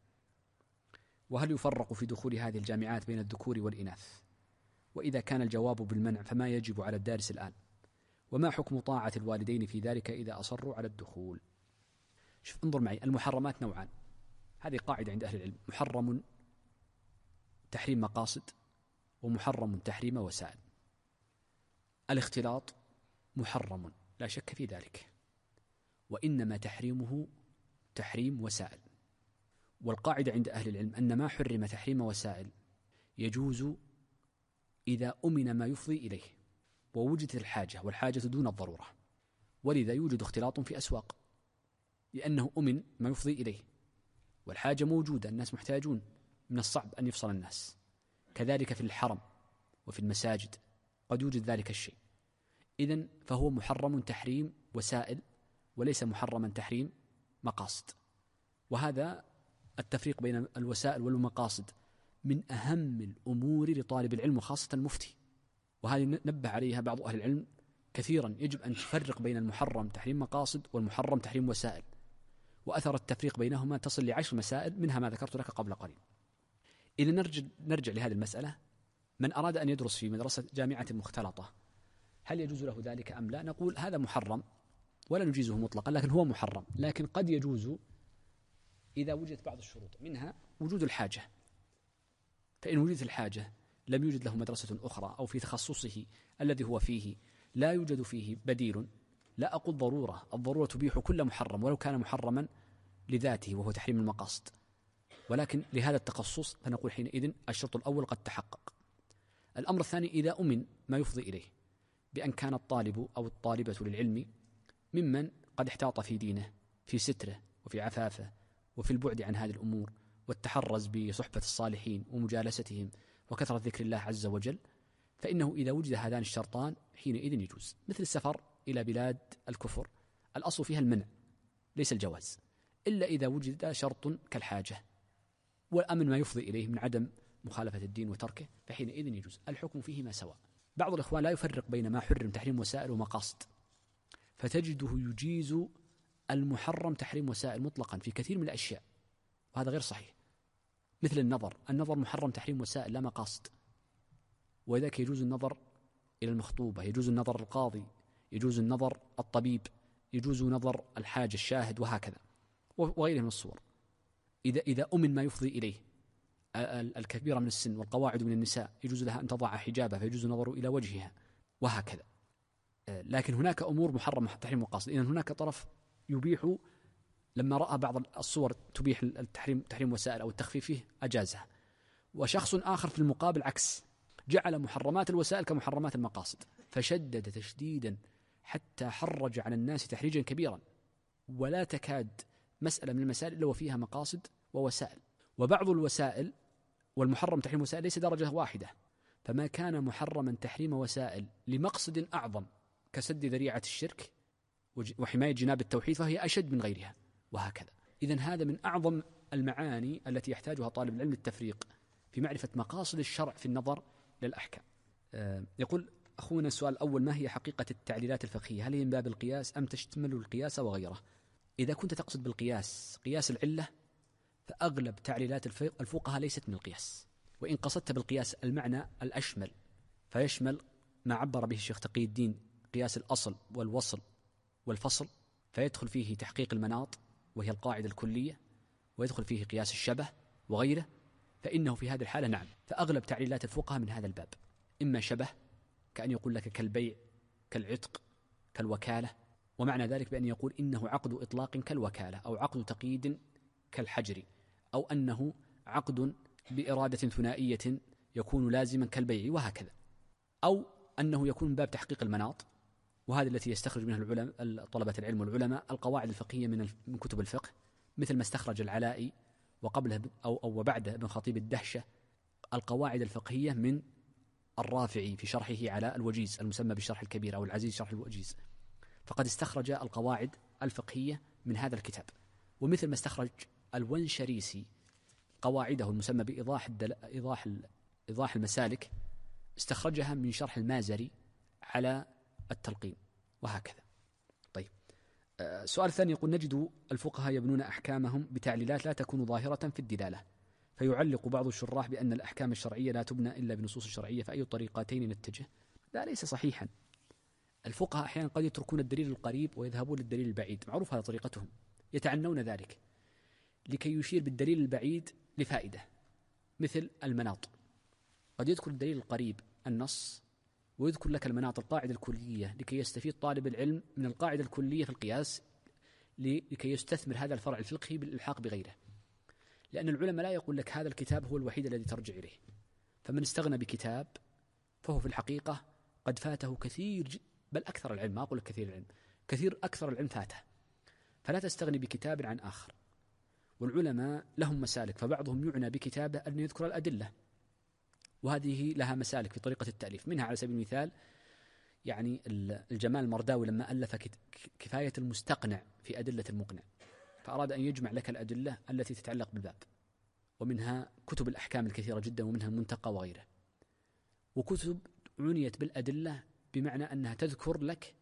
وهل يفرق في دخول هذه الجامعات بين الذكور والإناث؟ وإذا كان الجواب بالمنع فما يجب على الدارس الآن؟ وما حكم طاعة الوالدين في ذلك إذا أصروا على الدخول؟ شوف، انظر معي، المحرمات نوعان، هذه قاعدة عند أهل العلم: محرم تحريم مقاصد، ومحرم تحريم وسائل. الاختلاط محرم لا شك في ذلك، وإنما تحريمه تحريم وسائل. والقاعدة عند أهل العلم أن ما حرم تحريم وسائل يجوز إذا أمن ما يفضي إليه ووجدت الحاجة، والحاجة دون الضرورة. ولذا يوجد اختلاط في أسواق لأنه أمن ما يفضي إليه، والحاجة موجودة، الناس محتاجون، من الصعب أن يفصل الناس. كذلك في الحرم وفي المساجد قد يوجد ذلك الشيء. إذن فهو محرم تحريم وسائل وليس محرما تحريم مقاصد. وهذا التفريق بين الوسائل والمقاصد من أهم الأمور لطالب العلم وخاصة المفتي، وهذه نبه عليها بعض أهل العلم كثيرا. يجب أن تفرق بين المحرم تحريم مقاصد والمحرم تحريم وسائل، وأثر التفريق بينهما تصل ل10 مسائل، منها ما ذكرت لك قبل قليل. إذا نرجع لهذه المسألة: من أراد أن يدرس في مدرسة جامعة مختلطة هل يجوز له ذلك أم لا؟ نقول هذا محرم ولا نجيزه مطلقا، لكن هو محرم، لكن قد يجوز إذا وجدت بعض الشروط، منها وجود الحاجة. فإن وجدت الحاجة لم يوجد له مدرسة أخرى، أو في تخصصه الذي هو فيه لا يوجد فيه بديل، لا أقول ضرورة، الضرورة تبيح كل محرم ولو كان محرما لذاته وهو تحريم المقاصد، ولكن لهذا التخصص فنقول حينئذ الشرط الأول قد تحقق. الأمر الثاني: إذا أمن ما يفضي إليه، بأن كان الطالب أو الطالبة للعلم ممن قد احتاط في دينه، في ستره وفي عفافه وفي البعد عن هذه الأمور، والتحرز بصحبة الصالحين ومجالستهم وكثرة ذكر الله عز وجل، فإنه إذا وجد هذان الشرطان حينئذ يجوز. مثل السفر إلى بلاد الكفر، الأصل فيها المنع ليس الجواز، إلا إذا وجد شرط كالحاجة والأمن ما يفضي إليه من عدم مخالفة الدين وتركه، فحينئذ يجوز. الحكم فيهما سواء. بعض الإخوان لا يفرق بين ما حرم تحريم وسائل ومقاصد، فتجده يجيز المحرم تحريم وسائل مطلقا في كثير من الأشياء، وهذا غير صحيح. مثل النظر محرم تحريم وسائل لا مقاصد، وذاك يجوز النظر إلى المخطوبة، يجوز النظر القاضي، يجوز النظر الطبيب، يجوز نظر الحاج الشاهد، وهكذا وغيره من الصور. إذا أمن ما يفضي إليه، الكبيرة من السن والقواعد من النساء يجوز لها أن تضع حجابها فيجوز النظر إلى وجهها، وهكذا. لكن هناك أمور محرمة تحريم مقاصد، إذن هناك طرف يبيح، لما رأى بعض الصور تبيح تحريم وسائل أو التخفيف فيه أجازها، وشخص آخر في المقابل عكس، جعل محرمات الوسائل كمحرمات المقاصد، فشدد تشديدا حتى حرج على الناس تحريجا كبيرا، ولا تكاد مسألة من المسائل إلا وفيها مقاصد ووسائل. وبعض الوسائل والمحرم تحريم وسائل ليس درجة واحدة، فما كان محرما تحريم وسائل لمقصد أعظم كسد ذريعة الشرك وحماية جناب التوحيد فهي أشد من غيرها، وهكذا. إذن هذا من أعظم المعاني التي يحتاجها طالب العلم للتفريق في معرفة مقاصد الشرع في النظر للأحكام. يقول أخونا السؤال الأول: ما هي حقيقة التعليلات الفقهية؟ هل هي من باب القياس أم تشتمل القياس وغيره؟ إذا كنت تقصد بالقياس قياس العلة، فأغلب تعليلات الفقهاء ليست من القياس، وإن قصدت بالقياس المعنى الأشمل فيشمل ما عبر به الشيخ تقي الدين قياس الأصل والوصل والفصل، فيدخل فيه تحقيق المناط وهي القاعدة الكلية، ويدخل فيه قياس الشبه وغيره، فإنه في هذه الحالة نعم. فأغلب تعليلات الفقهاء من هذا الباب، إما شبه كأن يقول لك كالبيع كالعتق كالوكالة، ومعنى ذلك بأن يقول إنه عقد إطلاق كالوكالة، أو عقد تقييد كالحجر، أو أنه عقد بإرادة ثنائية يكون لازما كالبيع، وهكذا. أو أنه يكون من باب تحقيق المناط، وهذه التي يستخرج منها العلماء طلبة العلم والعلماء القواعد الفقهية من كتب الفقه، مثل ما استخرج العلائي وقبله أو وبعده ابن خطيب الدهشة القواعد الفقهية من الرافعي في شرحه على الوجيز المسمى بالشرح الكبير أو العزيز شرح الوجيز، فقد استخرج القواعد الفقهية من هذا الكتاب. ومثل ما استخرج الونشريسي قواعده المسمى بإيضاح المسالك، استخرجها من شرح المازري على التلقين، وهكذا. طيب، السؤال الثاني يقول: نجد الفقهاء يبنون أحكامهم بتعليلات لا تكون ظاهرة في الدلالة، فيعلق بعض الشراح بأن الأحكام الشرعية لا تبنى إلا بنصوص شرعية، فأي الطريقتين نتجه؟ لا، ليس صحيحا. الفقهاء أحيانا قد يتركون الدليل القريب ويذهبون للدليل البعيد، معروف هذا طريقتهم، يتعنون ذلك لكي يشير بالدليل البعيد لفائدة، مثل المناط، قد يذكر الدليل القريب النص ويذكر لك المناط القاعدة الكلية لكي يستفيد طالب العلم من القاعدة الكلية في القياس، لكي يستثمر هذا الفرع الفقهي بالإلحاق بغيره. لأن العلماء لا يقول لك هذا الكتاب هو الوحيد الذي ترجع إليه، فمن استغنى بكتاب فهو في الحقيقة قد فاته كثير، بل أكثر العلم، ما أقول كثير العلم، كثير أكثر العلم فاته، فلا تستغني بكتاب عن آخر. والعلماء لهم مسالك، فبعضهم يعنى بكتابه أن يذكر الأدلة، وهذه لها مسالك في طريقة التأليف. منها على سبيل المثال يعني الجمال المرداوي لما ألف كفاية المستقنع في أدلة المقنع، فأراد أن يجمع لك الأدلة التي تتعلق بالباب، ومنها كتب الأحكام الكثيرة جدا، ومنها المنتقى وغيره، وكتب عنيت بالأدلة بمعنى أنها تذكر لك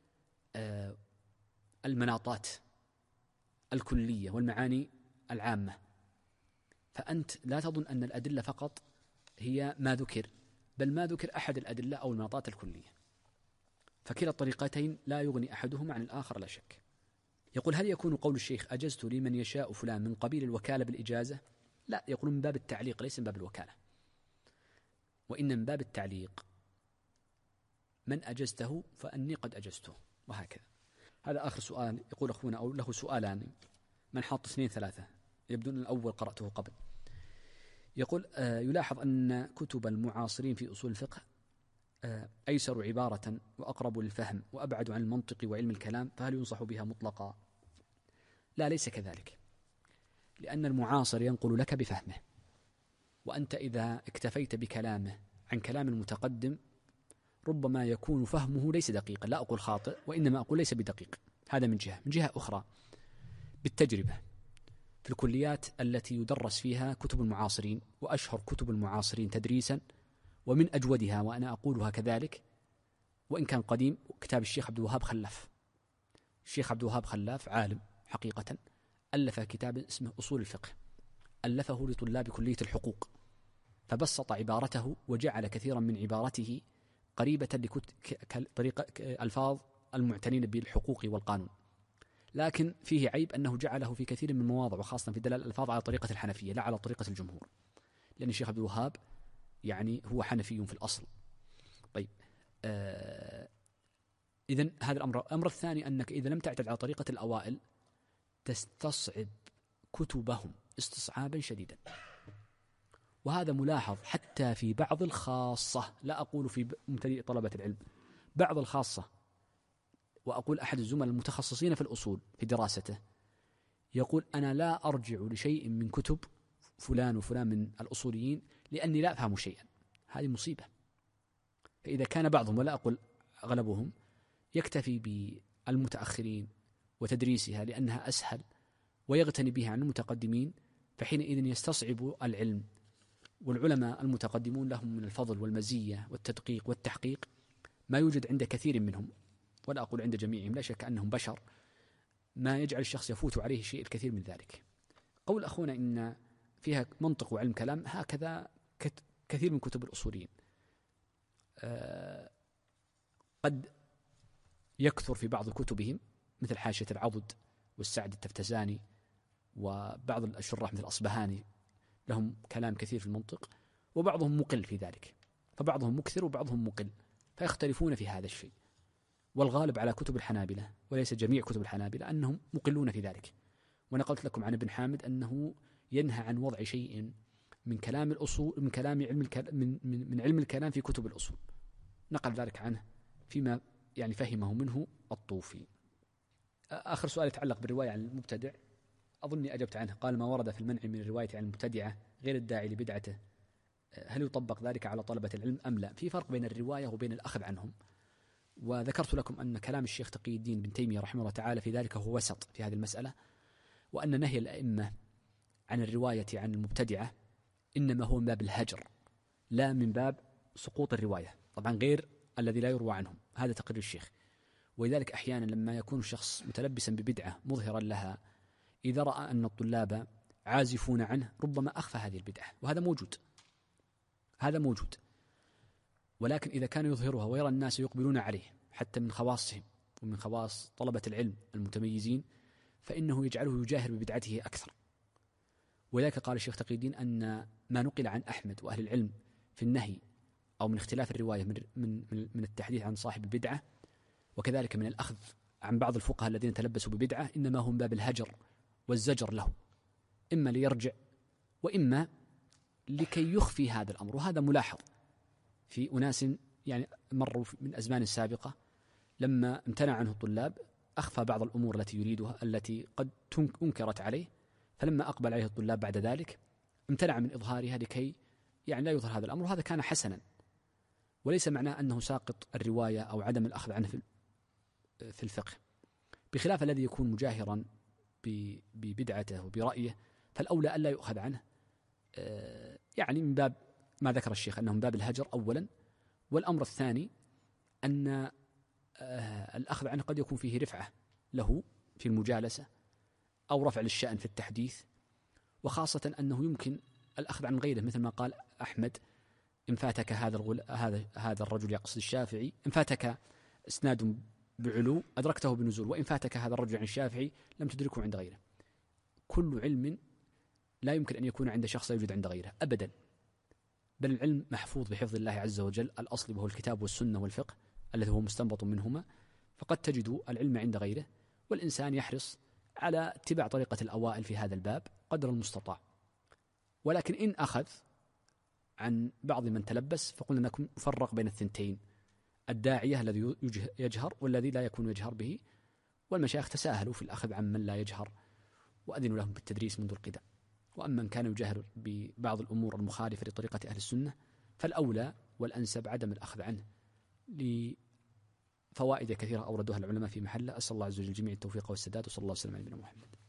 المناطات الكلية والمعاني العامة، فأنت لا تظن أن الأدلة فقط هي ما ذكر، بل ما ذكر أحد الأدلة أو المناطات الكلية، فكلا الطريقتين لا يغني أحدهما عن الآخر لا شك. يقول: هل يكون قول الشيخ أجزت لمن يشاء فلان من قبيل الوكالة بالإجازة؟ لا، يقول من باب التعليق ليس من باب الوكالة، وإن من باب التعليق من أجزته فأني قد أجزته، وهكذا. هذا آخر سؤال. يقول أخونا أو له سؤالان، من حاط 2 3، يبدو أن الأول قرأته قبل. يقول: يلاحظ أن كتب المعاصرين في أصول الفقه أيسر عبارة وأقرب للفهم وأبعد عن المنطق وعلم الكلام، فهل ينصح بها مطلقا؟ لا، ليس كذلك، لأن المعاصر ينقل لك بفهمه، وأنت إذا اكتفيت بكلامه عن كلام المتقدم ربما يكون فهمه ليس دقيقا، لا أقول خاطئ، وإنما أقول ليس بدقيق. هذا من جهة. من جهة أخرى بالتجربة في الكليات التي يدرس فيها كتب المعاصرين، وأشهر كتب المعاصرين تدريسا ومن أجودها وأنا أقولها كذلك وإن كان قديم، كتاب الشيخ عبد الوهاب خلاف. الشيخ عبد الوهاب خلاف عالم حقيقة، ألف كتاب اسمه أصول الفقه، ألفه لطلاب كلية الحقوق، فبسط عبارته وجعل كثيرا من عبارته قريبة لطريقة ألفاظ المعتنين بالحقوق والقانون، لكن فيه عيب أنه جعله في كثير من المواضع وخاصة في دلال الألفاظ على طريقة الحنفية لا على طريقة الجمهور، لأن الشيخ عبد الوهاب يعني هو حنفي في الأصل. طيب، إذن هذا الأمر. الأمر الثاني أنك إذا لم تعتد على طريقة الأوائل تستصعب كتبهم استصعابا شديدا، وهذا ملاحظ حتى في بعض الخاصة، لا أقول في مبتدئ طلبة العلم، بعض الخاصة، وأقول أحد الزملاء المتخصصين في الأصول في دراسته يقول: أنا لا أرجع لشيء من كتب فلان وفلان من الأصوليين لأني لا أفهم شيئا. هذه مصيبة. فإذا كان بعضهم ولا أقول أغلبهم يكتفي بالمتأخرين وتدريسها لأنها أسهل ويغتني بها عن المتقدمين، فحينئذ يستصعب العلم، والعلماء المتقدمون لهم من الفضل والمزية والتدقيق والتحقيق ما يوجد عند كثير منهم، ولا أقول عند جميعهم، لا شك أنهم بشر، ما يجعل الشخص يفوت عليه شيء الكثير من ذلك. قول أخونا إن فيها منطق وعلم كلام، هكذا كثير من كتب الأصوليين قد يكثر في بعض كتبهم مثل حاشية العضد والسعد التفتزاني وبعض الشراح مثل الأصبهاني لهم كلام كثير في المنطق، وبعضهم مقل في ذلك، فبعضهم مكثر وبعضهم مقل، فيختلفون في هذا الشيء. والغالب على كتب الحنابلة وليس جميع كتب الحنابلة أنهم مقلون في ذلك. ونقلت لكم عن ابن حامد أنه ينهى عن وضع شيء من كلام الأصول من كلام علم من علم الكلام في كتب الأصول، نقل ذلك عنه فيما يعني فهمه منه الطوفي. آخر سؤال يتعلق بالرواية عن المبتدع أظني أجبت عنه. قال: ما ورد في المنع من الرواية عن المبتدعة غير الداعي لبدعته هل يطبق ذلك على طلبة العلم أم لا؟ في فرق بين الرواية وبين الأخذ عنهم، وذكرت لكم أن كلام الشيخ تقي الدين بن تيمية رحمه الله تعالى في ذلك هو وسط في هذه المسألة، وأن نهي الأئمة عن الرواية عن المبتدعة إنما هو من باب الهجر لا من باب سقوط الرواية، طبعا غير الذي لا يروى عنهم، هذا تقرير الشيخ. ولذلك أحيانا لما يكون الشخص متلبسا ببدعة مظهرا لها، إذا رأى أن الطلاب عازفون عنه ربما أخفى هذه البدعة، وهذا موجود، هذا موجود. ولكن إذا كان يظهرها ويرى الناس يقبلون عليه حتى من خواصهم ومن خواص طلبة العلم المتميزين، فإنه يجعله يجاهر ببدعته أكثر. ولذلك قال الشيخ تقي الدين أن ما نقل عن أحمد وأهل العلم في النهي أو من اختلاف الرواية من التحديث عن صاحب البدعة، وكذلك من الأخذ عن بعض الفقهاء الذين تلبسوا ببدعة، إنما هم باب الهجر والزجر له، إما ليرجع وإما لكي يخفي هذا الأمر. وهذا ملاحظ في أناس يعني مروا من أزمان سابقة لما امتنع عنه الطلاب أخفى بعض الأمور التي يريدها التي قد أنكرت عليه، فلما أقبل عليه الطلاب بعد ذلك امتنع من إظهارها لكي يعني لا يظهر هذا الأمر، وهذا كان حسنا، وليس معناه أنه ساقط الرواية أو عدم الأخذ عنه في الفقه، بخلاف الذي يكون مجاهرا ببدعته وبرأيه، فالأولى ألا يؤخذ عنه يعني من باب ما ذكر الشيخ أنه من باب الهجر أولا. والأمر الثاني أن الأخذ عنه قد يكون فيه رفعة له في المجالسة أو رفع للشأن في التحديث، وخاصة أنه يمكن الأخذ عن غيره، مثل ما قال أحمد: إن فاتك هذا الرجل يقصد الشافعي، إن فاتك إسناد بعلو أدركته بنزول، وإن فاتك هذا الرجل عن الشافعي لم تدركه عند غيره. كل علم لا يمكن أن يكون عند شخص يوجد عند غيره أبدا، بل العلم محفوظ بحفظ الله عز وجل الأصل وهو الكتاب والسنة والفقه الذي هو مستنبط منهما، فقد تجد العلم عند غيره، والإنسان يحرص على اتباع طريقة الأوائل في هذا الباب قدر المستطاع. ولكن إن أخذ عن بعض من تلبس فقلنا لكم نفرق بين الثنتين: الداعية الذي يجهر والذي لا يكون يجهر به، والمشايخ تساهلوا في الأخذ عن من لا يجهر وأذنوا لهم بالتدريس منذ القدم. وأما من كان يجهر ببعض الأمور المخالفة لطريقة أهل السنة فالأولى والأنسب عدم الأخذ عنه لفوائد كثيرة أوردوها العلماء في محله. أسأل الله عز وجل الجميع التوفيق والسداد، وصلى الله وسلم على نبينا محمد.